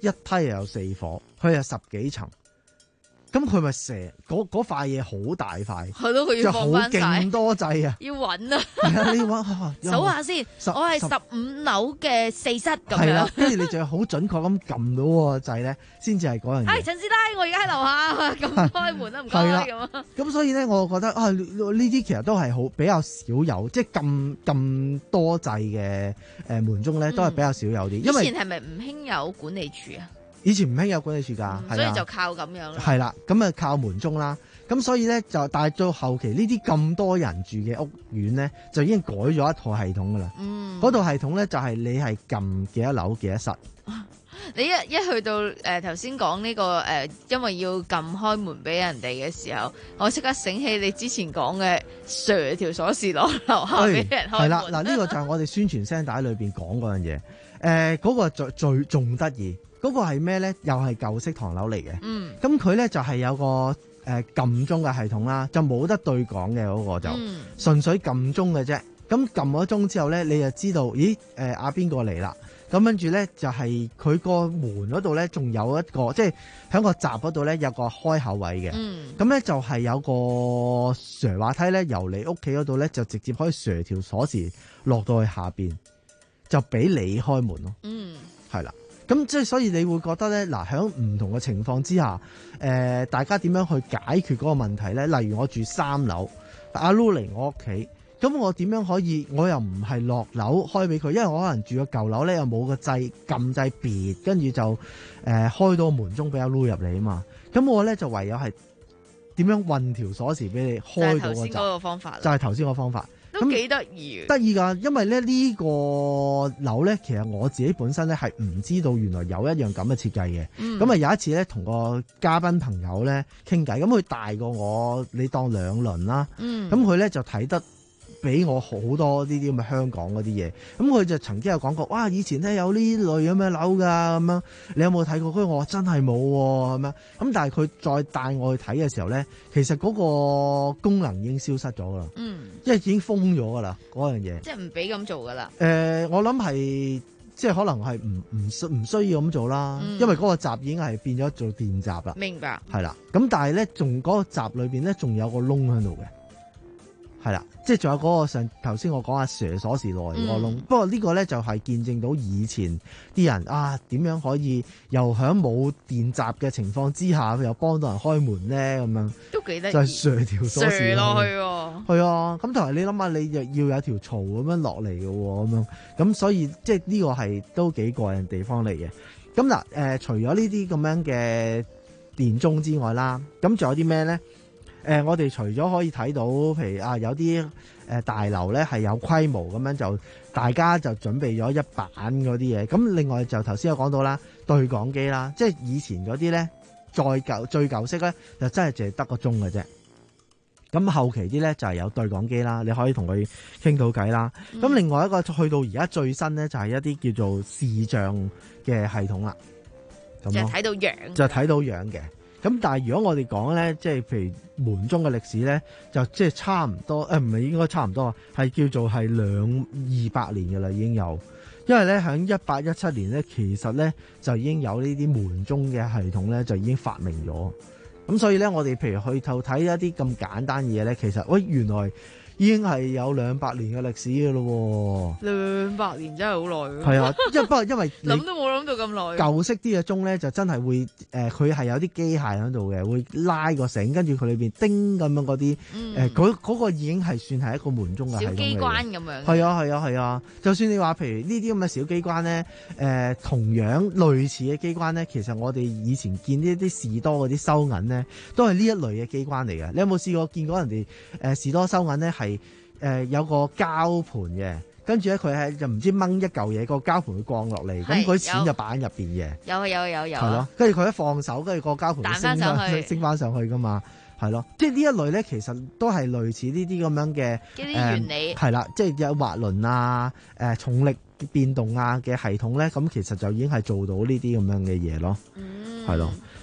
一梯又有四火，佢有十幾層。咁佢咪成嗰嗰塊嘢好大塊， 係咯，佢要放翻晒， 就好勁多掣啊！ 要揾啊！ 係啊，你要揾數下先，我係十五樓嘅四室咁樣。 係啦，跟住你就要好準確咁撳到個掣咧，先至係嗰樣嘢。 係陳師奶，我而家喺樓下，咁開門啦，唔該咁啊。 咁所以咧，我覺得啊，呢啲其實都係好比較少有，即係咁咁多掣嘅誒門鐘咧，都係比較少有啲。因為以前係咪唔興有管理處啊？ 以前唔興有管理處㗎， 嗯、所以就靠咁樣啦。 係啦，咁啊靠門鐘啦。咁所以咧就，但係到後期呢啲咁多人住嘅屋苑咧，就已經改咗一套系統㗎啦。嗯，嗰套系統咧就係你係撳幾多樓幾多室。 你一一去到誒頭先講呢個誒、呃，因為要撳開門俾人哋嘅時候，我即刻醒起你之前講嘅鑲條鎖匙落樓下俾人開門。係啦，嗱呢個就係我哋宣傳聲帶裏邊講嗰樣嘢。誒、呃、嗰、嗰個最最仲得意。嗰個係咩咧？又係舊式唐樓嚟嘅。嗯，咁佢咧就係有個誒撳鐘嘅系統啦，就冇得對講嘅嗰個就，嗯、純粹撳鐘嘅啫。咁撳咗鐘之後咧，你就知道，咦誒阿邊個嚟啦？咁跟住咧就係佢個門嗰度咧，仲有一個即係喺個閘嗰度咧有個開口位嘅。嗯，咁咧就係有個斜滑梯咧，由你屋企嗰度咧就直接可以斜條鎖匙落到去下邊，就俾你開門咯。嗯，係啦。咁即係所以你會覺得咧，嗱喺唔同嘅情況之下，誒、呃、大家點樣去解決嗰個問題咧？例如我住三樓，阿 Lu 嚟我屋企，咁我點樣可以？我又唔係落樓開俾佢，因為我可能住個舊樓咧，又冇個掣撳掣別，跟住就誒、呃、開到門鐘俾阿 Lu 入嚟啊嘛。咁我咧就唯有係點樣運條鎖匙俾你開到個閘， 個方法就係頭先個方法。 都幾得意， 得意㗎，因為咧呢個樓咧，其實我自己本身咧係唔知道原來有一樣咁嘅設計嘅。咁啊、嗯、有一次咧，同個嘉賓朋友咧傾偈，咁佢大過我，你當兩輪啦。咁佢咧就睇得俾我好多呢啲咁嘅香港嗰啲嘢，咁佢就曾經有講過，哇！以前咧有呢類咁嘅樓㗎，咁樣你有冇睇過？佢話我真係冇喎，咁樣咁，但係佢再帶我去睇嘅時候咧，其實嗰個功能已經消失咗㗎啦，嗯，因為已經封咗㗎啦嗰樣嘢， 即係唔俾咁做㗎啦。 誒、呃，我諗係即係可能係唔唔需唔需要咁做啦，嗯、因為嗰個閘已經係變咗做電閘啦。 明白。係啦，咁但係咧，仲嗰個閘裏邊咧，仲有個窿喺度嘅。係啦，即係仲有嗰個上頭先我講阿蛇鎖匙內個窿，嗯、不過呢個咧就係見證到以前啲人啊點樣可以又喺冇電閘嘅情況之下，又幫到人開門咧咁樣， 都幾得意， 就係蛇條鎖匙落去喎。 係啊，咁同埋你諗下，你又要有條槽咁樣落嚟嘅喎，咁樣咁所以即係呢個係都幾過癮地方嚟嘅。咁嗱誒，除咗呢啲咁樣嘅電鐘之外啦，咁仲有啲咩咧？誒、呃，我哋除咗可以睇到，譬如啊，有啲誒、呃、大樓咧係有規模咁樣，就大家就準備咗一板嗰啲嘢。咁另外就頭先有講到啦，對講機啦，即係以前嗰啲咧，再舊最舊式咧，就真係淨係得個鐘嘅啫。咁後期啲咧就係、是、有對講機啦，你可以同佢傾到偈啦。咁、嗯、另外一個去到而家最新咧，就係、是、一啲叫做視像嘅系統啦。咁就睇到樣， 就睇到樣嘅。咁但係如果我哋講咧，即係譬如門鐘嘅歷史咧，就即係差唔多，誒唔係應該差唔多啊，係叫做係兩二百年嘅啦，已經有。因為咧喺一八一七年咧，其實咧就已經有呢啲門鐘嘅系統咧，就已經發明咗。咁所以咧，我哋譬如去透睇一啲咁簡單嘅嘢咧，其實喂原來已經係有兩百年嘅歷史嘅咯喎， 兩百年真係好耐。 係啊，因為不過因為諗都冇諗到咁耐。 舊式啲嘅鐘咧，就真係會誒，佢、呃、係有啲機械喺度嘅，會拉個繩，跟住佢裏邊叮咁樣嗰啲誒，嗰、嗯、嗰、呃那個已經係算係一個門鐘嘅系統嚟嘅。小機關咁樣。係啊係啊係啊，就算你話譬如呢啲咁嘅小機關咧，誒、呃、同樣類似嘅機關咧，其實我哋以前見呢啲士多嗰啲收銀咧，都係呢一類嘅機關嚟嘅。你有冇試過見過人哋誒、呃、士多收銀咧係？誒、呃、有個膠盤嘅，跟住咧佢係就唔知掹一嚿嘢，個膠盤會降落嚟，咁嗰啲錢就擺喺入邊嘅。有啊有啊有有。係咯，跟住佢一放手，跟住個膠盤會升上去，升翻上去噶嘛，係咯。即係呢一類咧，其實都係類似呢啲咁樣嘅啲原理。係啦、呃，即係有滑輪啊、誒、呃、重力變動啊嘅系統咧，咁其實就已經係做到呢啲咁樣嘅嘢咯。嗯，係咯。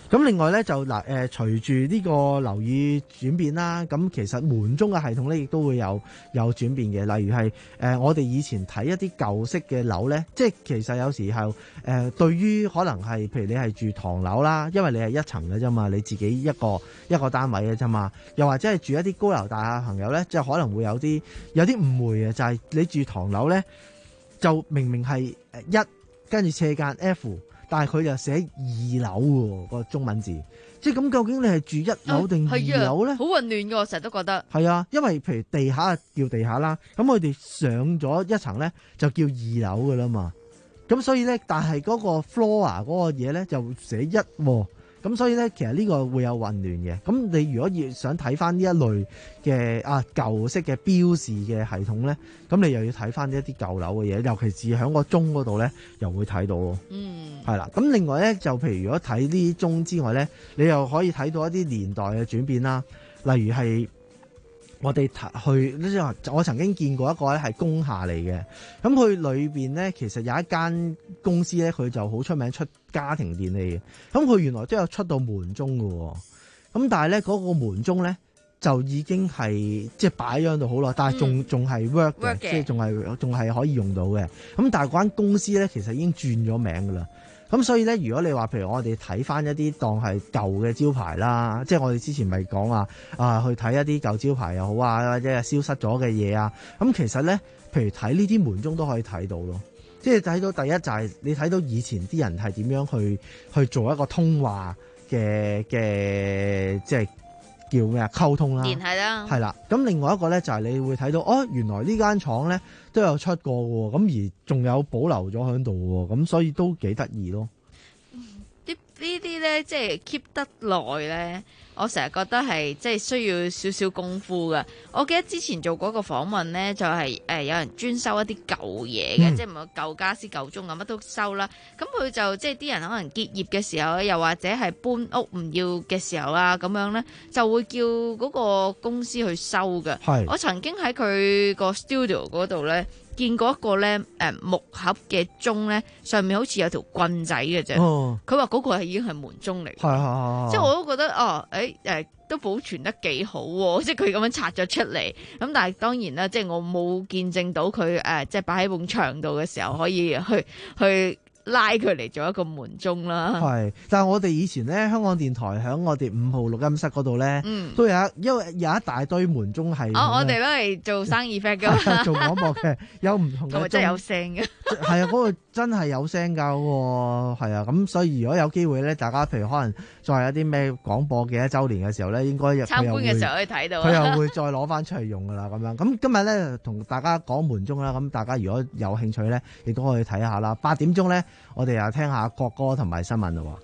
咁另外咧就嗱誒，隨住呢個樓宇轉變啦，咁其實門鐘嘅系統咧亦都會有有轉變嘅。例如係誒、呃、我哋以前睇一啲舊式嘅樓咧，即係其實有時候誒、呃、對於可能係譬如你係住唐樓啦，因為你係一層嘅啫嘛，你自己一個一個單位嘅啫嘛。又或者係住一啲高樓大廈嘅朋友咧，即係可能會有啲有啲誤會嘅，就係、是、你住唐樓咧，就明明係誒一跟住斜間 F。但係佢就寫二樓喎，個中文字，即係咁究竟你係住一樓定二樓咧？ 好混亂㗎，我成日都覺得。係啊，因為譬如地下叫地下啦，咁我哋上咗一層咧就叫二樓㗎啦嘛。咁所以咧，但係嗰個 floor 嗰個嘢咧就寫一喎。咁所以咧，其實呢個會有混亂嘅。咁你如果要想睇翻呢一類嘅啊舊式嘅標示嘅系統咧，咁你又要睇翻一啲舊樓嘅嘢，尤其是喺個鐘嗰度咧，又會睇到咯。嗯，係啦。咁另外咧，就譬如如果睇呢啲鐘之外咧，你又可以睇到一啲年代嘅轉變啦，例如係。我哋去，我曾經見過一個咧係工廈嚟嘅，咁佢裏邊咧其實有一間公司咧，佢就好出名出家庭電器嘅，咁佢原來都有出到門鐘嘅，咁但係咧嗰個門鐘咧就已經係即係擺咗喺度好耐，但係仲仲係 work 嘅，即係仲係仲係可以用到嘅，咁但係嗰間公司咧其實已經轉咗名噶啦。咁所以咧，如果你話譬如我哋睇翻一啲當係舊嘅招牌啦，即係我哋之前咪講啊啊去睇一啲舊招牌又好啊，或者係消失咗嘅嘢啊，咁其實咧，譬如睇呢啲門鐘都可以睇到咯。即係睇到第一就係你睇到以前啲人係點樣去去做一個通話嘅嘅，即係叫咩啊溝通啦， 聯繫啦， 係啦。咁另外一個咧就係你會睇到哦，原來呢間廠咧都有出過喎，咁而仲有保留咗喺度喎，咁所以都幾得意咯。 啲呢啲咧即係 keep 得耐咧，我成日覺得係即係需要少少功夫噶。我記得之前做過一個訪問咧，就係、是、誒、呃、有人專收一啲舊嘢嘅，嗯、即係唔係舊家私舊鐘咁乜都收啦。咁佢就即係啲人可能結業嘅時候，又或者係搬屋唔要嘅時候啊，咁樣咧就會叫嗰個公司去收嘅。我曾經喺佢個 studio 嗰度咧。見過一個咧，誒木盒嘅鐘咧，上面好似有條棍仔嘅啫。佢話嗰個係已經係門鐘嚟，即係我都覺得哦，誒、欸、誒、呃、都保存得幾好喎。即係佢咁樣拆咗出嚟，咁但係當然啦，即係我冇見證到佢誒、呃，即係擺喺埲牆度嘅時候可以去去。拉佢嚟做一個門鐘啦， 係。但係我哋以前咧，香港電台喺我哋五號錄音室嗰度咧，嗯、都有一因為有一大堆門鐘係。 哦，我哋都係做生意 effect 㗎， 做廣播嘅，有唔同嘅鐘。 同埋真係有聲嘅。 係啊，嗰、嗰個真係有聲㗎喎，係啊。咁所以如果有機會咧，大家譬如可能再有啲咩廣播嘅一週年嘅時候咧，應該參觀嘅時候可以睇到。 佢又會再攞翻出嚟用㗎啦，咁樣。咁今日咧同大家講門鐘啦，咁大家如果有興趣咧，亦都可以睇下啦。八點鐘咧。我哋又聽下國歌同埋新聞咯。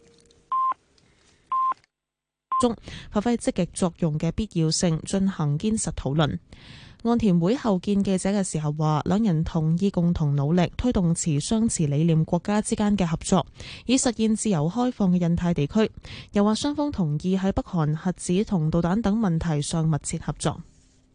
中發揮積極作用嘅必要性進行堅實討論。岸田會後見記者嘅時候話，兩人同意共同努力推動持相似理念國家之間嘅合作，以實現自由開放嘅印太地區。又話雙方同意喺北韓核子同導彈等問題上密切合作。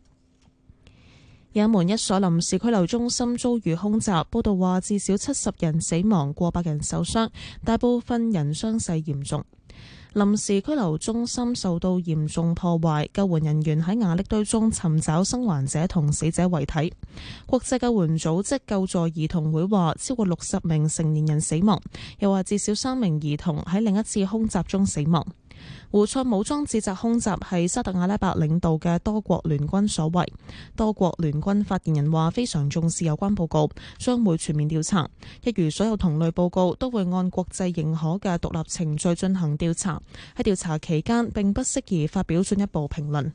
也門一所臨時拘留中心遭遇空襲，報道話至少七十人死亡，過百人受傷，大部分人傷勢嚴重。臨時拘留中心受到嚴重破壞，救援人員喺瓦礫堆中尋找生還者同死者遺體。國際救援組織救助兒童會話，超過六十名成年人死亡，又話至少三名兒童喺另一次空襲中死亡。胡塞武裝指責空襲係沙特阿拉伯領導嘅多國聯軍所為。多國聯軍發言人話非常重視有關報告，將會全面調查。一如所有同類報告，都會按國際認可嘅獨立程序進行調查。喺調查期間，並不適宜發表進一步評論。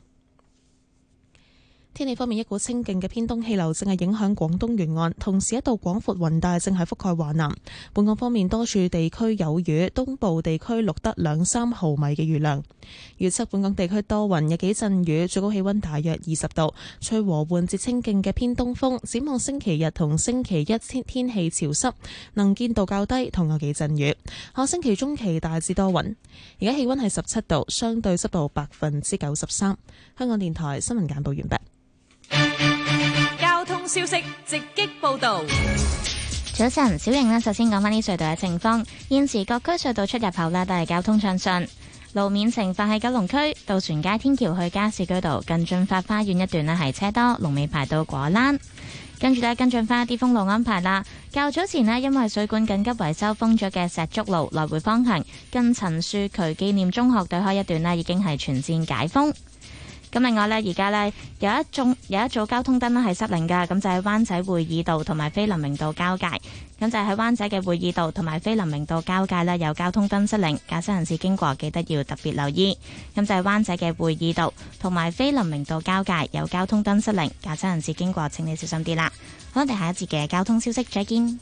天氣方面，一股清勁嘅偏東氣流正係影響廣東沿岸，同時一道廣闊雲帶正係覆蓋華南。本港方面，多處地區有雨，東部地區錄得兩三毫米嘅雨量。預測本港地區多雲，有幾陣雨，最高氣溫大約二十度，吹和緩至清勁嘅偏東風。展望星期日同星期一天天氣潮濕，能見度較低，同有幾陣雨。下星期中期大致多雲。而家氣溫係十七度，相對濕度百分之九十三。香港電台新聞簡報完畢。 交通消息直擊報道。 早晨，小瑩呢，首先講返啲隧道嘅情況。現時各區隧道出入口呢，都係交通暢順。路面情況喺九龍區渡船街天橋去加士居道近駿發花園一段呢係車多，龍尾排到果欄。跟住呢，跟進翻一啲封路安排啦。較早前呢，因為水管緊急維修封咗嘅石竹路來回方向近陳樹渠紀念中學對開一段呢已經係全線解封。咁另外呢，而家呢，有一種有一組交通燈呢係失靈㗎，咁就喺灣仔會議道同埋菲林明道交界。咁就喺灣仔嘅會議道同埋菲林明道交界呢，有交通燈失靈，駕駛人士經過記得要特別留意。咁就係灣仔嘅會議道同埋菲林明道交界有交通燈失靈，駕駛人士經過請你小心啲啦。好，我哋下一節嘅交通消息再見。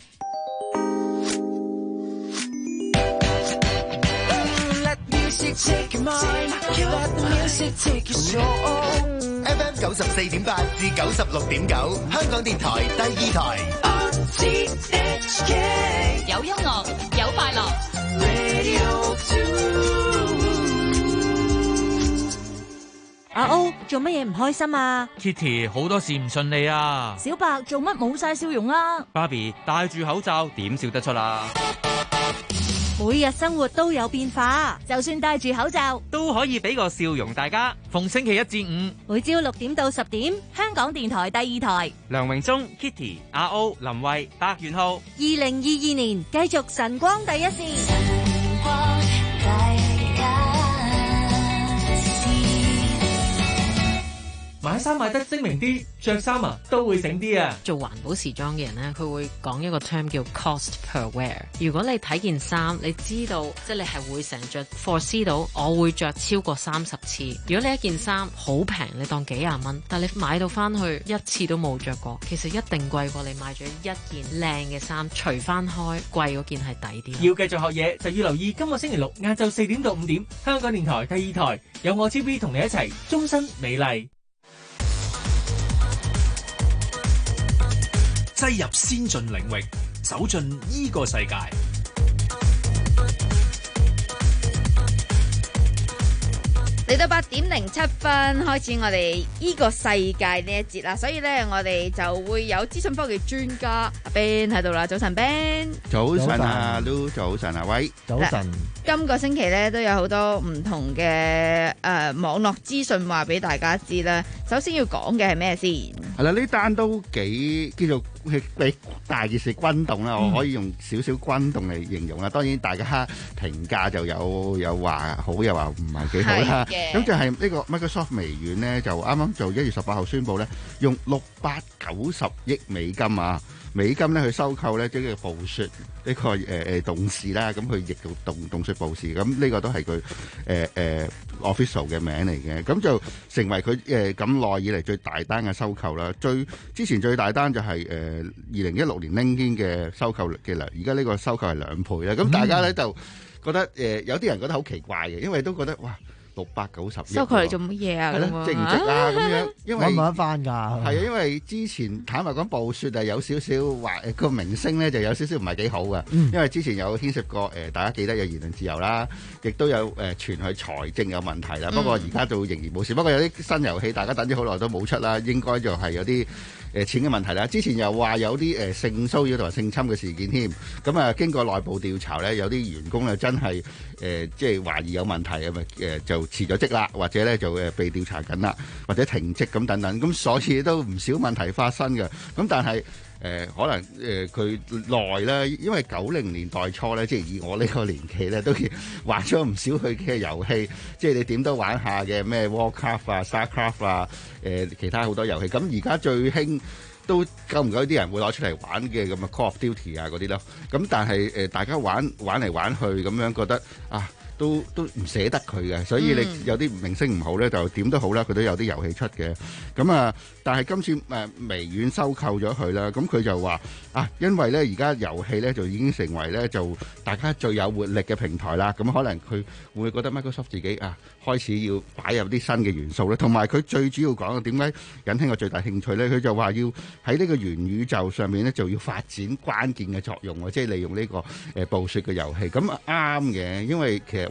F M 九十四點八至九十六點九，香港電台第二台。 有音樂，有快樂。 阿歐做乜嘢唔開心啊 ？Kitty 好多事唔順利啊！ 小白做乜冇晒笑容啊？ 芭比戴住口罩點笑得出啊？ 每日生活都有變化，就算戴住口罩都可以俾個笑容大家。逢星期一至五， 每朝六點到十點，香港電台第二台。 梁榮忠、Kitty、阿歐、林慧、白元浩。 二零二二年繼續晨光第一線。 買衫買得精明啲，着衫啊都會醒啲啊！ 做環保時裝嘅人呢，佢會講一個 term 叫 cost per wear。如果你睇件衫，你知道即係你係會成日着 foresee 到，我會着超過三十次。如果你一件衫好平，你當幾廿蚊，但係你買到翻去一次都冇着過，其實一定貴過你買咗一件靚嘅衫，除翻開貴嗰件係抵啲。 要繼續學嘢，就要留意今個星期六晏晝四點到五點，香港電台第二台有我 T V 同你一齊終身美麗。 擠入先進領域，走進呢個世界。 嚟到八點零七分，開始我哋呢個世界呢一節啦，所以咧我哋就會有資訊科技專家阿 Ben 喺度啦。早晨 Ben， 早晨啊 Lu，早晨啊喂， 早晨。 今個星期咧都有好多唔同嘅誒、呃、網絡資訊話俾大家知啦。首先要講嘅係咩先？ 係啦，呢單都幾叫做比大件事轟動啦，我可以用少少轟動嚟形容啦。當然大家評價就有有話好，又話唔係幾好啦。咁就係呢個 Microsoft 微軟咧，就啱啱就一月十八號宣布咧，用六百九十億美金啊美金咧去收購咧，即係暴雪呢個誒誒動視啦。咁佢譯做動動雪暴視，咁呢個都係佢誒誒 official 嘅名嚟嘅。咁就成為佢誒咁耐以嚟最大單嘅收購啦。最之前最大單就係誒二零一六年 LinkedIn 嘅收購嘅啦，而家呢個收購係兩倍啦。咁大家咧就覺得誒有啲人覺得好奇怪嘅，因為都覺得哇六百九十億收購嚟做乜嘢啊？ 係咯，值唔值啊？咁樣，因為揾唔揾翻㗎？係啊，因為之前坦白講，暴雪係有少少話誒個名聲咧，就有少少唔係幾好嘅。因為之前有牽涉過誒，大家記得有言論自由啦，亦都有誒傳佢財政有問題啦。不過而家就仍然冇事。不過有啲新遊戲，大家等咗好耐都冇出啦，應該就係有啲誒錢嘅問題啦。之前又話有啲誒性騷擾同埋性侵嘅事件添。咁啊，經過內部調查咧，有啲員工咧真係誒即係懷疑有問題啊，咪誒就辭咗職啦，或者咧就誒被調查緊啦，或者停職咁等等，咁所以都唔少問題發生嘅。咁但係誒、呃、可能誒佢耐咧，因為九零年代初咧，即係以我呢個年紀咧，都玩咗唔少佢嘅遊戲，即係你點都玩下嘅咩 Warcraft 啊、Starcraft 啊，誒、呃、其他好多遊戲。咁而家最興都夠唔夠啲人會攞出嚟玩嘅咁啊 Call of Duty 啊嗰啲咯。咁但係誒、呃、大家玩玩嚟玩去咁樣覺得啊。都都唔捨得佢嘅，所以你有啲明星唔好咧，就點都好啦，佢都有啲遊戲出嘅。咁啊，但係今次誒、呃、微軟收購咗佢啦，咁佢就話啊，因為咧而家遊戲咧就已經成為咧就大家最有活力嘅平台啦。咁可能佢會覺得 Microsoft 自己啊開始要擺入啲新嘅元素咧，同埋佢最主要講嘅點解引起我最大興趣咧？佢就話要喺呢個元宇宙上面咧就要發展關鍵嘅作用喎，即係利用呢、這個誒暴雪嘅遊戲。咁啱嘅，因為其實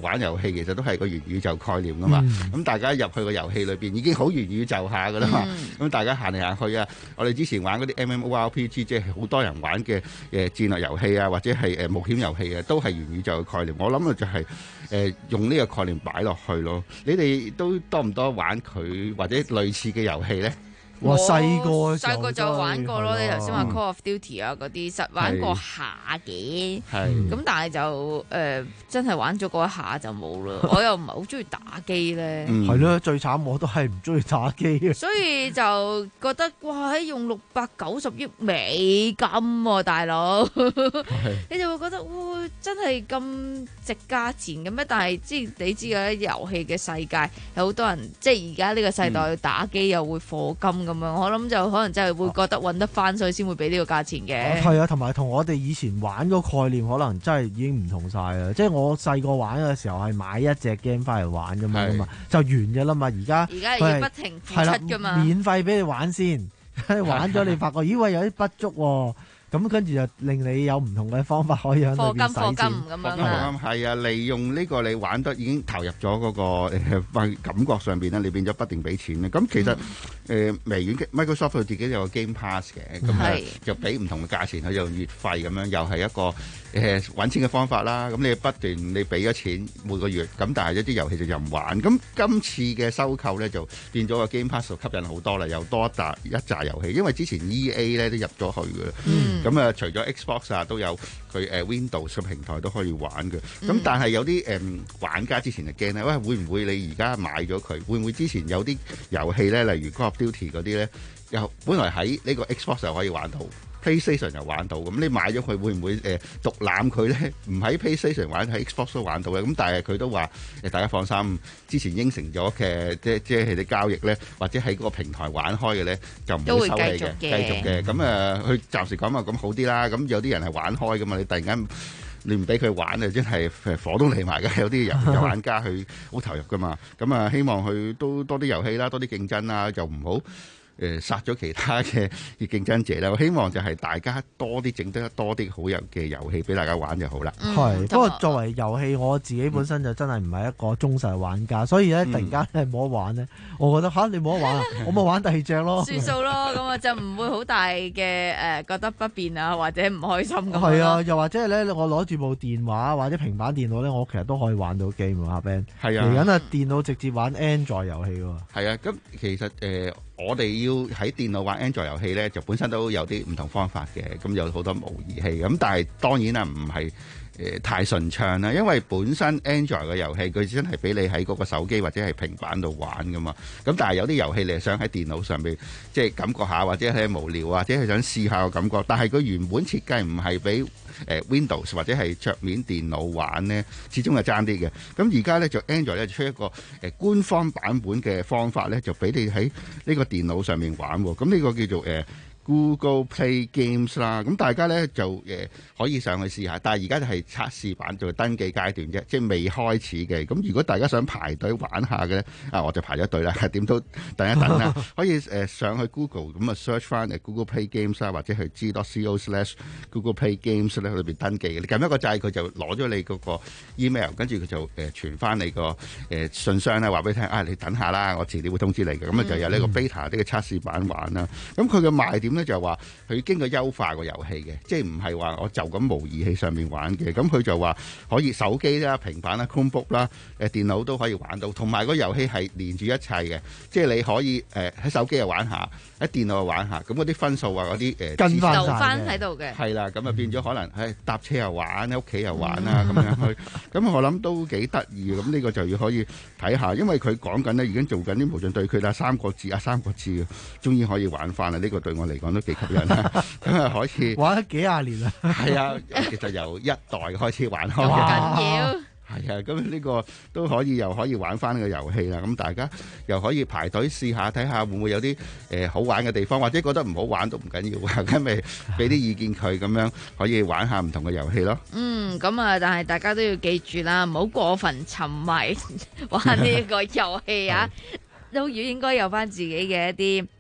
玩遊戲其實都係個元宇宙概念噶嘛。咁、嗯、大家入去個遊戲裏邊已經好元宇宙下噶啦嘛。咁、嗯、大家行嚟行去啊，我哋之前玩嗰啲 M M O R P G， 即係好多人玩嘅誒戰略遊戲啊，或者係誒冒險遊戲啊，都係元宇宙嘅概念。我諗啊就係、是、誒、呃、用呢個概念擺落去咯。你哋都多唔多玩佢或者類似嘅遊戲咧？ 我細個細個就玩過咯，你頭先話 Call of Duty 啊嗰啲，實玩過下嘅。咁但係就誒、呃、真係玩咗嗰一下就冇啦。我又唔係好中意打機咧。 係咯，最慘我都係唔中意打機嘅。 所以就覺得哇，用六百九十億美金喎，大佬，你就會覺得哇，真係咁值價錢嘅咩？但係即係你知嘅遊戲嘅世界有好多人，即係而家呢個世代打機又會課金咁樣，我諗就可能真係會覺得揾得翻，所以先會俾呢個價錢嘅。係啊，同埋同我哋以前玩個概念可能真係已經唔同晒啦。即係我細個玩嘅時候係買一隻 game 翻嚟玩咁樣噶嘛，就完嘅啦嘛。而家而家要不停付出噶嘛， 免費俾你玩先，玩咗你發覺咦喂有啲不足喎。咁跟住就令你有唔同嘅方法可以喺裏邊使錢。課金課金咁樣啊， 係啊，利用呢個你玩得已經投入咗嗰個誒感覺上邊咧，你變咗不定俾錢咧。咁其實誒微軟 Microsoft 佢自己有個 Game Pass 嘅，咁啊就俾唔同嘅價錢，佢用月費咁樣，又係一個誒揾錢嘅方法啦。咁你不斷你俾咗錢每個月，咁但係一啲遊戲就任玩。咁今次嘅收購咧就變咗個 Game Pass 就吸引好多啦，又多一紮一紮遊戲，因為之前 E A 咧都入咗去嘅啦。嗯咁啊，除咗 Xbox 啊，都有佢誒 Windows 嘅平台都可以玩嘅。咁、嗯、但係有啲誒、嗯、玩家之前就驚咧，喂，會唔會你而家買咗佢，會唔會之前有啲遊戲咧，例如 Call of Duty 嗰啲咧，又本來喺呢個 Xbox 又可以玩到 ，PlayStation 又玩到，咁你買咗佢會唔會誒、呃、獨攬佢咧？唔喺 PlayStation 玩，喺 Xbox 都玩到嘅。咁但係佢都話誒，大家放心，之前應承咗嘅，即即係啲交易咧，或者喺嗰個平台玩開嘅咧，就唔會收你嘅，繼續嘅。咁啊，佢暫時講啊，咁好啲啦。咁有啲人係玩開噶嘛，你突然間你唔俾佢玩啊，真係火都嚟埋嘅。有啲遊遊玩家佢好投入噶嘛。咁啊，希望佢都多啲遊戲啦，多啲競爭啦，就唔好誒殺咗其他嘅競爭者啦。我希望就係大家多啲整得多啲好遊嘅遊戲俾大家玩就好啦。 係、嗯，不過作為遊戲我自己本身就真係唔係一個忠實玩家，嗯、所以咧突然間咧冇得玩咧，我覺得吓、啊、你冇得玩啊，我咪玩第二隻咯， 算數咯。咁啊就唔會好大嘅誒、呃、覺得不便啊，或者唔開心咁。 係啊，又或者係咧，我攞住部電話或者平板電腦咧，我其實都可以玩到 game 啊 Ben。係啊，嚟緊啊電腦直接玩 Android 遊戲喎。係啊，咁其實誒。呃我哋要喺電腦玩 Android 遊戲咧，就本身都有啲唔同方法嘅，咁有好多模擬器，咁但係當然啊，唔係誒太順暢啦，因為本身 Android 嘅遊戲佢真係俾你喺嗰個手機或者係平板度玩噶嘛，咁但係有啲遊戲你係想喺電腦上面即係感覺下，或者係無聊，或者係想試下個感覺，但係佢原本設計唔係俾誒 Windows 或者係桌面電腦玩呢，始終係爭啲嘅。咁而家咧就 Android 咧出一個誒官方版本嘅方法咧，就俾你喺呢個電腦上面玩喎。咁呢個叫做誒、呃Google Play Games 啦，咁大家咧就誒、呃、可以上去試下，但係而家就係測試版，做登記階段啫，即係未開始嘅。咁如果大家想排隊玩下嘅咧，啊我就排咗隊啦，點都等一等啦。可以誒、呃、上去 Google 咁啊 search 翻誒 Google Play Games 啦，或者係 g.co slash Google Play Games 咧裏邊登記嘅。你撳一個掣，佢就攞咗你嗰個 email，跟住佢就誒、呃、傳翻你個誒、呃、信箱咧，話俾你聽啊，你等下啦，我遲啲會通知你嘅。咁啊就有呢個 beta 呢個測試版玩啦。咁佢嘅賣點咧就話佢經過優化個遊戲嘅，即係唔係話我就咁模擬器上面玩嘅，咁佢就話可以手機啦、平板啦、Chromebook 啦、誒電腦都可以玩到，同埋個遊戲係連住一切嘅，即係你可以誒喺、呃、手機又玩下，喺電腦又玩下，咁嗰啲分數啊嗰啲誒跟留翻喺度嘅， 係啦，咁啊變咗可能係搭車又玩，喺屋企又玩啊咁樣去，咁我諗都幾得意嘅，咁呢個就要可以睇下，因為佢講緊呢已經做緊啲無盡對決啦、三國志啊、三國志啊，終於可以玩翻啦，呢、這個對我嚟講都幾吸引啦，咁啊可以玩咗幾廿年啦， 係啊，其實由一代開始玩開嘅，緊要係啊，咁呢個都可以又可以玩翻呢個遊戲啦，咁大家又可以排隊試下睇下會唔會有啲誒、呃、好玩嘅地方，或者覺得唔好玩都唔緊要啊，咁咪俾啲意見佢，咁樣可以玩下唔同嘅遊戲咯。 嗯，咁啊，但係大家都要記住啦，唔好過分沉迷玩呢一個遊戲啊，都要應該有翻自己嘅一啲。誒、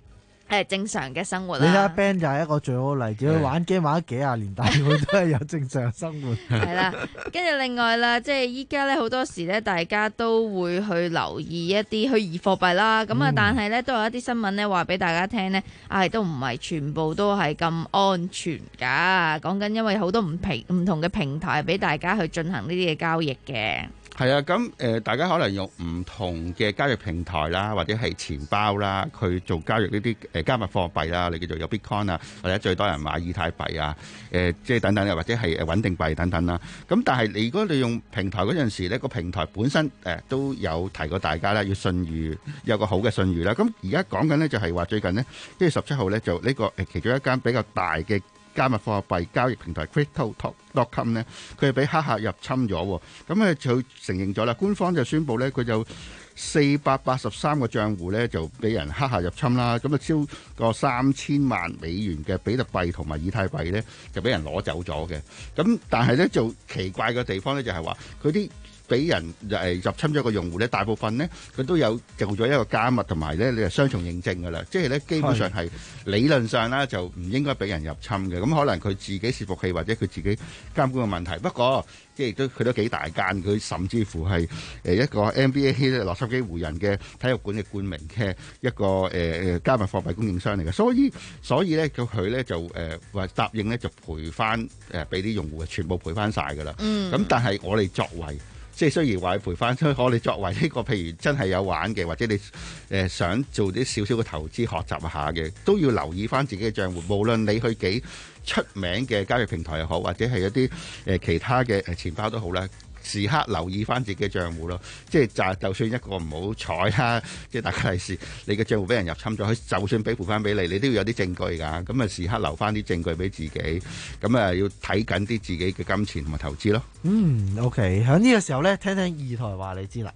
誒正常嘅生活啦。 你睇下 Ben 就係一個最好例子，佢玩 game 玩咗幾廿年，但係佢都係有正常生活。 係啦，跟住另外啦，即係依家咧好多時咧，大家都會去留意一啲虛擬貨幣啦。咁啊、嗯，但係咧都有一啲新聞咧話俾大家聽咧，啊都唔係全部都係咁安全㗎。講緊因為好多唔平唔同嘅平台俾大家去進行呢啲嘅交易嘅。 係啊，咁誒、呃，大家可能用唔同嘅交易平台啦，或者係錢包啦，去做交易呢啲誒加密貨幣啦，你叫做有 Bitcoin 啊，或者最多人買以太幣啊，誒、呃，即係等等，或者係誒穩定幣等等啦。咁但係你如果你用平台嗰陣時咧，個平台本身誒、呃、都有提過大家啦，要信譽有個好嘅信譽啦。咁而家講緊咧就係話最近呢，一月十七號咧就呢個誒其中一間比較大嘅加密貨幣交易平台 Crypto dot com 咧，佢係俾黑客入侵咗，咁咧就承認咗啦。官方就宣布咧，佢就四百八十三個賬戶咧就俾人黑客入侵啦，咁啊超過三千萬美元嘅比特幣同埋以太幣咧就俾人攞走咗嘅。咁但係咧就奇怪嘅地方咧就係話佢啲俾人誒入侵咗個用戶咧，大部分咧佢都有做咗一個加密同埋咧你係雙重認證㗎啦，即係咧基本上係理論上啦就唔應該俾人入侵嘅。咁可能佢自己伺服器或者佢自己監管嘅問題，不過即係都佢都幾大間，佢甚至乎係誒一個 N B A 洛杉磯湖人嘅體育館嘅冠名嘅一個誒誒加密貨幣供應商嚟嘅，所以所以咧佢佢咧就誒話答應咧就賠翻誒俾啲用戶嘅全部賠翻晒㗎啦。嗯，咁但係我哋作為即係雖然話賠翻出，我哋作為呢個譬如真係有玩嘅，或者你誒想做啲少少嘅投資學習下嘅，都要留意翻自己嘅賬戶。無論你去幾出名嘅交易平台又好，或者係一啲誒其他嘅誒錢包都好啦，時刻留意翻自己嘅賬戶咯。即係就就算一個唔好彩啦，即係大家利是，你嘅賬戶俾人入侵咗，佢就算俾賠翻俾你，你都要有啲證據㗎。咁啊時刻留翻啲證據俾自己，咁啊要睇緊啲自己嘅金錢同埋投資咯。 嗯 ，OK， 喺呢個時候咧，聽聽二台話你知啦。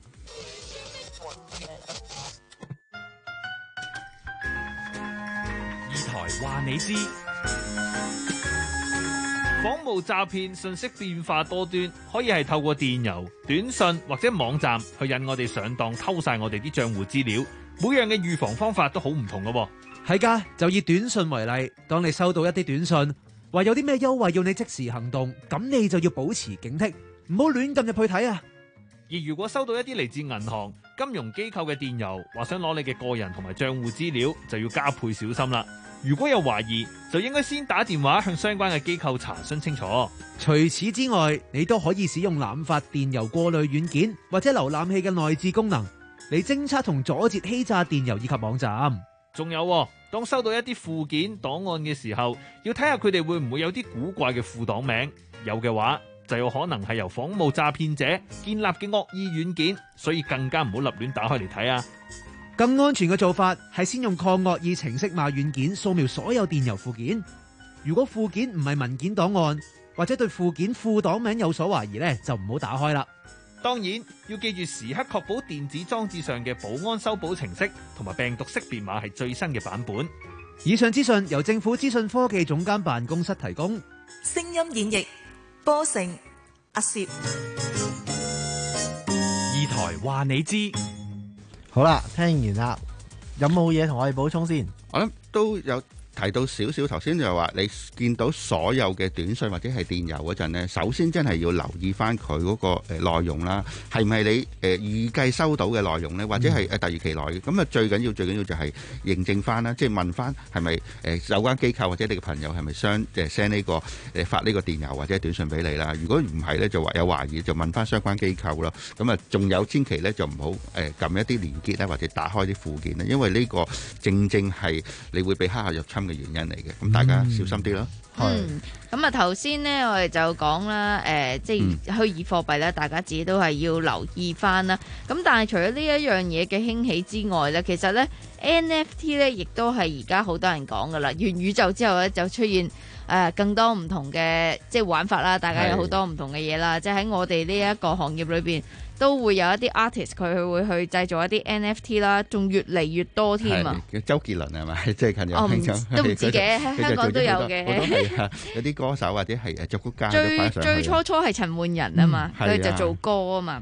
二台話你知。仿冒詐騙信息變化多端，可以係透過電郵、短信或者網站去引我哋上當，偷晒我哋啲賬戶資料。每樣嘅預防方法都好唔同㗎。 係㗎，就以短信為例，當你收到一啲短信，話有啲咩優惠要你即時行動，咁你就要保持警惕，唔好亂撳入去睇啊。 而如果收到一啲嚟自銀行、金融機構嘅電郵，話想攞你嘅個人同埋賬戶資料，就要加倍小心啦。如果有懷疑，就應該先打電話向相關嘅機構查詢清楚。 除此之外，你都可以使用濫發電郵過濾軟件或者瀏覽器嘅內置功能嚟偵測同阻截欺詐電郵以及網站。 仲有，當收到一啲附件檔案嘅時候，要睇下佢哋會唔會有啲古怪嘅副檔名，有嘅話就有可能係由仿冒詐騙者建立嘅惡意軟件，所以更加唔好立亂打開嚟睇啊！ 更安全嘅做法係先用抗惡意程式碼軟件掃描所有電郵附件。如果附件唔係文件檔案，或者對附件副檔名有所懷疑呢，就唔好打開啦。 當然要記住時刻確保電子裝置上嘅保安修補程式同埋病毒識別碼係最新嘅版本。 以上資訊由政府資訊科技總監辦公室提供。 聲音演繹波成阿攝。 二台話你知。 好啦，聽完啦，有冇嘢同我哋補充先？ 我諗都有提到少少，頭先就係話你見到所有嘅短信或者係電郵嗰陣呢，首先真係要留意翻佢嗰個誒內容啦，係唔係你誒、呃、預計收到嘅內容呢？或者係誒突如其來嘅？咁啊最緊要最緊要就係認證翻啦，即係問翻係咪誒有關機構或者你嘅朋友係咪相誒 send 呢個誒、呃、發呢個電郵或者短信俾你啦？如果唔係呢，就話有懷疑就問翻相關機構咯。咁啊仲有千祈呢，就唔好誒撳一啲連結咧或者打開啲附件咧，因為呢個正正係你會被黑客入侵嘅原因嚟嘅，咁大家小心啲咯。 嗯，咁啊頭先呢，我哋就講啦，誒、呃，即係虛擬貨幣咧，大家自己都係要留意翻啦。咁但係除咗呢一樣嘢嘅興起之外咧，其實咧 N F T 咧，亦都係而家好多人講噶啦。元宇宙之後咧，就出現誒、呃、更多唔同嘅即係玩法啦，大家有好多唔同嘅嘢啦。即係喺我哋呢一個行業裏邊，都會有一啲 artist 佢會去製造一啲 N F T 啦，仲越嚟越多添啊！ 周杰倫係咪？即係近日興咗， 都唔止嘅，喺香港都有嘅。 有啲歌手或者係誒作曲家最最初初係陳奐仁啊嘛，佢就做歌啊嘛。 咁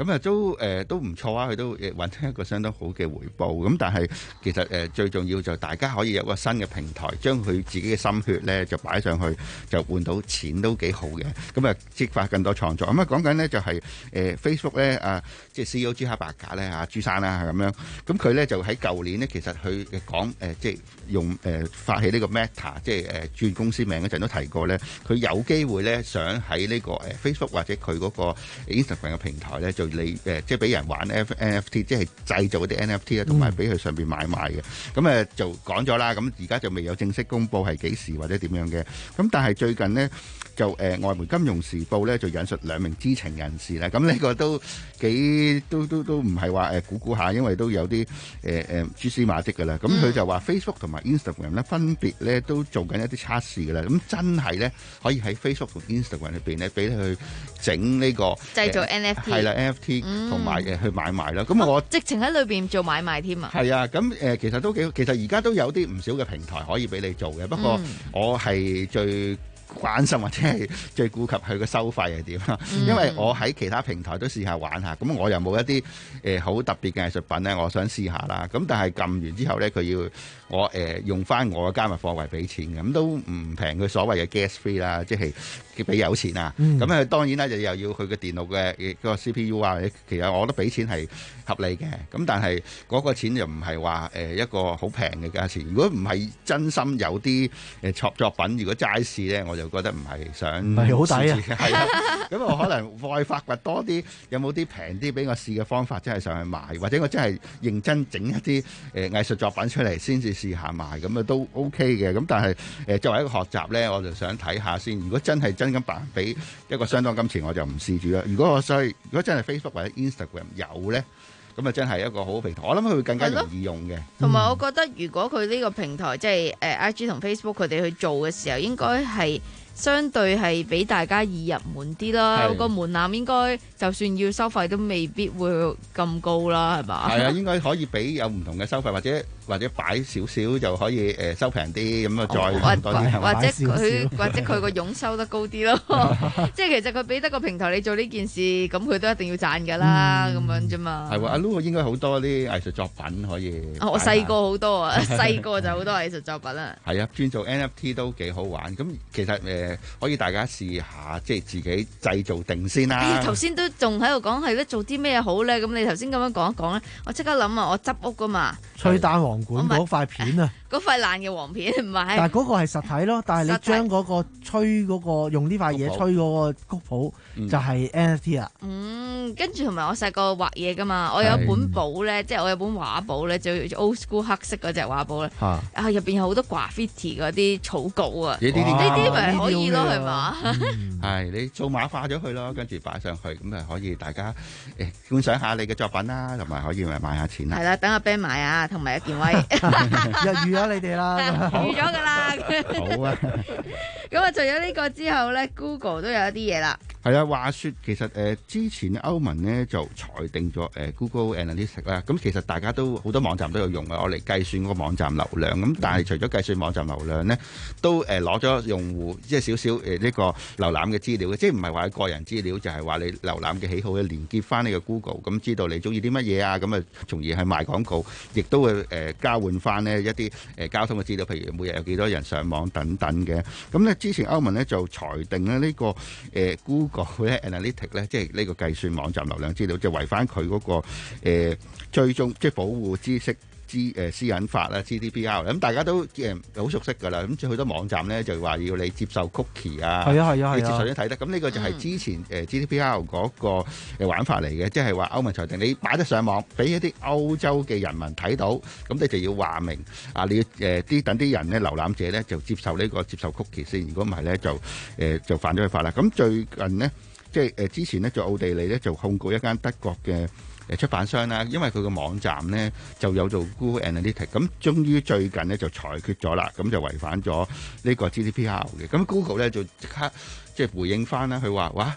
咁啊都誒、呃、都唔錯啊，佢都誒揾出一個相當好嘅回報。咁但係其實誒、呃、最重要就大家可以有個新嘅平台，將佢自己嘅心血咧就擺上去，就換到錢都幾好嘅。咁啊激發更多創作。咁啊講緊呢就係、是、誒、呃、Facebook 咧啊，即係 C E O 朱克伯格咧啊朱生啦咁樣。咁佢咧就喺舊年呢，其實佢講誒、呃、即係用誒、呃、發起呢個 Meta 即係誒轉公司名嗰陣都提過咧，佢有機會咧想喺呢個誒 Facebook 或者佢嗰個 Instagram 嘅平台咧就你誒即係俾人玩 N F T， 即係製造嗰啲 N F T 啊，同埋俾佢上邊買賣嘅。咁誒就講咗啦，咁而家就未有正式公佈係幾時或者點樣嘅。咁但係最近呢，就誒、呃、外媒金融時報咧就引述兩名知情人士咧，咁呢個都幾都都都唔係話誒估估下，因為都有啲誒誒蛛絲馬跡㗎啦。咁佢就話 Facebook 同埋 Instagram 咧分別咧都做緊一啲測試㗎啦。咁真係咧可以喺 Facebook 同 Instagram 裏邊咧俾你去整呢、這個製造 N F T 係啦 N F T 同埋誒去買賣啦。咁我、 哦、直情喺裏邊做買賣添啊！ 係啊，咁誒、呃、其實都幾其實而家都有啲唔少嘅平台可以俾你做嘅。不過我係最關心或者係最顧及佢嘅收費係點啦，因為我喺其他平台都試下玩下，咁我又冇一啲誒好特別嘅藝術品咧，我想試下啦。咁但係撳完之後咧，佢要我誒、呃、用翻我嘅加密貨幣俾錢嘅，咁都唔平佢所謂嘅 gas fee 啦，即係俾有錢啊。咁啊、嗯、當然啦，就又要佢嘅電腦嘅嗰個 C P U 啊，其實我覺得俾錢係合理嘅。咁但係嗰個錢又唔係話誒一個好平嘅價錢。如果唔係真心有啲誒作作品，如果齋試咧，我就覺得唔係想唔係好抵啊。 係啊，咁我可能再發掘多啲，有冇啲平啲俾我試嘅方法，真係上去賣，或者我真係認真整一啲誒藝術作品出嚟先至試下賣，咁啊都 OK 嘅。咁但係誒作為一個學習咧，我就想睇下先。如果真係真咁辦俾一個相當金錢，我就唔試住啦。如果我所以如果真係 Facebook 或者 Instagram 有咧，咁啊真係一個好平台，我諗佢會更加容易用嘅。 同埋我覺得，如果佢呢個平台即係誒 I G 同 Facebook 佢哋去做嘅時候，應該係相對係俾大家易入門啲啦。個門檻應該就算要收費都未必會咁高啦，係嘛？係啊，應該可以俾有唔同嘅收費，或者或者擺少少就可以誒、呃、收平啲，咁啊再多啲， 或者佢或者佢個傭收得高啲咯。即係其實佢俾得個平台你做呢件事，咁佢都一定要賺㗎啦，咁、嗯、樣啫嘛。 係喎，阿 Lu 應該好多啲藝術作品可以。 我細個好多啊，細個就好多藝術作品啊。 係啊，專做 N F T 都幾好玩。咁其實誒、呃、可以大家試下，即係自己製造定先啦。 哎頭先都仲喺度講係咧，做啲咩好咧？咁你頭先咁樣講一講咧，我即刻諗啊，我執屋㗎嘛。 吹單簧管嗰塊片啊！ 嗰塊爛嘅黃片唔係， 但係嗰個係實體咯。但係你將嗰個吹嗰、嗰個用呢塊嘢吹嗰個曲譜就係 N F T 啦。 嗯，跟住同埋我細個畫嘢噶嘛，我有本簿咧，即係我有本畫簿咧，就 old school 黑色嗰隻畫簿咧。啊，入邊有好多 graffiti 嗰啲草稿啊。呢啲呢啲咪可以咯，係嘛？ 係你數碼化咗佢咯，跟住擺上去，咁啊可以大家誒觀賞下你嘅作品啦，同埋可以咪買下錢啦。 係啦，等阿 Ben 買啊，同埋一件威。 又預咗你哋啦， 預咗噶啦。 好啊。 咁啊，除咗呢個之後咧 ，Google 都有一啲嘢啦。 係啊，話說其實誒、呃、之前歐盟咧就裁定咗誒、呃、Google Analytics 啦，咁其實大家都好多網站都有用嘅，我嚟計算個網站流量。咁但係除咗計算網站流量咧，都誒攞咗用戶即係少少誒呢個瀏覽嘅資料嘅，即係唔係話個人資料，就係、是、話你瀏覽嘅喜好嘅連結翻呢個 Google，咁知道你中意啲乜嘢啊，咁啊從而係賣廣告，亦都會誒、呃、交換翻呢一啲誒、呃、交通嘅資料，譬如每日有幾多人上網等等嘅。咁咧之前歐盟咧就裁定咧、這、呢個誒、呃、Google 個咧 Analytics 咧，即係呢個計算網站流量資料，就違反佢嗰個誒追蹤，即係保護知識資誒私隱法啦 G D P R。咁大家都誒好熟悉㗎啦。咁好多網站咧就話要你接受 cookie 啊， 係啊係啊係啊， 你接受先睇得。咁呢個就係之前誒 G D P R 嗰個誒玩法嚟嘅，即係話歐盟裁定你擺得上網，俾一啲歐洲嘅人民睇到，咁你就要話明啊，你要誒啲等啲人咧瀏覽者咧就接受呢個接受 cookie 先。如果唔係咧就誒就犯咗佢法啦。咁最近呢。即係誒之前咧，就奧地利咧就控告一間德國嘅誒出版商啦，因為佢個網站咧就有做 Google Analytics，咁終於最近咧就裁決咗啦，咁就違反咗呢個 G D P R 嘅。咁 Google 咧就即刻即係回應翻啦，佢話：哇，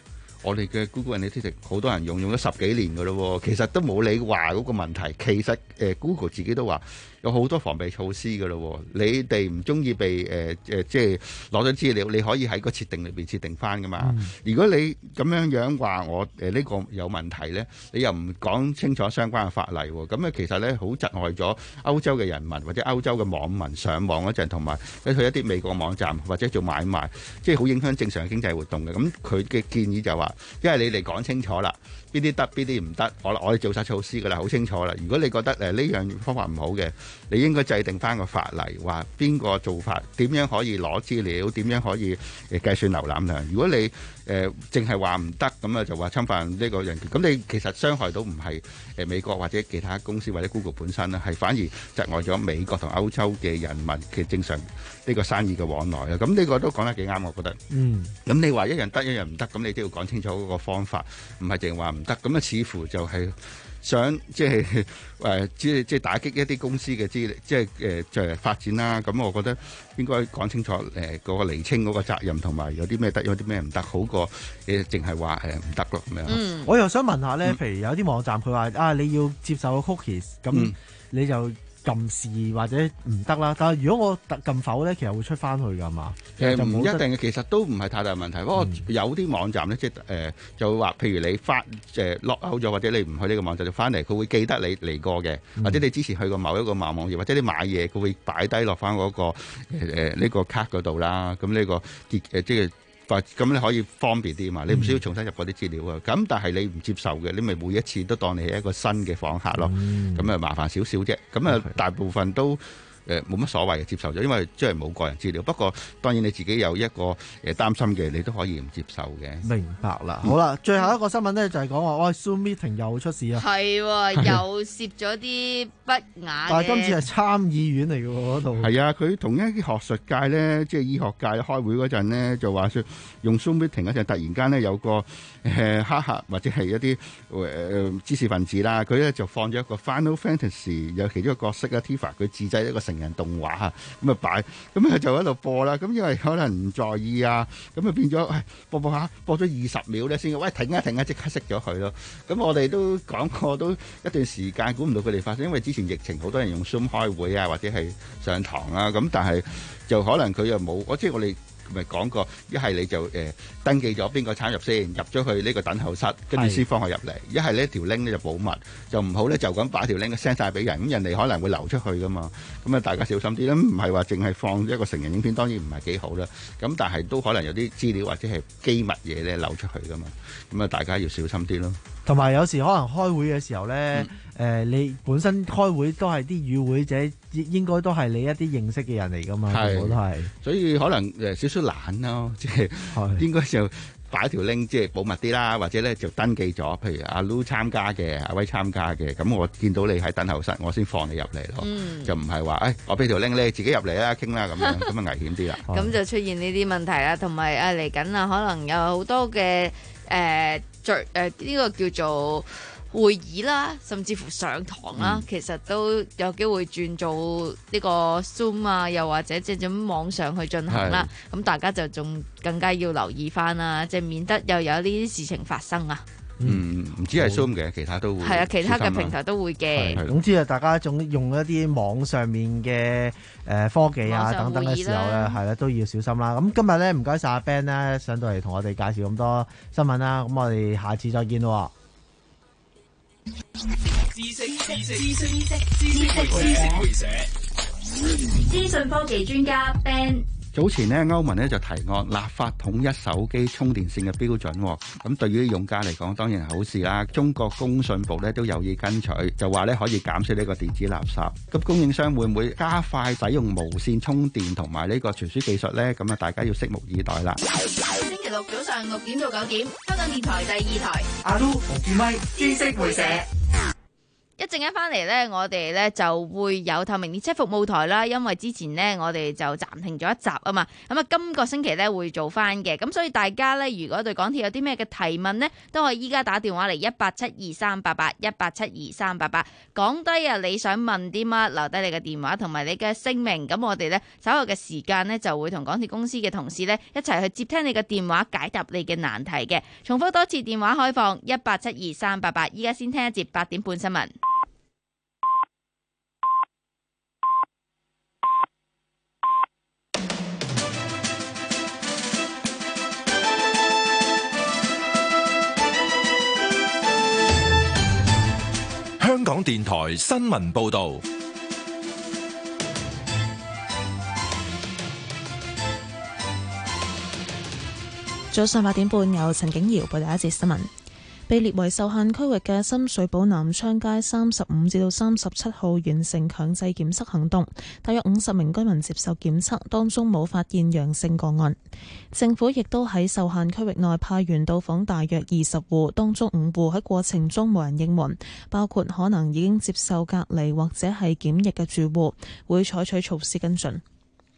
我哋嘅 Google Analytics 好多人用用咗十幾年㗎咯，其實都冇你話嗰個問題。其實誒、呃、Google 自己都話有好多防備措施㗎咯。你哋唔中意被誒誒、呃、即係攞咗資料，你可以喺個設定裏邊設定翻㗎嘛。嗯、如果你咁樣樣話我誒呢、呃這個有問題咧，你又唔講清楚相關嘅法例，咁咧其實咧好窒礙咗歐洲嘅人民或者歐洲嘅網民上網嗰陣，同埋去一啲美國網站或者做買賣，即係好影響正常嘅經濟活動嘅。咁佢嘅建議就話，因為你哋講清楚啦，邊啲得，邊啲唔得，我我哋做晒措施噶啦，好清楚啦。如果你覺得誒呢樣方法唔好嘅，你應該制定翻個法例，話邊個做法，點樣可以攞資料，點樣可以誒計算瀏覽量。如果你誒淨係話唔得，咁啊就話侵犯呢個人權，咁你其實傷害到唔係誒美國或者其他公司或者 Google 本身啦，係反而窒礙咗美國同歐洲嘅人民嘅正常呢個生意嘅往來啦。咁呢個都講得幾啱，我覺得。嗯。咁你話一樣得，一樣唔得，咁你都要講清楚嗰個方法，唔係淨係話唔得。咁啊，似乎就係想即係誒，即係即係打擊一啲公司嘅資歷，即係誒就係發展啦。咁我覺得應該講清楚誒嗰個釐清嗰個責任，同埋有啲咩得，有啲咩唔得，好過誒淨係話誒唔得咯咁樣。 嗯，我又想問下咧，譬如有啲網站佢話啊，你要接受 cookies，咁你就撳是或者唔得啦，但係如果我撳否咧，其實會出翻去㗎嘛？ 誒唔一定嘅，其實都唔係太大問題。不過、嗯、有啲網站咧，即係誒、呃、就會話，譬如你翻誒 lock out 咗，或者你唔去呢個網站就翻嚟，佢會記得你嚟過嘅，嗯、或者你之前去過某一個某網頁，或者你買嘢佢會擺低落翻嗰個誒呢、呃這個卡嗰度啦。咁呢、這個結誒即係。咁你可以方便啲嘛？你唔需要重新入嗰啲資料啊。咁、嗯、但係你唔接受嘅，你咪每一次都當你係一個新嘅訪客咯。咁啊、嗯、麻煩少少啫。咁啊大部分都誒冇乜所謂嘅接受咗，因為即係冇個人資料。不過當然你自己有一個誒擔心嘅，你都可以唔接受嘅。 明白啦。好啦，最後一個新聞咧就係講話，哇 Zoom meeting 又出事啊！ 係喎，又攝咗啲不雅嘅。但係今次係參議院嚟嘅喎，嗰度。 係啊，佢同一啲學術界咧，即係醫學界開會嗰陣咧，就話說用 Zoom meeting 嗰陣，突然間咧有個誒黑客或者係一啲誒知識分子啦，佢咧就放咗一個 Final Fantasy 有其中一個角色啊 Tifa，佢自製一個成人動畫嚇，咁啊擺，咁啊就喺度播啦。咁因為可能唔在意啊，咁啊變咗，喂播播下，播咗二十秒咧先，喂停一停啊，即刻熄咗佢咯。咁我哋都講過，都一段時間估唔到佢哋發生，因為之前疫情好多人用 Zoom 開會啊，或者係上堂啊，咁但係就可能佢又冇，我即係我哋。咪講過，一係你就誒、呃、登記咗邊個參入先，入咗去呢個等候室，跟住先放佢入嚟。一係呢條 link 咧就保密，就唔好咧就咁擺條 link send 晒俾人，咁人哋可能會流出去噶嘛。咁啊大家小心啲啦，唔係話淨係放一個成人影片，當然唔係幾好啦。咁但係都可能有啲資料或者係機密嘢咧流出去噶嘛。咁啊大家要小心啲咯。 同埋有，有時可能開會嘅時候咧，誒、嗯呃、你本身開會都係啲與會者，應該都係你一啲認識嘅人嚟噶嘛，我都係。所以可能誒少少懶咯，即係應該就擺條 link 即係保密啲啦，或者咧就登記咗，譬如阿 Lu 參加嘅，阿威參加嘅，咁我見到你喺等候室，我先放你入嚟咯，嗯、就唔係話誒我俾條 link 你自己入嚟啦，傾啦咁樣，咁啊危險啲啦。 咁就出現呢啲問題啦，同埋啊嚟緊啊，可能有好多嘅誒誒呢個叫做會議啦，甚至乎上堂啦，嗯、其實都有機會轉做呢個 Zoom 啊，又或者即係咁網上去進行啦。咁大家就仲更加要留意翻啦，即係免得又有呢啲事情發生啊。 嗯，唔止係 Zoom 嘅，其他都會係啊，其他嘅平台都會嘅。 總之啊，大家仲用一啲網上面嘅誒科技啊等等嘅時候咧，係啦都要小心啦。咁今日咧唔該晒阿 Ben 咧上到嚟同我哋介紹咁多新聞啦。咁我哋下次再見咯。 知識知識知識知識知識會社資訊科技專家 Ben。 早前呢，歐盟呢就提案立法統一手機充電線嘅標準，咁對於用家嚟講當然係好事啦。中國工信部呢都有意跟隨，就話呢可以減少呢個電子垃圾。咁供應商會唔會加快使用無線充電同埋呢個傳輸技術呢？咁啊，大家要拭目以待啦。 星期六早上六點到九點，香港電台第二台，阿 Lu 洪建威知識會社。 一陣間翻嚟呢，我哋呢就會有透明列車服務台啦，因為之前呢，我哋就暫停咗一集啊嘛，咁啊今個星期呢會做翻嘅，咁所以大家呢，如果對港鐵有啲咩嘅提問呢，都可以依家打電話嚟一八七二三八八一八七二三八八，講低啊你想問啲乜，留低你嘅電話同埋你嘅姓名，咁我哋呢，稍後嘅時間呢，就會同港鐵公司嘅同事呢，一齊去接聽你嘅電話，解答你嘅難題嘅。重複多次電話開放一八七二三八八，依家先聽一節八點半新聞。 香港電台新聞報道， 早上八點半由陳景瑤報第一節新聞。被列為受限區域嘅深水埗南昌街三十五至到三十七號完成強制檢測行動，大約五十名居民接受檢測，當中冇發現陽性個案。政府亦都喺受限區域內派員到訪大約二十戶，當中五戶喺過程中冇人應門，包括可能已經接受隔離或者係檢疫嘅住戶，會採取措施跟進。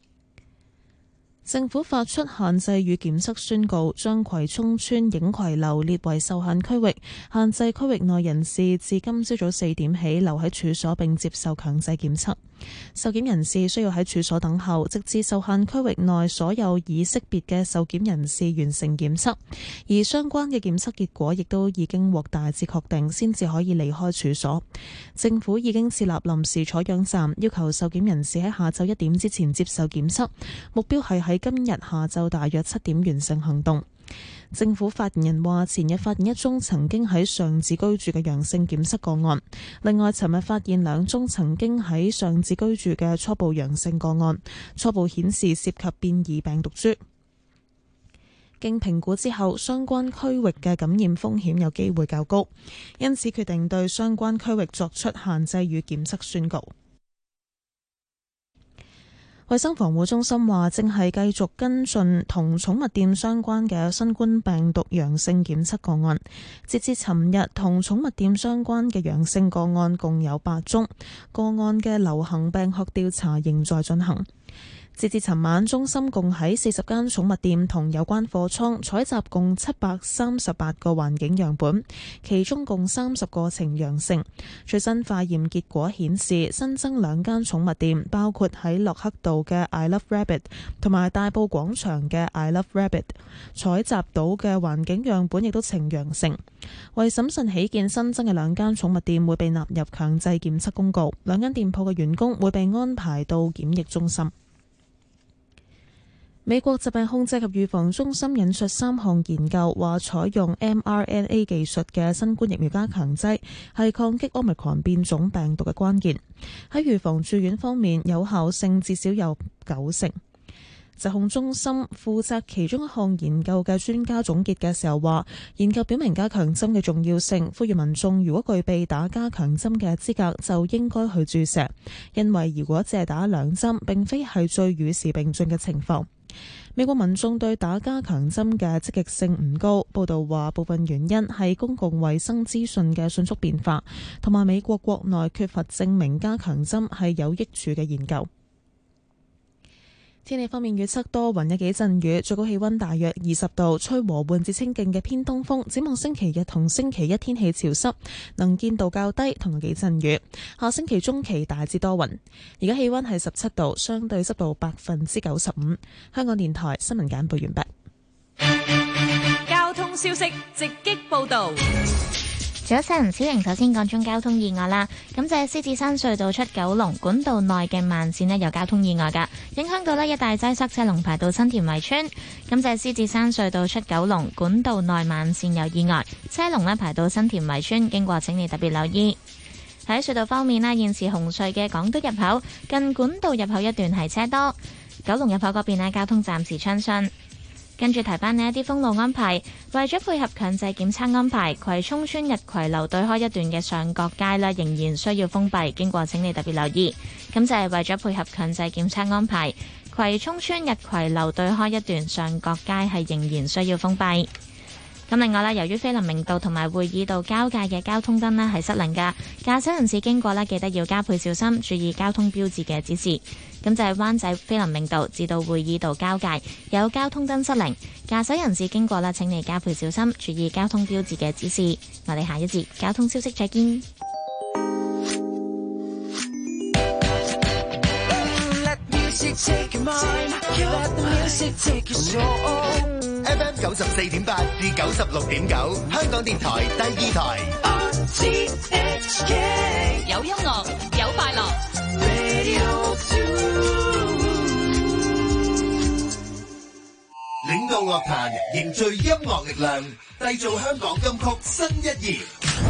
政府發出限制與檢測宣告，將葵涌村影葵樓列為受限區域，限制區域內人士自今朝早四點起留喺處所並接受強制檢測。受檢人士需要喺處所等候，直至受限區域內所有已識別嘅受檢人士完成檢測，而相關嘅檢測結果亦都已經獲大致確定，先至可以離開處所。政府已經設立臨時採樣站，要求受檢人士喺下晝一點之前接受檢測，目標係喺今日下晝大約七點完成行動。政府發言人話，前日發現一宗曾經喺上址居住嘅陽性檢測個案，另外尋日發現兩宗曾經喺上址居住嘅初步陽性個案，初步顯示涉及變異病毒株。經評估之後，相關區域嘅感染風險有機會較高，因此決定對相關區域作出限制與檢測宣告。衛生防護中心話，正係繼續跟進同寵物店相關嘅新冠病毒陽性檢測個案。截至尋日，同寵物店相關嘅陽性個案共有八宗，個案嘅流行病學調查仍在進行。截至尋晚，中心共喺四十間寵物店同有關貨倉採集共七百三十八個環境樣本，其中共三十個呈陽性。最新化驗結果顯示，新增兩間寵物店，包括喺洛克道嘅 I Love Rabbit 同埋大埔廣場嘅 I Love Rabbit， 採集到嘅環境樣本亦都呈陽性。為審慎起見，新增嘅兩間寵物店會被納入強制檢測公告，兩間店鋪嘅員工會被安排到檢疫中心。美國疾病控制及預防中心引述三項研究，話採用 M R N A 技術嘅新冠疫苗加強劑係抗擊 Omicron 變種病毒嘅關鍵。喺預防住院方面，有效性至少有九成。疾控中心負責其中一項研究嘅專家總結嘅時候話，研究表明加強針嘅重要性，呼籲民眾如果具備打加強針嘅資格，就應該去注射，因為如果只係打兩針，並非係最與時並進嘅情況。美國民眾對打加強針嘅積極性唔高，報道話部分原因係公共衛生資訊嘅迅速變化，同埋美國國內缺乏證明加強針係有益處嘅研究。天氣方面預測多雲，有幾陣雨，最高氣溫大約二十度，吹和緩至清勁嘅偏東風。展望星期日同星期一天氣潮濕，能見度較低，同有幾陣雨。下星期中期大致多雲。而家氣溫係十七度，相對濕度百分之九十五。香港電台新聞簡報完畢。 交通消息直擊報道。 早晨，小瑩首先講中交通意外啦。咁就係獅子山隧道出九龍管道內嘅慢線呢有交通意外噶，影響到呢一大擠塞車龍排到新田圍村。咁就係獅子山隧道出九龍管道內慢線有意外，車龍呢排到新田圍村，經過請你特別留意。喺隧道方面呢，現時紅隧嘅港島入口近管道入口一段係車多，九龍入口嗰邊呢交通暫時暢順。跟住提翻呢一啲封路安排，為咗配合強制檢測安排，葵涌村日葵樓對開一段嘅上角街啦，仍然需要封閉，經過請你特別留意。咁就係為咗配合強制檢測安排，葵涌村日葵樓對開一段上角街係仍然需要封閉。 咁另外咧，由於菲林明道同埋會議道交界嘅交通燈咧係失靈㗎，駕駛人士經過咧記得要加倍小心，注意交通標誌嘅指示。咁就係灣仔菲林明道至到會議道交界有交通燈失靈，駕駛人士經過咧請你加倍小心，注意交通標誌嘅指示。我哋下一節交通消息再見。 F M 九十四點八至九十六點九，香港電台第二台。 有音樂，有快樂。 領導樂壇，凝聚音樂力量，締造香港金曲新一頁。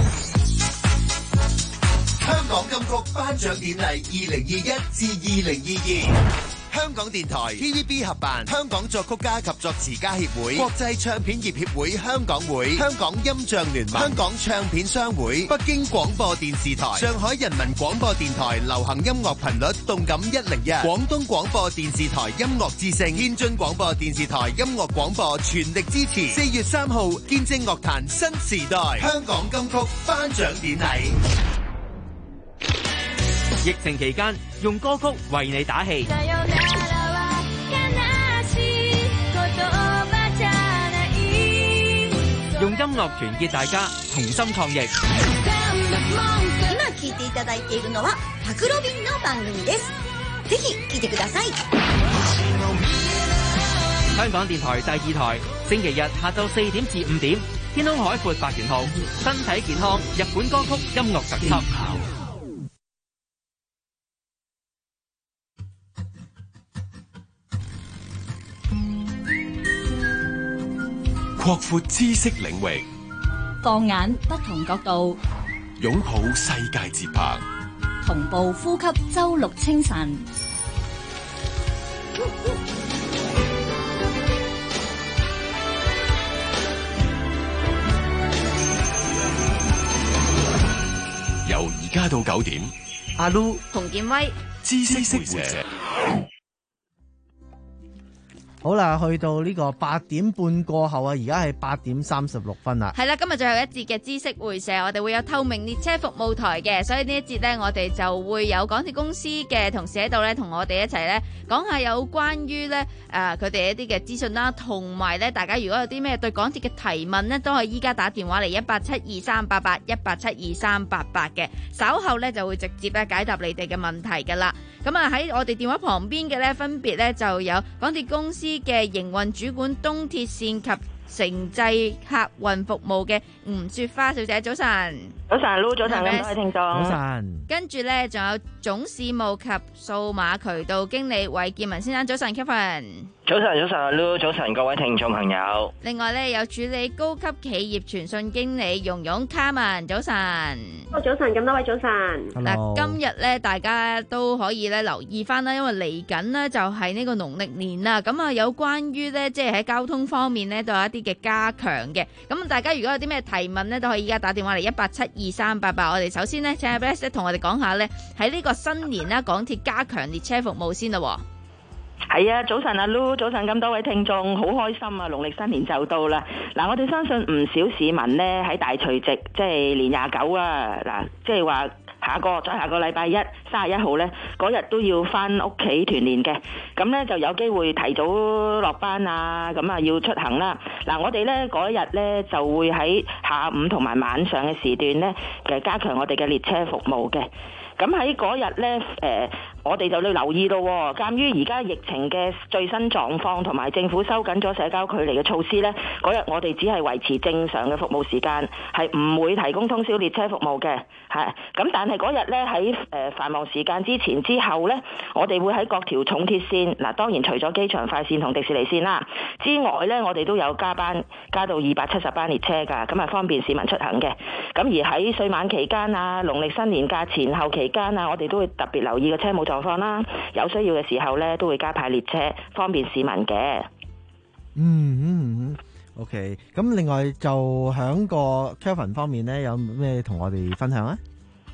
香港金曲頒獎典禮二零二一至二零二二。香港電台 T V B 合辦，香港作曲家及作詞家協會、國際唱片業協會香港會、香港音像聯盟、香港唱片商會、北京廣播電視台、上海人民廣播電台流行音樂頻率動感一零一、廣東廣播電視台音樂之聲、天津廣播電視台音樂廣播全力支持。四月三號見證樂壇新時代，香港金曲頒獎典禮。 疫情期間，用歌曲為你打氣。用音樂團結大家，同心抗疫。 今聴いていただいているのはパクロビンの番組です。ぜひ聴いてください。 香港電台第二台，星期日下晝四點至五點，天空海闊百元號，身體健康，日本歌曲音樂特輯。 擴闊知識領域， 放眼不同角度， 擁抱世界節拍， 同步呼吸周六清晨。 由而家到九點， 阿 Lu 洪建威知識會社。 好啦，去到呢個八點半過後啊，而家係八點三十六分啦。 係啦，今日最後一節嘅知識會社，我哋會有透明列車服務台嘅，所以呢一節呢，我哋就會有港鐵公司嘅同事喺度呢，同我哋一齊呢講下有關於呢誒佢哋一啲嘅資訊啦，同埋呢大家如果有啲咩對港鐵嘅提問呢，都可以依家打電話嚟一八七二三八八一八七二三八八嘅，稍後呢就會直接咧解答你哋嘅問題噶啦。咁啊喺我哋電話旁邊嘅呢，分別呢就有港鐵公司嘅營運主管東鐵線及城際客運服務嘅吳雪花小姐，早晨。 早晨 Lu， 早晨咁多位聽眾。 早晨。 跟住呢，仲有總事務及數碼渠道經理韋建文先生，早晨 Kevin。 早晨，早晨 Lu， 早晨各位聽眾朋友。 另外呢，有處理高級企業傳訊經理容容 Carmen， 早晨。 早晨，咁多位早晨。 嗱，今日呢，大家都可以咧留意翻啦，因為嚟緊呢就係呢個農曆年啦。咁啊，有關於呢，即係喺交通方面呢，都有一啲嘅加強嘅。咁大家如果有啲咩提問呢，都可以依家打電話嚟一八七二三八八。我哋首先呢，請阿 Bless 同我哋講下呢，喺呢個新年啦，港鐵加強列車服務先啦。 係啊，早晨阿 Lu， 早晨咁多位聽眾，好開心啊！農曆新年就到啦。嗱，我哋相信唔少市民呢，喺大除夕，即係年廿九啊，嗱，即係話下個再下個禮拜一三十一號呢，嗰日都要翻屋企團年嘅，咁呢，就有機會提早落班啊，咁啊要出行啦。嗱，我哋呢嗰日呢，就會喺下午同埋晚上嘅時段呢，誒加強我哋嘅列車服務嘅。咁喺嗰日呢，誒、呃、我哋就要留意到，鑑於而家疫情嘅最新狀況同埋政府收緊咗社交距離嘅措施呢，嗰日我哋只係維持正常嘅服務時間，係唔會提供通宵列車服務嘅，係。咁但係嗰日呢，喺誒繁忙時間之前之後呢，我哋會喺各條重鐵線，嗱當然除咗機場快線同迪士尼線啦之外呢，我哋都有加班加到二百七十班列車㗎，咁係方便市民出行嘅。咁而喺歲晚期間啊，農曆新年假前後期間啊，我哋都會特別留意個車務狀況啦，有需要嘅時候呢，都會加派列車，方便市民嘅。 嗯嗯嗯 ，OK。咁另外就響個 Kevin 方面呢，有咩同我哋分享啊？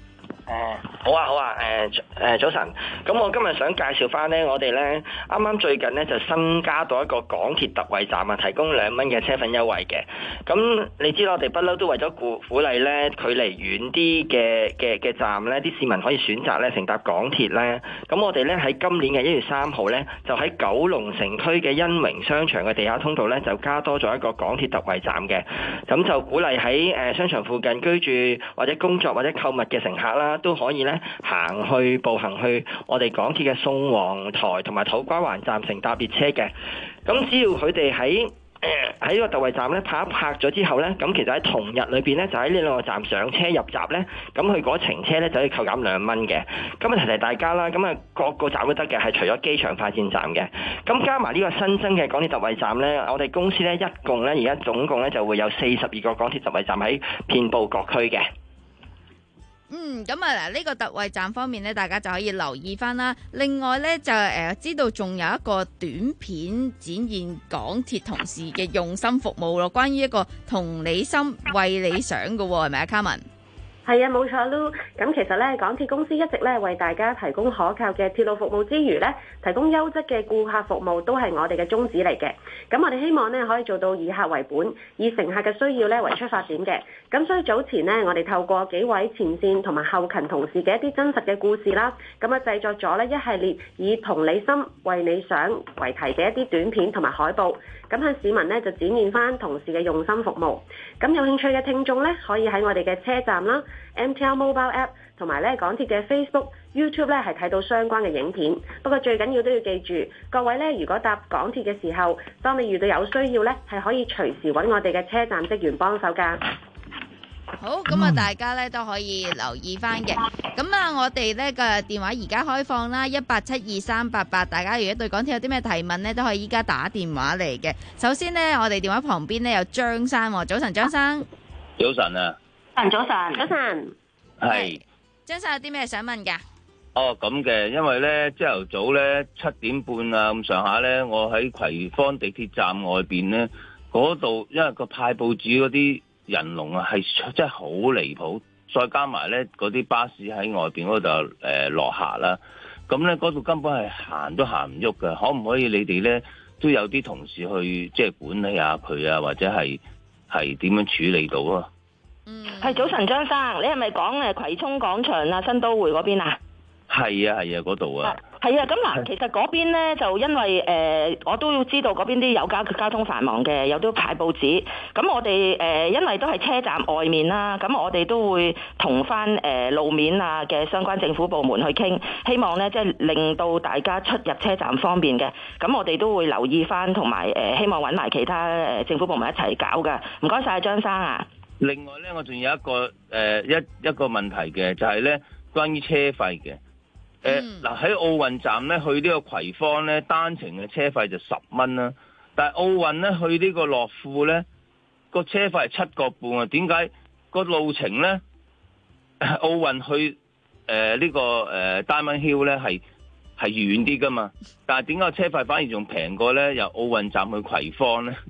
誒、呃、好啊好啊誒誒、呃、早晨，咁我今日想介紹翻呢，我哋呢啱啱最近呢就新加到一個港鐵特惠站啊，提供兩蚊嘅車費優惠嘅。咁你知道我哋不嬲都為咗鼓鼓勵呢距離遠啲嘅嘅嘅站呢，啲市民可以選擇呢乘搭港鐵呢。咁我哋呢喺今年嘅一月三號呢，就喺九龍城區嘅欣榮商場嘅地下通道呢，就加多咗一個港鐵特惠站嘅。咁就鼓勵喺誒商場附近居住或者工作或者購物嘅乘客啦，都可以咧行去步行去我哋港鐵嘅宋皇臺同埋土瓜灣站乘搭列車嘅。咁只要佢哋喺誒喺呢個特惠站咧拍一拍咗之後咧，咁其實喺同日裏邊咧就喺呢兩個站上車入閘咧，咁佢嗰程車咧就可以扣減兩蚊嘅。咁啊提提大家啦，咁啊各個站都得嘅，係除咗機場快線站嘅。咁加埋呢個新增嘅港鐵特惠站咧，我哋公司咧一共咧而家總共咧就會有四十二個港鐵特惠站喺遍佈各區嘅。 嗯，咁啊嗱，呢個特惠站方面咧，大家就可以留意翻啦。另外咧就誒、呃、知道仲有一個短片展現港鐵同事嘅用心服務咯，關於一個同理心為理想嘅喎，係咪啊，卡文？ 係啊，冇錯咯。咁其實咧，港鐵公司一直咧為大家提供可靠嘅鐵路服務之餘咧，提供優質嘅顧客服務都係我哋嘅宗旨嚟嘅。咁我哋希望咧可以做到以客為本，以乘客嘅需要咧為出發點嘅。咁所以早前呢，我哋透過幾位前線同埋後勤同事嘅一啲真實嘅故事啦，咁啊製作咗呢一系列以同理心為理想為題嘅一啲短片同埋海報，咁向市民呢就展現翻同事嘅用心服務。咁有興趣嘅聽眾呢，可以喺我哋嘅車站啦、M T R Mobile App 同埋咧港鐵嘅 Facebook、YouTube 咧係睇到相關嘅影片。不過最緊要都要記住，各位咧如果搭港鐵嘅時候，當你遇到有需要咧，係可以隨時揾我哋嘅車站職員幫手㗎。 好，咁啊，大家咧都可以留意翻嘅。咁啊，我哋呢個電話而家開放啦，一八七二三八八。大家如果對港鐵有啲咩提問呢，都可以依家打電話嚟嘅。首先呢，我哋電話旁邊呢有張生，早晨，張生。 早晨啊。 早晨，早晨。 係。 張生有啲咩想問㗎？ 哦，咁嘅，因為咧朝頭早咧七點半啊咁上下咧，我喺葵芳地鐵站外邊咧嗰度，因為個派報紙嗰啲人龍啊係真係好離譜，再加埋咧嗰啲巴士喺外邊嗰度誒落客啦，咁咧嗰度根本係行都行唔喐㗎，可唔可以你哋咧都有啲同事去即係管理下佢啊，或者係係點樣處理到啊？ 嗯，係早晨，張生，你係咪講誒葵涌廣場啊、新都會嗰邊啊？ 係啊係啊，嗰度啊。 係啊，咁嗱，其實嗰邊咧就因為誒、呃，我都要知道嗰邊啲有交交通繁忙嘅，有啲派報紙。咁我哋誒、呃，因為都係車站外面啦，咁我哋都會同翻誒路面啊嘅相關政府部門去傾，希望咧即係令到大家出入車站方便嘅。咁我哋都會留意翻，同埋誒希望揾埋其他誒政府部門一齊搞噶。唔該晒，張生啊！ 另外咧，我仲有一個誒、呃、一一個問題嘅，就係、是、咧關於車費嘅。誒嗱喺奧運站咧去呢個葵芳咧單程嘅車費就十蚊啦，但係奧運咧去呢個樂富咧個車費係七個半啊。點解個路程咧奧運去誒呢、呃這個誒 Diamond Hill 咧係係遠啲噶嘛？但係點解車費反而仲平過咧由奧運站去葵芳咧？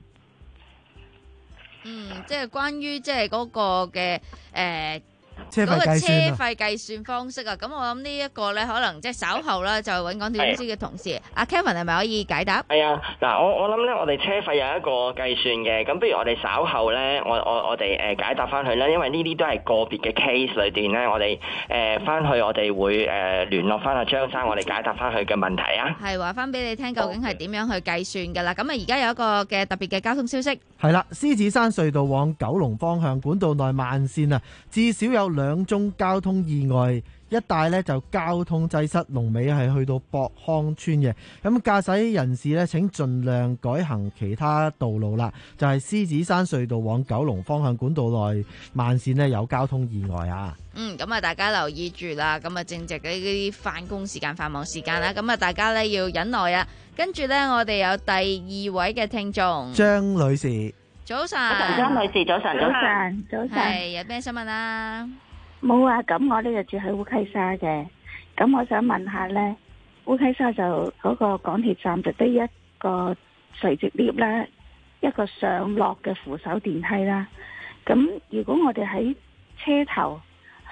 嗯，即係關於即係嗰個嘅誒。呃嗰個車費計算方式啊，咁我諗呢一個咧，可能即係稍後啦，就揾港鐵公司嘅同事。阿 Kevin 係咪可以解答？ 係啊，嗱，我我諗咧，我哋車費有一個計算嘅，咁不如我哋稍後咧，我我我哋誒解答翻佢啦，因為呢啲都係個別嘅 case 裏邊咧，我哋誒翻去我哋會誒聯絡翻阿張生，我哋解答翻佢嘅問題啊。 係話翻俾你聽，究竟係點樣去計算㗎啦？咁啊，而家有一個嘅特別嘅交通消息。 係啦，獅子山隧道往九龍方向管道內慢線啊，至少有兩宗交通意外，一帶呢就交通擠塞，龍尾係去到博康村嘅。咁駕駛人士呢，請盡量改行其他道路啦。就係獅子山隧道往九龍方向管道內慢線呢有交通意外啊。 嗯，咁啊，大家留意住啦。咁啊，正值呢啲返工時間、繁忙時間啦。咁啊，大家呢要忍耐啊。跟住呢，我哋有第二位嘅聽眾張女士， 早晨。 早晨，張女士，早晨， 早晨，早晨。 係有咩新聞啊？ 冇啊，咁我呢就住喺烏溪沙嘅。咁我想問下呢，烏溪沙就嗰個港鐵站就得一個垂直 lift 啦，一個上落嘅扶手電梯啦。咁如果我哋喺車頭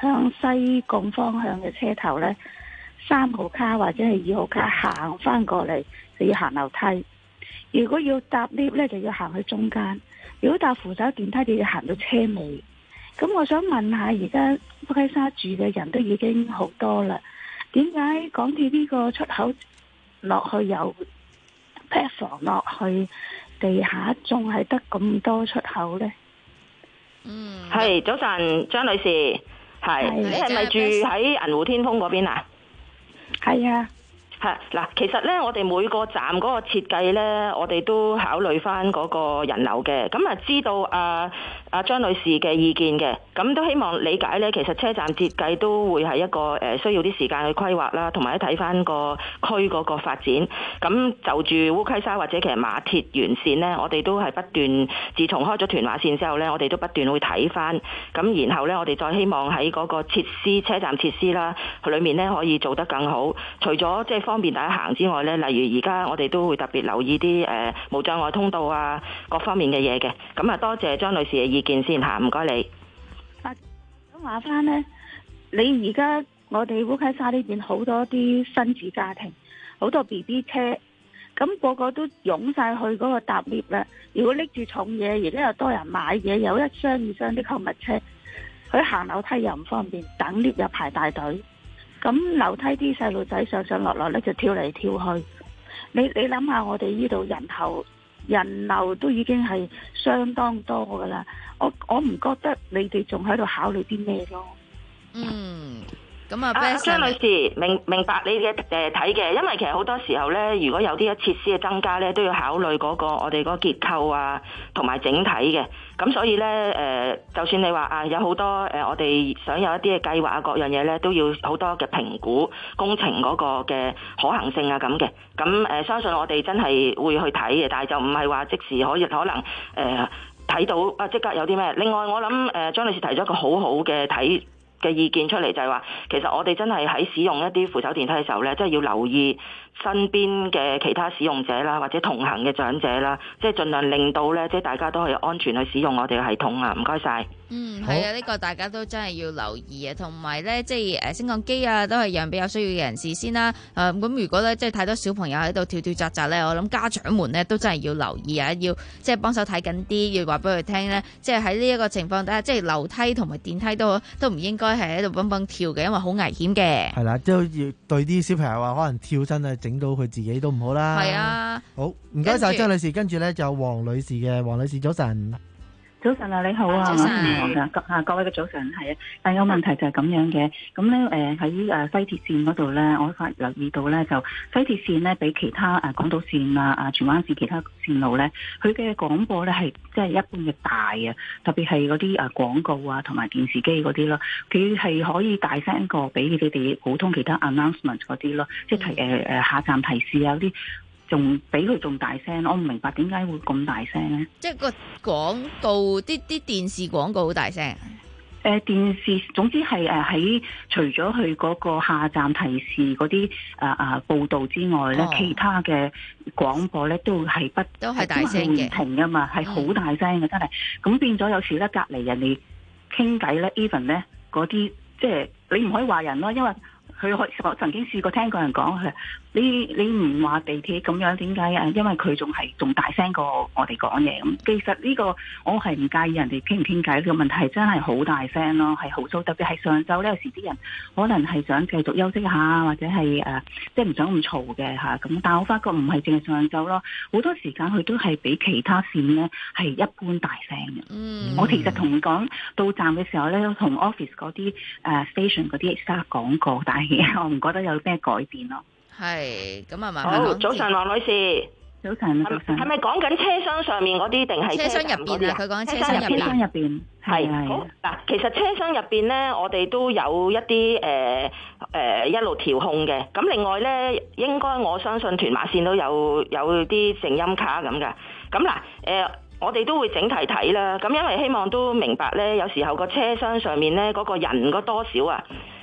向西貢方向嘅車頭呢，三號卡或者係二號卡行翻過嚟就要行樓梯。如果要搭 lift 呢，就要行去中間；如果搭扶手電梯，就要行到車尾。咁我想問下，而家烏溪沙住嘅人都已經好多啦，點解港鐵呢個出口落去由 platform 落去地下仲係得咁多出口呢？ 嗯，係早晨，張女士，係你係咪住喺銀湖天峰嗰邊啊？ 係啊。 係嗱，其實咧，我哋每個站嗰個設計咧，我哋都考慮翻嗰個人流嘅。咁啊，知道啊啊張女士嘅意見嘅，咁都希望理解咧。其實車站設計都會係一個誒需要啲時間去規劃啦，同埋睇翻個區嗰個發展。咁就住烏溪沙或者其實馬鐵沿線咧，我哋都係不斷，自從開咗屯馬線之後咧，我哋都不斷會睇翻。咁然後咧，我哋再希望喺嗰個設施、車站設施啦，裏面咧可以做得更好。除咗即係方便大家行之外咧，例如而家我哋都會特別留意啲誒、呃、無障礙通道啊，各方面嘅嘢嘅。咁啊，多謝張女士嘅意見先嚇，唔該你。 咁話翻呢，你而家我哋烏溪沙呢邊好多啲新住家庭，好多 B B 車，咁、那個個都湧晒去嗰個搭 lift 啦。如果拎住重嘢，而家又多人買嘢，有一箱二箱啲購物車，佢行樓梯又唔方便，等 lift 又排大隊。咁樓梯啲細路仔上上落落咧就跳嚟跳去，你你諗下我哋呢度人頭人流都已經係相當多噶啦，我我唔覺得你哋仲喺度考慮啲咩咯。 嗯，咁啊， 啊張女士明明白你嘅誒睇嘅，因為其實好多時候咧，如果有啲嘅設施嘅增加咧，都要考慮嗰個我哋嗰個結構啊，同埋整體嘅。咁所以咧，誒、呃，就算你話啊，有好多誒、呃，我哋想有一啲嘅計劃啊，各樣嘢咧，都要好多嘅評估工程嗰個嘅可行性啊，咁嘅。咁誒、呃，相信我哋真係會去睇嘅，但係就唔係話即時可以可能誒睇、呃、到啊，即刻有啲咩。另外，我諗誒，張女士提咗一個好好嘅睇嘅意見出嚟，就係話，其實我哋真係喺使用一啲扶手電梯嘅時候咧，即係要留意身邊嘅其他使用者啦，或者同行嘅長者啦，即係盡量令到咧，即係大家都可以安全去使用我哋嘅系統啊！唔該晒。 嗯，係啊，呢、這個大家都真係要留意啊，同埋咧，即係誒升降機啊，都係讓比較需要嘅人士先啦。誒、呃，咁如果咧，即係太多小朋友喺度跳跳扎扎咧，我諗家長們咧都真係要留意啊，要即係幫手睇緊啲，要話俾佢聽咧，即係喺呢一個情況底下，即係樓梯同埋電梯都都唔應該係喺度蹦蹦跳嘅，因為好危險嘅。 係啦，都要對啲小朋友話，可能跳真係整到佢自己都唔好啦。 係啊， 好，唔該晒張女士，跟住咧就黃女士嘅，黃女士早晨。 早晨啊，你好啊， 早晨啊，啊各位嘅早晨，係啊，但有問題就係咁樣嘅，咁咧誒喺誒西鐵線嗰度咧，我發留意到咧就西鐵線咧比其他誒港島線啊、啊荃灣線其他線路咧，佢嘅廣播咧係即係一般嘅大啊，特別係嗰啲誒廣告啊同埋電視機嗰啲咯，佢係可以大聲過比你哋普通其他 announcement 嗰啲咯，即係提誒誒下站提示啊嗰啲。仲比佢仲大聲，我唔明白點解會咁大聲咧？ 即係個廣告，啲啲電視廣告好大聲。誒、 呃、電視總之係誒喺除咗佢嗰個下站提示嗰啲誒誒報導之外咧，哦、其他嘅廣播咧都係不都係大聲嘅， 唔停噶嘛，係好大聲嘅，真係。咁變咗有時咧，隔離人哋傾偈咧 ，even 咧嗰啲即係你唔可以話人咯，因為佢我曾經試過聽過人講佢。你你唔話地鐵咁樣點解啊？因為佢仲係仲大聲過我哋講嘢咁。其實呢個我係唔介意人哋傾唔傾偈，呢個問題真係好大聲咯，係好嘈。特別係上晝呢，有時啲人可能係想繼續休息下，或者係誒即係唔想咁嘈嘅嚇咁。但係我發覺唔係淨係上晝咯，好多時間佢都係比其他線呢係一般大聲嘅。 嗯， 我其實同你講到站嘅時候呢，同 office 嗰啲誒 station 嗰啲 staff 講過，但係我唔覺得有咩改變咯。 係咁啊，慢慢好，早晨，黃女士。 早晨，早晨。 係咪講緊車廂上面嗰啲定係車廂入邊啊？佢講車廂入邊。 車廂入邊係好嗱，其實車廂入邊咧，我哋都有一啲誒誒一路調控嘅。咁另外咧，應該我相信屯馬線都有有啲靜音卡咁嘅。咁嗱誒，我哋都會整體睇啦。咁因為希望都明白咧，有時候個車廂上面咧嗰個人嗰多少啊。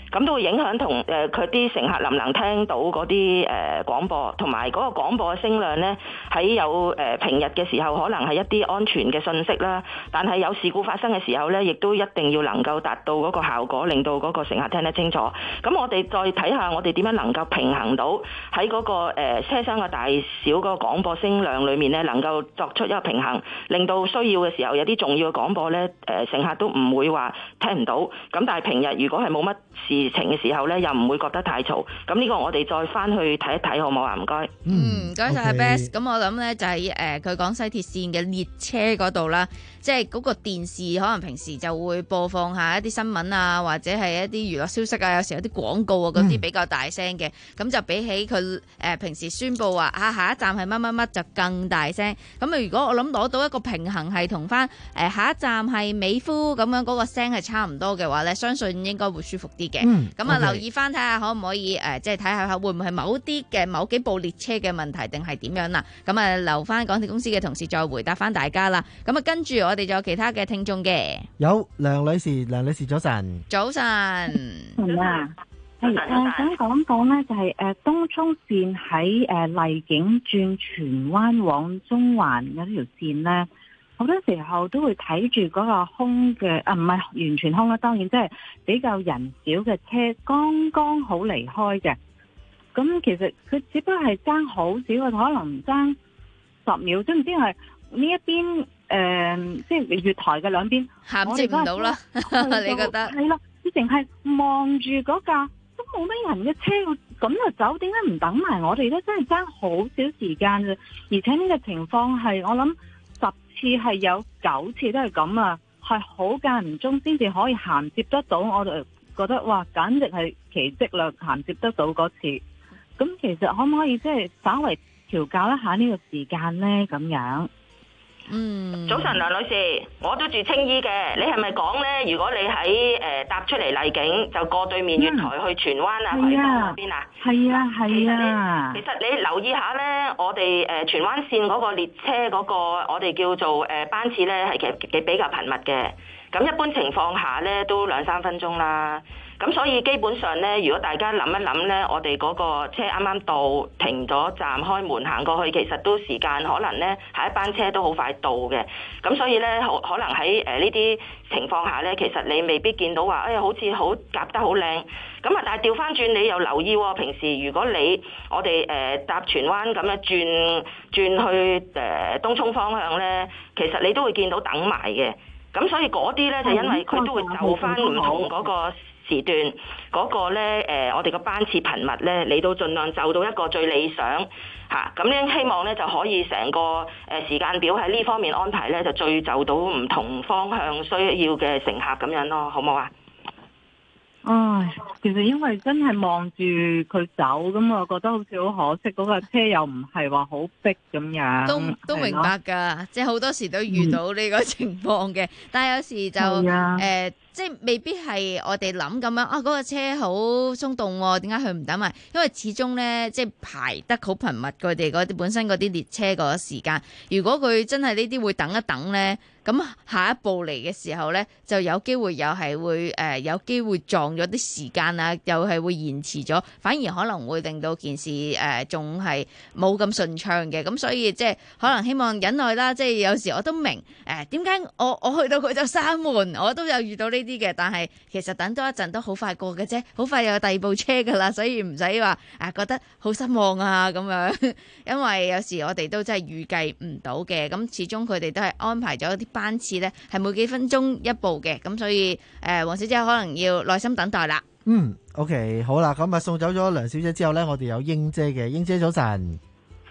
咁都會影響同誒佢啲乘客能唔能聽到嗰啲誒廣播，同埋嗰個廣播嘅聲量咧，喺有誒平日嘅時候可能係一啲安全嘅信息啦，但係有事故發生嘅時候咧，亦都一定要能夠達到嗰個效果，令到嗰個乘客聽得清楚。咁我哋再睇下我哋點樣能夠平衡到喺嗰個誒車廂嘅大小嗰個廣播聲量裏面咧，能夠作出一個平衡，令到需要嘅時候有啲重要嘅廣播咧，誒乘客都唔會話聽唔到。咁但係平日如果係冇乜事情嘅時候咧，又唔會覺得太嘈。咁呢個我哋再翻去睇一睇好唔好啊？唔該。 嗯，唔該晒 Best。咁我諗咧就係誒佢講西鐵線嘅列車嗰度啦，即係嗰個電視可能平時就會播放下一啲新聞啊，或者係一啲娛樂消息啊，有時有啲廣告啊嗰啲比較大聲嘅，咁、嗯、就比起佢誒、呃、平時宣佈話啊下一站係乜乜乜就更大聲。咁啊如果我諗攞到一個平衡係同翻誒下一站係美孚咁樣嗰個聲係差唔多嘅話咧，相信應該會舒服啲嘅。咁啊、嗯、留意翻睇下可唔可以誒、呃、即係睇下會唔會係某啲嘅某幾部列車嘅問題定係點樣啦？咁啊留翻港鐵公司嘅同事再回答翻大家啦。咁啊跟住我哋仲有其他嘅聽眾嘅， 有梁女士，梁女士早晨， 早晨， 係啊，係誒想講講咧，就係誒東涌線喺誒荔景轉荃灣往中環嘅呢條線咧，好多時候都會睇住嗰個空嘅啊，唔係完全空啦，當然即係比較人少嘅車剛剛好離開嘅。咁其實佢只不過係爭好少嘅，可能爭十秒，都唔知係呢一邊。誒、呃，即係月台嘅兩邊， 銜接唔到啦。你覺得？係啦，你淨係望住嗰架都冇乜人嘅車，咁就走，點解唔等埋我哋咧？真係爭好少時間啫。而且呢個情況係我諗十次係有九次都係咁啊，係好間唔中先至可以銜接得到。我就覺得哇，簡直係奇蹟啦！銜接得到嗰次，咁其實可唔可以即係稍微調校一下呢個時間咧？咁樣。 嗯，早晨梁女士，我都住青衣嘅，你係咪講咧？如果你喺誒、呃、搭出嚟荔景，就過對面月台去荃灣啊，葵芳嗰邊啊？係啊，係啊。其實你留意下咧，我哋誒荃灣線嗰個列車嗰、嗰個我哋叫做誒、呃、班次咧，係其實幾比較頻密嘅。咁一般情況下咧，都兩三分鐘啦。咁所以基本上咧，如果大家諗一諗咧，我哋嗰個車啱啱到，停咗站，開門行過去，其實都時間可能咧，下一班車都好快到嘅。咁所以咧，可可能喺誒呢啲情況下咧，其實你未必見到話，哎呀，好似好夾得好靚。咁啊，但係調翻轉你又留意喎、哦，平時如果你我哋誒、呃、搭荃灣咁樣轉轉去誒、呃、東涌方向咧，其實你都會見到等埋嘅。咁所以嗰啲咧就因為佢都會就翻唔同嗰個時段嗰個咧，誒，我哋個班次頻密咧，嚟到盡量就到一個最理想嚇，咁咧希望咧就可以成個誒時間表喺呢方面安排咧，就最就到唔同方向需要嘅乘客咁樣咯，好唔好啊？ 唉，其實因為真係望住佢走，咁我覺得好似好可惜，嗰架車又唔係話好逼咁樣。 都都明白㗎，即係好多時都遇到呢個情況嘅，嗯、但係有時就誒、啊呃，即係未必係我哋諗咁樣啊！嗰、嗰個車好鬆動喎，點解佢唔等埋？因為始終咧，即係排得好頻密，佢哋嗰啲本身嗰啲列車嗰個時間，如果佢真係呢啲會等一等咧。咁下一步嚟嘅時候呢，就有機會又係會誒、呃、有機會撞咗啲時間啊，又係會延遲咗，反而可能會令到件事誒仲係冇咁順暢嘅。咁所以即係可能希望忍耐啦。即係有時我都明誒點解我我去到佢就閂門，我都有遇到呢啲嘅。但係其實等多一陣都好快過嘅啫，好快又有第二部車㗎啦，所以唔使話誒覺得好失望啊咁樣。因為有時我哋都真係預計唔到嘅，咁始終佢哋都係安排咗啲班次咧係每幾分鐘一部嘅，咁所以誒黃小姐可能要耐心等待啦。 嗯 OK 好啦，咁啊送走咗梁小姐之後咧，我哋有英姐嘅，英姐早晨。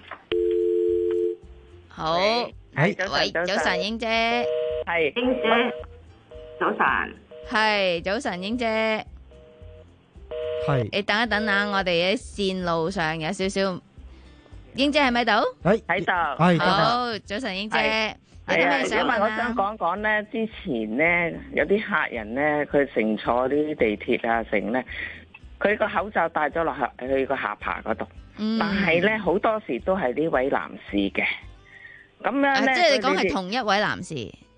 好， 係早喂， 晨， 早晨，英姐， 係英姐，早晨， 係早晨，英姐， 係你等一等啊，我哋喺線路上有少少，英姐係咪度？ 喺喺度， 係好，早晨，英姐。 係啊，因為我想講講咧，之前咧有啲客人咧，佢乘坐啲地鐵啊，乘咧，佢個口罩戴咗落去佢個下巴嗰度，嗯、但係咧好多時都係呢位男士嘅，咁樣咧， 啊、即係你講係同一位男士，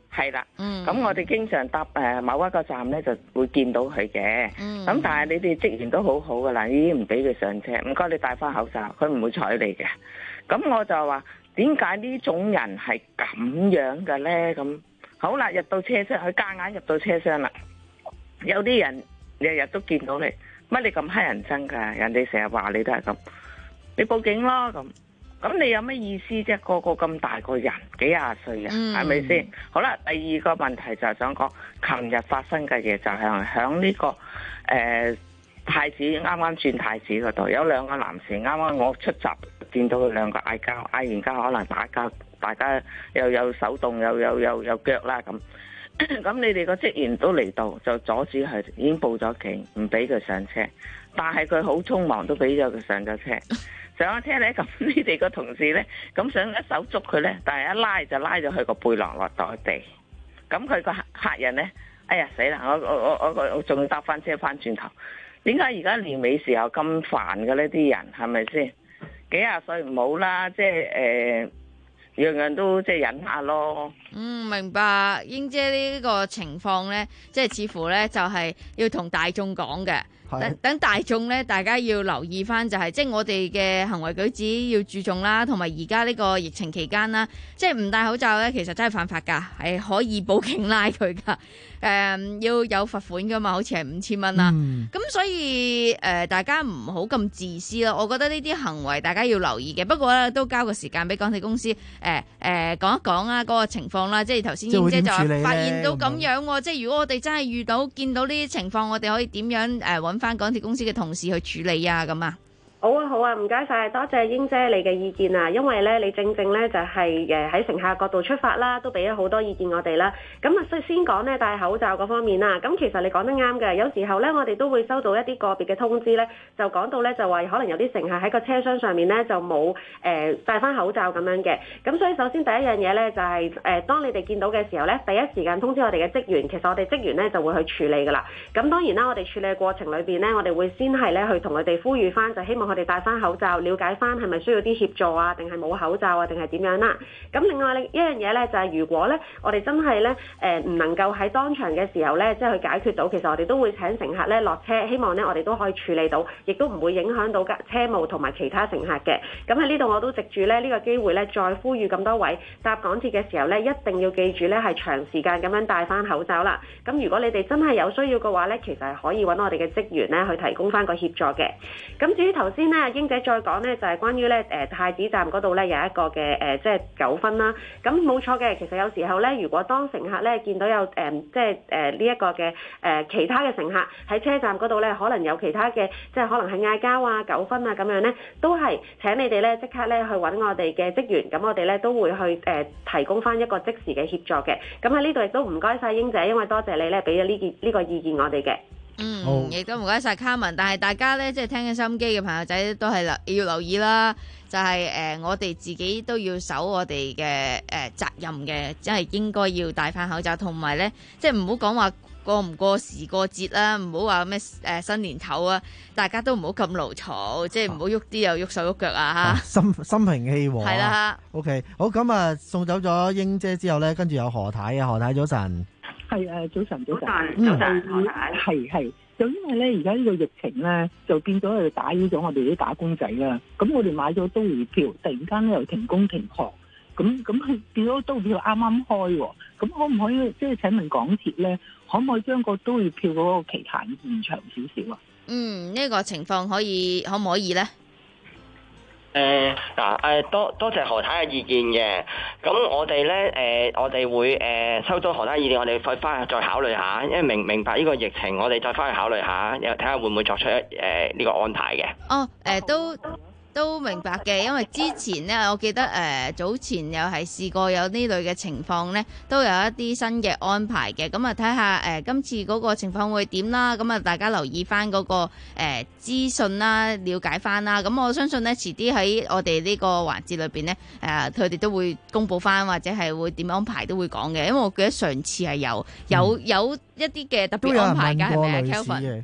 係啦，咁、 嗯、 我哋經常搭誒某一個站咧，就會見到佢嘅。咁、 嗯、 但係你哋職員都好好噶啦，已經唔俾佢上車，唔該你戴翻口罩，佢唔會睬你嘅。咁我就話點解呢種人係咁樣嘅咧？咁好啦，入到車廂，佢夾硬入到車廂啦。有啲人日日都見到你，乜你咁乞人憎㗎？人哋成日話你都係咁，你報警咯咁。咁你有咩意思啫？個個咁大個人，幾廿歲啊，係咪先？好啦，第二個問題就係想講，琴日發生嘅嘢就係響呢個誒、呃、太子啱啱轉太子嗰度，有兩個男士啱啱我出閘見到佢兩個嗌交，嗌完交可能打交，大家又有手動又有有有腳啦咁。咁你哋個職員都嚟到，就阻止佢，已經報咗警，唔俾佢上車。但係佢好匆忙，都俾咗佢上咗車。上咗車咧，咁你哋個同事咧，咁想一手捉佢咧，但係一拉就拉咗佢個背囊落袋地。咁佢個客人咧，哎呀死啦！我我我我我仲要搭翻車翻轉頭。點解而家年尾時候咁煩嘅呢啲人係咪先？幾廿歲唔好啦，即係誒，樣樣都即係忍下咯。 嗯，明白。英姐呢個情況咧，即係似乎咧就係要同大眾講嘅。等等大眾咧，大家要留意翻就係、是，即係我哋嘅行為舉止要注重啦，同埋而家呢個疫情期間啦，即係唔戴口罩咧，其實真係犯法㗎，係可以報警拉佢㗎。誒、嗯，要有罰款㗎嘛，好似係五千蚊啦。咁、嗯、所以誒、呃，大家唔好咁自私咯。我覺得呢啲行為大家要留意嘅。不過咧，都交個時間俾港鐵公司誒誒、呃呃、講一講啊，嗰個情況啦。即係頭先英姐就話發現到咁樣喎，即係如果我哋真係遇到見到呢啲情況，我哋可以點樣誒揾翻港鐵公司嘅同事去處理啊？咁啊？ 好啊好啊，唔該晒，多謝英姐你嘅意見啊，因為咧你正正咧就係誒喺乘客角度出發啦，都俾咗好多意見我哋啦。咁啊，先講咧戴口罩嗰方面啦。咁其實你講得啱嘅，有時候咧我哋都會收到一啲個別嘅通知咧，就講到咧就話可能有啲乘客喺個車廂上面咧就冇誒戴翻口罩咁樣嘅。咁所以首先第一樣嘢咧就係、是、誒、呃、當你哋見到嘅時候咧，第一時間通知我哋嘅職員，其實我哋職員咧就會去處理噶啦。咁當然啦，我哋處理嘅過程裏邊咧，我哋會先係咧去同佢哋呼籲翻，就希望佢哋戴翻口罩，了解翻係咪需要啲協助啊，定係冇口罩啊，定係點樣啦？咁另外一樣嘢咧，就係、是、如果咧我哋真係咧誒唔能夠喺當場嘅時候咧，即係去解決到，其實我哋都會請乘客咧落車，希望咧我哋都可以處理到，亦都唔會影響到車務同埋其他乘客嘅。咁喺呢度我都藉住咧呢個機會咧，再呼籲咁多位搭港鐵嘅時候咧，一定要記住咧係長時間咁樣戴翻口罩啦。咁如果你哋真係有需要嘅話咧，其實係可以揾我哋嘅職員咧去提供翻個協助嘅。咁至於頭先咧，英姐再講咧就係關於咧誒太子站嗰度咧有一個嘅誒即係糾紛啦。咁冇錯嘅，其實有時候咧，如果當乘客咧見到有誒即係誒呢一個嘅誒其他嘅乘客喺車站嗰度咧，可能有其他嘅即係可能係嗌交啊、糾紛啊咁樣咧，都係請你哋咧即刻咧去揾我哋嘅職員，咁我哋咧都會去誒提供翻一個即時嘅協助嘅。咁喺呢度亦都唔該晒英姐，因為多謝你咧俾咗呢件呢個意見我哋嘅。 嗯，亦都唔該晒卡文，但係大家咧即係聽緊收音機嘅朋友仔都係要留意啦，就係、是、誒、呃、我哋自己都要守我哋嘅誒責任嘅，即係應該要戴翻口罩，同埋咧即係唔好講話過唔過時過節啦，唔好話咩誒新年頭啊，大家都唔好咁勞嘈，即係唔好喐啲又喐手喐腳啊嚇， 心心平氣和。 係啦 ，OK，好咁啊，送走咗英姐之後咧，跟住有何太啊，何太早晨。 係誒，早晨，早晨， 早晨，何太。 係係，就因為咧，而家呢個疫情咧，就變咗係打擾咗我哋啲打工仔啦。咁我哋買咗都會票，突然間咧又停工停學，咁咁係變咗都會票啱啱開喎。咁可唔可以即係請問港鐵咧，可唔可以將個都會票嗰個期限延長少少啊？ 嗯，呢、這個情況可以可唔可以咧？ 誒嗱誒多多謝何太嘅意見嘅，咁我哋咧誒我哋會誒、呃、收到何太意見，我哋再翻去再考慮下，因為明明白呢個疫情，我哋再翻去考慮下，又睇下會唔會作出一誒呢個安排嘅。 哦誒、呃、都。都明白嘅，因為之前呢，我記得誒、呃、早前又係試過有呢類嘅情況呢，都有一啲新嘅安排嘅。咁啊睇下誒今次嗰個情況會點啦。咁啊大家留意翻、那、嗰個誒、呃、資訊啦，了解翻啦。咁我相信呢，遲啲喺我哋呢個環節裏邊呢，誒佢哋都會公佈翻，或者係會點安排都會講嘅。因為我記得上次係有有、嗯、有一啲嘅特別安排㗎，係咪啊 Kelvin？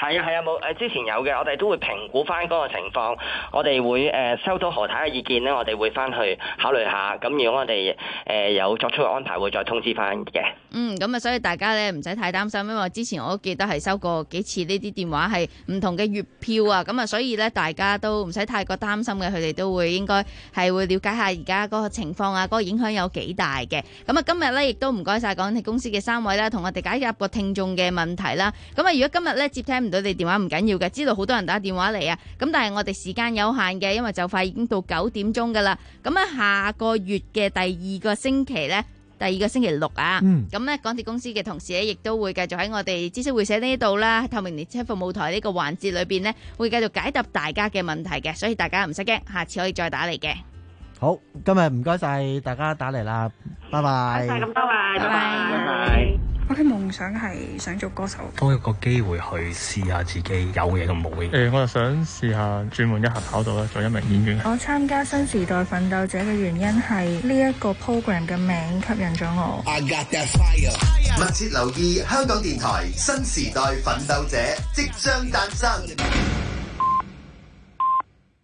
係啊係啊，冇誒之前有嘅，我哋都會評估翻嗰個情況，我哋會誒收到何太嘅意見咧，我哋會翻去考慮下。咁如果我哋誒有作出嘅安排，會再通知翻嘅。 嗯，咁啊，所以大家咧唔使太擔心，因為之前我都記得係收過幾次呢啲電話係唔同嘅月票啊，咁啊，所以咧大家都唔使太過擔心嘅，佢哋都會應該係會了解下而家嗰個情況啊，嗰個影響有幾大嘅。咁啊，今日咧亦都唔該晒港鐵公司嘅三位啦，同我哋解答個聽眾嘅問題啦。咁啊，如果今日咧接聽唔到你電話唔緊要嘅，知道好多人打電話嚟啊，咁但係我哋時間有限嘅，因為就快已經到九點鐘噶啦。咁啊，下個月嘅第二個星期咧。第二個星期六啊，咁咧、嗯、港鐵公司嘅同事咧，亦都會繼續喺我哋知識會社呢度啦，透明列車服務台呢個環節裏邊呢，會繼續解答大家嘅問題嘅，所以大家唔使驚，下次可以再打嚟嘅。 好，今日唔該晒大家打嚟啦，拜拜。 唔該晒咁多位，拜拜。 我嘅夢想係想做歌手， 多一個機會去試下自己有嘢同冇嘢。誒、欸，我就想試下轉換一下跑道啦，做一名演員。 我參加新時代奮鬥者嘅原因係呢一個 program 嘅名吸引咗我。 I got that fire. 密切留意香港電台新時代奮鬥者即將誕生。